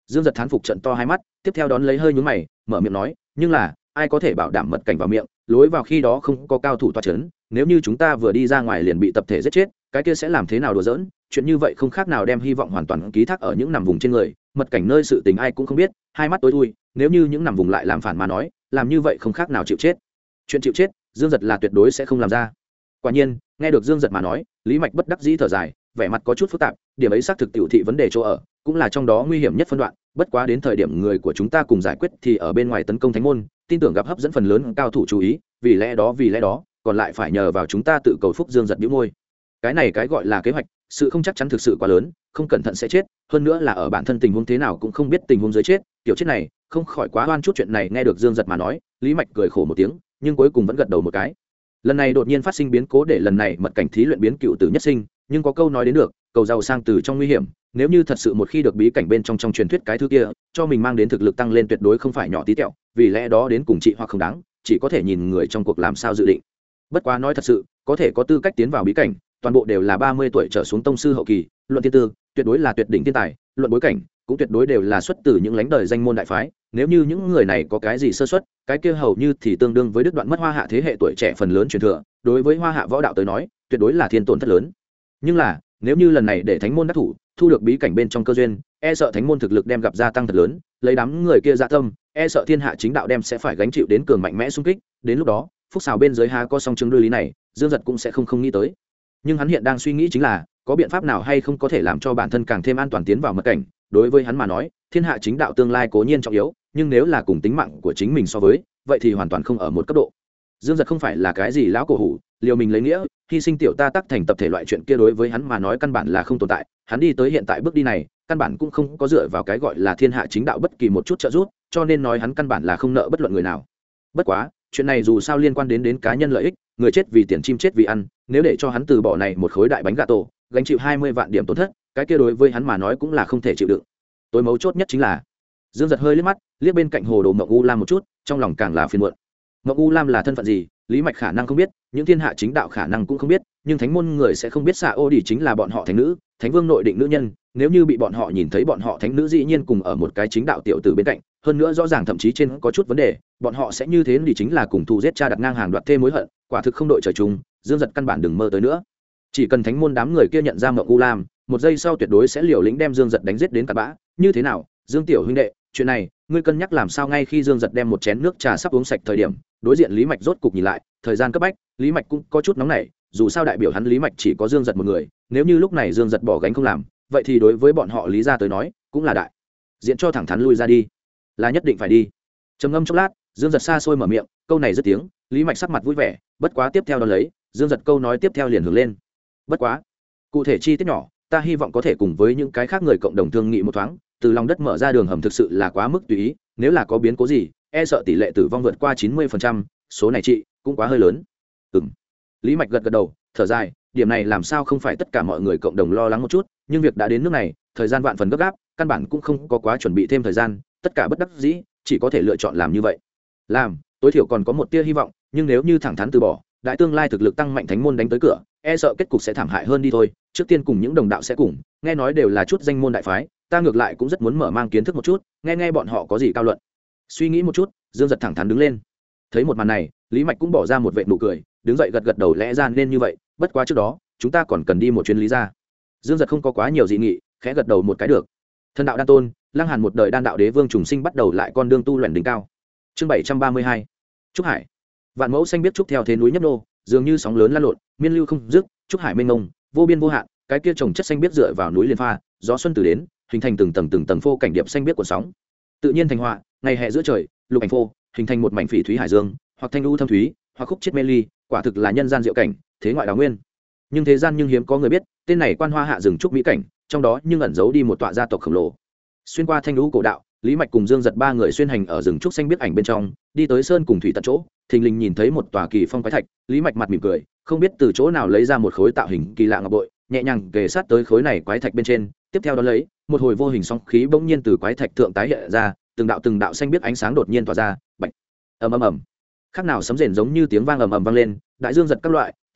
Dương Giật thán phục trận to hai mắt, tiếp theo đón lấy hơi nhún mày, mở miệng nói, nhưng là ai có thể bảo đảm mật cảnh vào miệng, lối vào khi đó không có cao thủ toa chấn, nếu như chúng ta vừa đi ra ngoài liền bị tập thể giết chết, cái kia sẽ làm thế nào đùa giỡn, chuyện như vậy không khác nào đem hy vọng hoàn toàn ký thác ở những nằm vùng trên người, mật cảnh nơi sự tình ai cũng không biết, hai mắt tối thui, nếu như những nằm vùng lại làm phản mà nói, làm như vậy không khác nào chịu chết. Chuyện chịu chết, Dương Giật là tuyệt đối sẽ không làm ra. Quả nhiên, nghe được Dương Giật mà nói, Lý Mạch bất đắc dĩ thở dài, vẻ mặt có chút phức tạp, điểm ấy xác thực tiểu thị vấn đề chỗ ở, cũng là trong đó nguy hiểm nhất phân đoạn, bất quá đến thời điểm người của chúng ta cùng giải quyết thì ở bên ngoài tấn công thánh môn, tin tưởng gặp hấp dẫn phần lớn cao thủ chú ý, vì lẽ đó vì lẽ đó, còn lại phải nhờ vào chúng ta tự cầu phúc. Dương Giật bĩu môi. Cái này cái gọi là kế hoạch, sự không chắc chắn thực sự quá lớn, không cẩn thận sẽ chết, hơn nữa là ở bản thân tình huống thế nào cũng không biết tình huống dưới chết, tiểu chết này, không khỏi quá oan chút. Chuyện này nghe được Dương Giật mà nói, Lý Mạch cười khổ một tiếng, nhưng cuối cùng vẫn gật đầu một cái. Lần này đột nhiên phát sinh biến cố để lần này mật cảnh thí luyện biến cựu tử nhất sinh, nhưng có câu nói đến được, cầu giàu sang từ trong nguy hiểm, nếu như thật sự một khi được bí cảnh bên trong trong truyền thuyết cái thứ kia, cho mình mang đến thực lực tăng lên tuyệt đối không phải nhỏ tí tẹo, vì lẽ đó đến cùng trị hoặc không đáng, chỉ có thể nhìn người trong cuộc làm sao dự định. Bất quá nói thật sự, có thể có tư cách tiến vào bí cảnh, toàn bộ đều là ba mươi tuổi trở xuống tông sư hậu kỳ, luận thiên tư, tuyệt đối là tuyệt đỉnh thiên tài, luận bối cảnh, cũng tuyệt đối đều là xuất từ những lãnh đời danh môn đại phái, nếu như những người này có cái gì sơ suất, cái kia hầu như thì tương đương với đứt đoạn mất Hoa Hạ thế hệ tuổi trẻ phần lớn truyền thừa, đối với Hoa Hạ võ đạo tới nói, tuyệt đối là thiên tổn thất lớn. Nhưng là, nếu như lần này để thánh môn đắc thủ, thu được bí cảnh bên trong cơ duyên, e sợ thánh môn thực lực đem gặp gia tăng thật lớn, lấy đám người kia dạ tâm, e sợ thiên hạ chính đạo đem sẽ phải gánh chịu đến cường mạnh mẽ xung kích, đến lúc đó, phúc xào bên dưới há có song chứng đối lý này, Dương Giật cũng sẽ không không nghĩ tới. Nhưng hắn hiện đang suy nghĩ chính là, có biện pháp nào hay không có thể làm cho bản thân càng thêm an toàn tiến vào mật cảnh. Đối với hắn mà nói, thiên hạ chính đạo tương lai cố nhiên trọng yếu, nhưng nếu là cùng tính mạng của chính mình so với, vậy thì hoàn toàn không ở một cấp độ. Dương Giật không phải là cái gì lão cổ hủ, liều mình lấy nghĩa, hy sinh tiểu ta tắc thành tập thể loại chuyện kia đối với hắn mà nói căn bản là không tồn tại. Hắn đi tới hiện tại bước đi này, căn bản cũng không có dựa vào cái gọi là thiên hạ chính đạo bất kỳ một chút trợ giúp, cho nên nói hắn căn bản là không nợ bất luận người nào. Bất quá, chuyện này dù sao liên quan đến đến cá nhân lợi ích, người chết vì tiền chim chết vì ăn, nếu để cho hắn từ bỏ này một khối đại bánh gato, gánh chịu hai mươi vạn điểm tổn thất, cái kia đối với hắn mà nói cũng là không thể chịu đựng. Tối mấu chốt nhất chính là, Dương Giật hơi liếc mắt, liếc bên cạnh Hồ Đồ Mộng U Lam một chút, trong lòng càng là phiền muộn. Mộng U Lam là thân phận gì, Lý Mạch khả năng không biết, những thiên hạ chính đạo khả năng cũng không biết, nhưng thánh môn người sẽ không biết xạ ô đi chính là bọn họ thánh nữ, thánh vương nội định nữ nhân, nếu như bị bọn họ nhìn thấy bọn họ thánh nữ dĩ nhiên cùng ở một cái chính đạo tiểu tử bên cạnh, hơn nữa rõ ràng thậm chí trên có chút vấn đề, bọn họ sẽ như thế thì chính là cùng thù giết cha đặt ngang hàng đoạt thê mối hận, quả thực không đội trời chung. Dương Giật căn bản đừng mơ tới nữa. Chỉ cần thánh môn đám người kia nhận ra Mộng U Lam, một giây sau tuyệt đối sẽ liều lĩnh đem Dương Giật đánh giết đến cặn bã. Như thế nào, Dương tiểu huynh đệ, chuyện này ngươi cân nhắc làm sao? Ngay khi Dương Giật đem một chén nước trà sắp uống sạch thời điểm, đối diện Lý Mạch rốt cục nhìn lại, thời gian cấp bách, Lý Mạch cũng có chút nóng nảy, dù sao đại biểu hắn Lý Mạch chỉ có Dương Giật một người, nếu như lúc này Dương Giật bỏ gánh không làm, vậy thì đối với bọn họ Lý gia tới nói, cũng là đại diện cho thẳng thắn lui ra đi, là nhất định phải đi. Trầm ngâm chốc lát, Dương Giật xa xôi mở miệng, câu này dứt tiếng, Lý Mạch sắc mặt vui vẻ, bất quá tiếp theo đó lấy, Dương Giật câu nói tiếp theo liền hưởng lên. Bất quá, cụ thể chi tiết nhỏ, ta hy vọng có thể cùng với những cái khác người cộng đồng thương nghị một thoáng, từ lòng đất mở ra đường hầm thực sự là quá mức tùy ý, nếu là có biến cố gì, e sợ tỷ lệ tử vong vượt qua chín mươi phần trăm, số này chị cũng quá hơi lớn. Ừm. Lý Mạch gật gật đầu, thở dài, điểm này làm sao không phải tất cả mọi người cộng đồng lo lắng một chút, nhưng việc đã đến nước này, thời gian vạn phần gấp gáp, căn bản cũng không có quá chuẩn bị thêm thời gian, tất cả bất đắc dĩ, chỉ có thể lựa chọn làm như vậy. Làm, tối thiểu còn có một tia hy vọng, nhưng nếu như thẳng thắn từ bỏ, đại tương lai thực lực tăng mạnh thánh môn đánh tới cửa, e sợ kết cục sẽ thảm hại hơn đi thôi. Trước tiên cùng những đồng đạo sẽ cùng, nghe nói đều là chút danh môn đại phái, ta ngược lại cũng rất muốn mở mang kiến thức một chút, nghe nghe bọn họ có gì cao luận. Suy nghĩ một chút, Dương Giật thẳng thắn đứng lên. Thấy một màn này, Lý Mạch cũng bỏ ra một vệt nụ cười, đứng dậy gật gật đầu, lẽ ra nên như vậy, bất quá trước đó, chúng ta còn cần đi một chuyến Lý gia. Dương Giật không có quá nhiều dị nghị, khẽ gật đầu một cái được. Thần đạo đan tôn, Lăng Hàn một đời đan đạo đế vương trùng sinh bắt đầu lại con đường tu luyện đỉnh cao. Chương bảy trăm ba mươi hai. Trúc Hải. Vạn mẫu xanh biết trúc theo thế núi nhấp nô, dường như sóng lớn lan lộn, miên lưu không dứt, trúc hải mênh mông, vô biên vô hạn, cái kia trồng chất xanh biết dựa vào núi liền pha, gió xuân từ đến, hình thành từng tầng từng tầng phô cảnh điệp xanh biết của sóng. Tự nhiên thành họa, ngày hè giữa trời, lục ảnh phô, hình thành một mảnh phỉ thúy hải dương, hoặc thanh lưu thâm thúy, hoặc khúc chiết mê ly, quả thực là nhân gian diệu cảnh, thế ngoại đào nguyên. Nhưng thế gian nhưng hiếm có người biết, tên này quan hoa hạ rừng trúc mỹ cảnh, trong đó nhưng ẩn giấu đi một tọa gia tộc khổng lồ. Xuyên qua thanh lưu cổ đạo, Lý Mạch cùng Dương Giật ba người xuyên hành ở rừng trúc xanh biết ảnh bên trong, đi tới sơn cùng thủy tận chỗ, thình lình nhìn thấy một tòa kỳ phong quái thạch, Lý Mạch mặt mỉm cười, không biết từ chỗ nào lấy ra một khối tạo hình kỳ lạ ngọc bội, nhẹ nhàng kề sát tới khối này quái thạch bên trên, tiếp theo đó lấy, một hồi vô hình sóng khí bỗng nhiên từ quái thạch thượng tái hiện ra, từng đạo từng đạo xanh biết ánh sáng đột nhiên tỏa ra, bạch, ầm ầm ầm. Khác nào sấm rền giống như tiếng vang ầm ầm vang lên, đại Dương Giật các loại, chờ,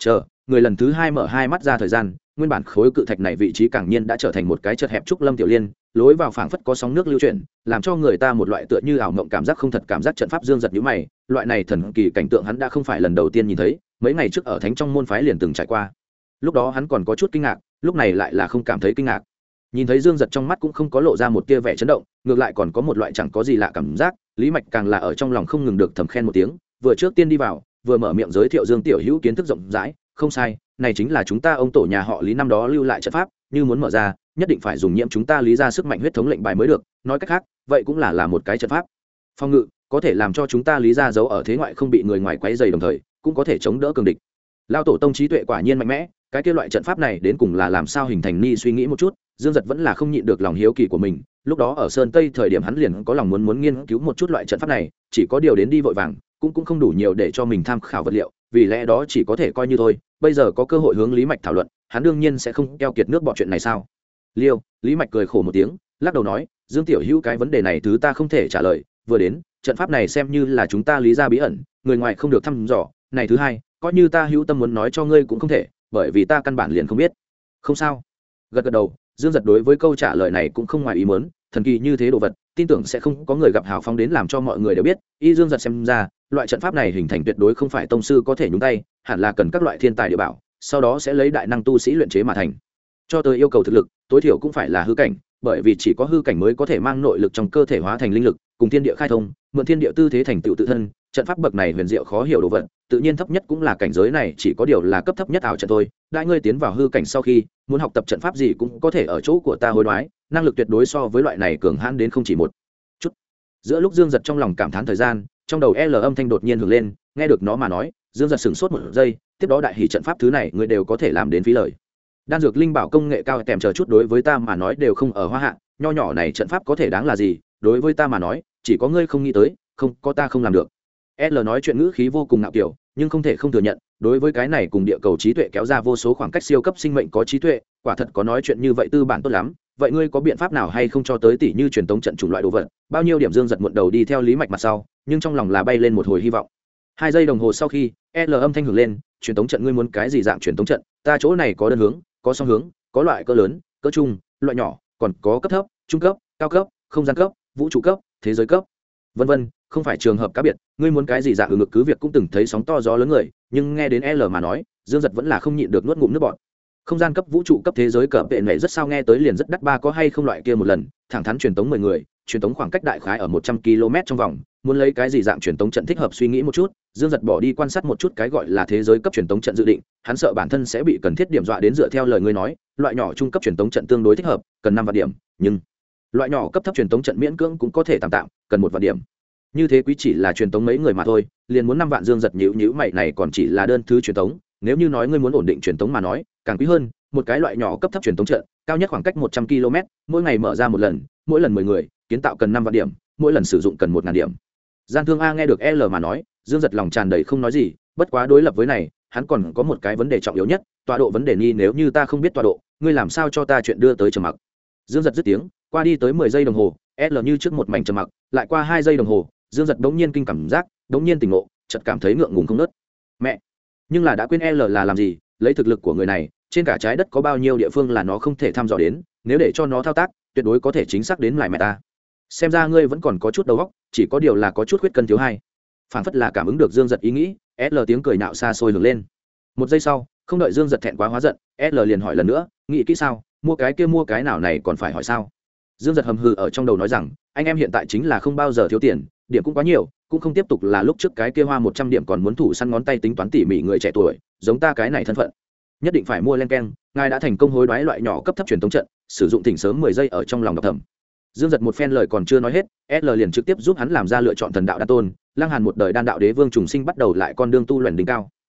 người lần thứ hai mở hai mắt ra thời gian, nguyên bản khối cự thạch này vị trí càng nhiên đã trở thành một cái chật hẹp trúc lâm tiểu liên, lối vào phảng phất có sóng nước lưu chuyển, làm cho người ta một loại tựa như ảo mộng cảm giác không thật cảm giác trận pháp. Dương giật nhíu mày, loại này thần kỳ cảnh tượng hắn đã không phải lần đầu tiên nhìn thấy, mấy ngày trước ở thánh trong môn phái liền từng trải qua. Lúc đó hắn còn có chút kinh ngạc, lúc này lại là không cảm thấy kinh ngạc. Nhìn thấy Dương giật trong mắt cũng không có lộ ra một tia vẻ chấn động, ngược lại còn có một loại chẳng có gì lạ cảm giác. Lý Mạch càng là ở trong lòng không ngừng được thầm khen một tiếng, vừa trước tiên đi vào, vừa mở miệng giới thiệu Dương tiểu hữu kiến thức rộng rãi, không sai, này chính là chúng ta ông tổ nhà họ Lý năm đó lưu lại trận pháp, như muốn mở ra, nhất định phải dùng nhiễm chúng ta Lý ra sức mạnh huyết thống lệnh bài mới được, nói cách khác, vậy cũng là là một cái trận pháp phòng ngự, có thể làm cho chúng ta Lý ra giấu ở thế ngoại không bị người ngoài quấy rầy, đồng thời cũng có thể chống đỡ cường địch. Lao tổ tông trí tuệ quả nhiên mạnh mẽ, cái kia loại trận pháp này đến cùng là làm sao hình thành? Ni suy nghĩ một chút, Dương giật vẫn là không nhịn được lòng hiếu kỳ của mình. Lúc đó ở Sơn Tây thời điểm hắn liền có lòng muốn muốn nghiên cứu một chút loại trận pháp này, chỉ có điều đến đi vội vàng, cũng cũng không đủ nhiều để cho mình tham khảo vật liệu, vì lẽ đó chỉ có thể coi như thôi. Bây giờ có cơ hội hướng Lý Mạch thảo luận, hắn đương nhiên sẽ không keo kiệt nước bọn chuyện này sao? Liêu, Lý Mạch cười khổ một tiếng, lắc đầu nói, Dương tiểu hữu cái vấn đề này thứ ta không thể trả lời, vừa đến, trận pháp này xem như là chúng ta Lý ra bí ẩn, người ngoài không được thăm dò, này thứ hai, coi như ta hữu tâm muốn nói cho ngươi cũng không thể, bởi vì ta căn bản liền không biết. Không sao. Gật gật đầu, Dương giật đối với câu trả lời này cũng không ngoài ý muốn, thần kỳ như thế đồ vật, tin tưởng sẽ không có người gặp hào phóng đến làm cho mọi người đều biết. Y Dương giật xem ra, loại trận pháp này hình thành tuyệt đối không phải tông sư có thể nhúng tay, hẳn là cần các loại thiên tài địa bảo, sau đó sẽ lấy đại năng tu sĩ luyện chế mà thành. Cho tới yêu cầu thực lực, tối thiểu cũng phải là hư cảnh, bởi vì chỉ có hư cảnh mới có thể mang nội lực trong cơ thể hóa thành linh lực, cùng thiên địa khai thông, mượn thiên địa tư thế thành tựu tự thân. Trận pháp bậc này huyền diệu khó hiểu đồ vật, tự nhiên thấp nhất cũng là cảnh giới này, chỉ có điều là cấp thấp nhất ảo trận thôi. Đại ngươi tiến vào hư cảnh sau khi, muốn học tập trận pháp gì cũng có thể ở chỗ của ta hối đoái, năng lực tuyệt đối so với loại này cường hãn đến không chỉ một chút. Giữa lúc Dương giật trong lòng cảm thán thời gian, trong đầu L âm thanh đột nhiên hưởng lên, nghe được nó mà nói, Dương giật sửng sốt một giây, tiếp đó đại hỉ trận pháp thứ này người đều có thể làm đến phí lời. Đan dược linh bảo công nghệ cao kèm chờ chút đối với ta mà nói đều không ở hoa hạ, nho nhỏ này trận pháp có thể đáng là gì, đối với ta mà nói, chỉ có ngươi không nghĩ tới, không có ta không làm được. L nói chuyện ngữ khí vô cùng ngạo kiểu, nhưng không thể không thừa nhận, đối với cái này cùng địa cầu trí tuệ kéo ra vô số khoảng cách siêu cấp sinh mệnh có trí tuệ, quả thật có nói chuyện như vậy tư bản tốt lắm. Vậy ngươi có biện pháp nào hay không cho tới tỷ như truyền tống trận chủng loại đồ vật? Bao nhiêu điểm? Dương giật muộn đầu đi theo Lý Mạch mặt sau, nhưng trong lòng là bay lên một hồi hy vọng. Hai giây đồng hồ sau khi, L âm thanh hưởng lên, truyền tống trận ngươi muốn cái gì dạng truyền tống trận? Ta chỗ này có đơn hướng, có song hướng, có loại cỡ lớn, cỡ trung, loại nhỏ, còn có cấp thấp, trung cấp, cao cấp, không gian cấp, vũ trụ cấp, thế giới cấp, vân vân. Không phải trường hợp cá biệt, ngươi muốn cái gì dạng? Ừ ngực cứ việc cũng từng thấy sóng to gió lớn người, nhưng nghe đến L mà nói, Dương giật vẫn là không nhịn được nuốt ngụm nước bọt. Không gian cấp, vũ trụ cấp, thế giới cấp, vệ này rất sao nghe tới liền rất đắt. Ba có hay không loại kia một lần thẳng thắn truyền tống mười người, truyền tống khoảng cách đại khái ở một trăm ki lô mét trong vòng, muốn lấy cái gì dạng truyền tống trận thích hợp? Suy nghĩ một chút, Dương giật bỏ đi quan sát một chút cái gọi là thế giới cấp truyền tống trận dự định, hắn sợ bản thân sẽ bị cần thiết điểm dọa đến. Dựa theo lời ngươi nói, loại nhỏ trung cấp truyền tống trận tương đối thích hợp, cần năm vạn điểm, nhưng loại nhỏ cấp thấp truyền tống trận miễn cưỡng cũng có thể tạm tạm, cần một vạn điểm. Như thế quý chỉ là truyền tống mấy người mà thôi, liền muốn năm vạn. Dương giật nhíu nhíu mày, này còn chỉ là đơn thứ truyền tống, nếu như nói ngươi muốn ổn định truyền tống mà nói, càng quý hơn. Một cái loại nhỏ cấp thấp truyền tống trận, cao nhất khoảng cách một trăm ki lô mét, mỗi ngày mở ra một lần, mỗi lần mười người, kiến tạo cần năm vạn điểm, mỗi lần sử dụng cần một ngàn điểm. Gian Thương A nghe được L mà nói, Dương giật lòng tràn đầy không nói gì, bất quá đối lập với này, hắn còn có một cái vấn đề trọng yếu nhất, tọa độ vấn đề. Nhi, nếu như ta không biết tọa độ, ngươi làm sao cho ta chuyện đưa tới trầm mặc? Dương giật dứt tiếng, qua đi tới mười giây đồng hồ, L như trước một mảnh trầm mặc, lại qua hai giây đồng hồ, Dương giật đống nhiên kinh cảm giác, đống nhiên tỉnh ngộ, chợt cảm thấy ngượng ngùng không nớt. Mẹ, nhưng là đã quên L là làm gì? Lấy thực lực của người này, trên cả trái đất có bao nhiêu địa phương là nó không thể thăm dò đến, nếu để cho nó thao tác, tuyệt đối có thể chính xác đến lại mẹ ta. Xem ra ngươi vẫn còn có chút đầu óc, chỉ có điều là có chút khuyết cân thiếu hai. Phảng phất là cảm ứng được Dương giật ý nghĩ, L tiếng cười nạo xa xôi hưởng lên. Một giây sau, không đợi Dương giật thẹn quá hóa giận, L liền hỏi lần nữa, nghĩ kỹ sao? Mua cái kia mua cái nào này còn phải hỏi sao? Dương giật hầm hừ ở trong đầu nói rằng, anh em hiện tại chính là không bao giờ thiếu tiền, điểm cũng quá nhiều, cũng không tiếp tục là lúc trước cái kia hoa một trăm điểm còn muốn thủ săn ngón tay tính toán tỉ mỉ người trẻ tuổi, giống ta cái này thân phận, nhất định phải mua len keng. Ngài đã thành công hối đoái loại nhỏ cấp thấp truyền thống trận, sử dụng tỉnh sớm mười giây ở trong lòng đọc thầm. Dương giật một phen lời còn chưa nói hết, L liền trực tiếp giúp hắn làm ra lựa chọn thần đạo đan tôn. Lăng Hàn một đời đan đạo đế vương trùng sinh bắt đầu lại con đường tu luyện đỉnh cao.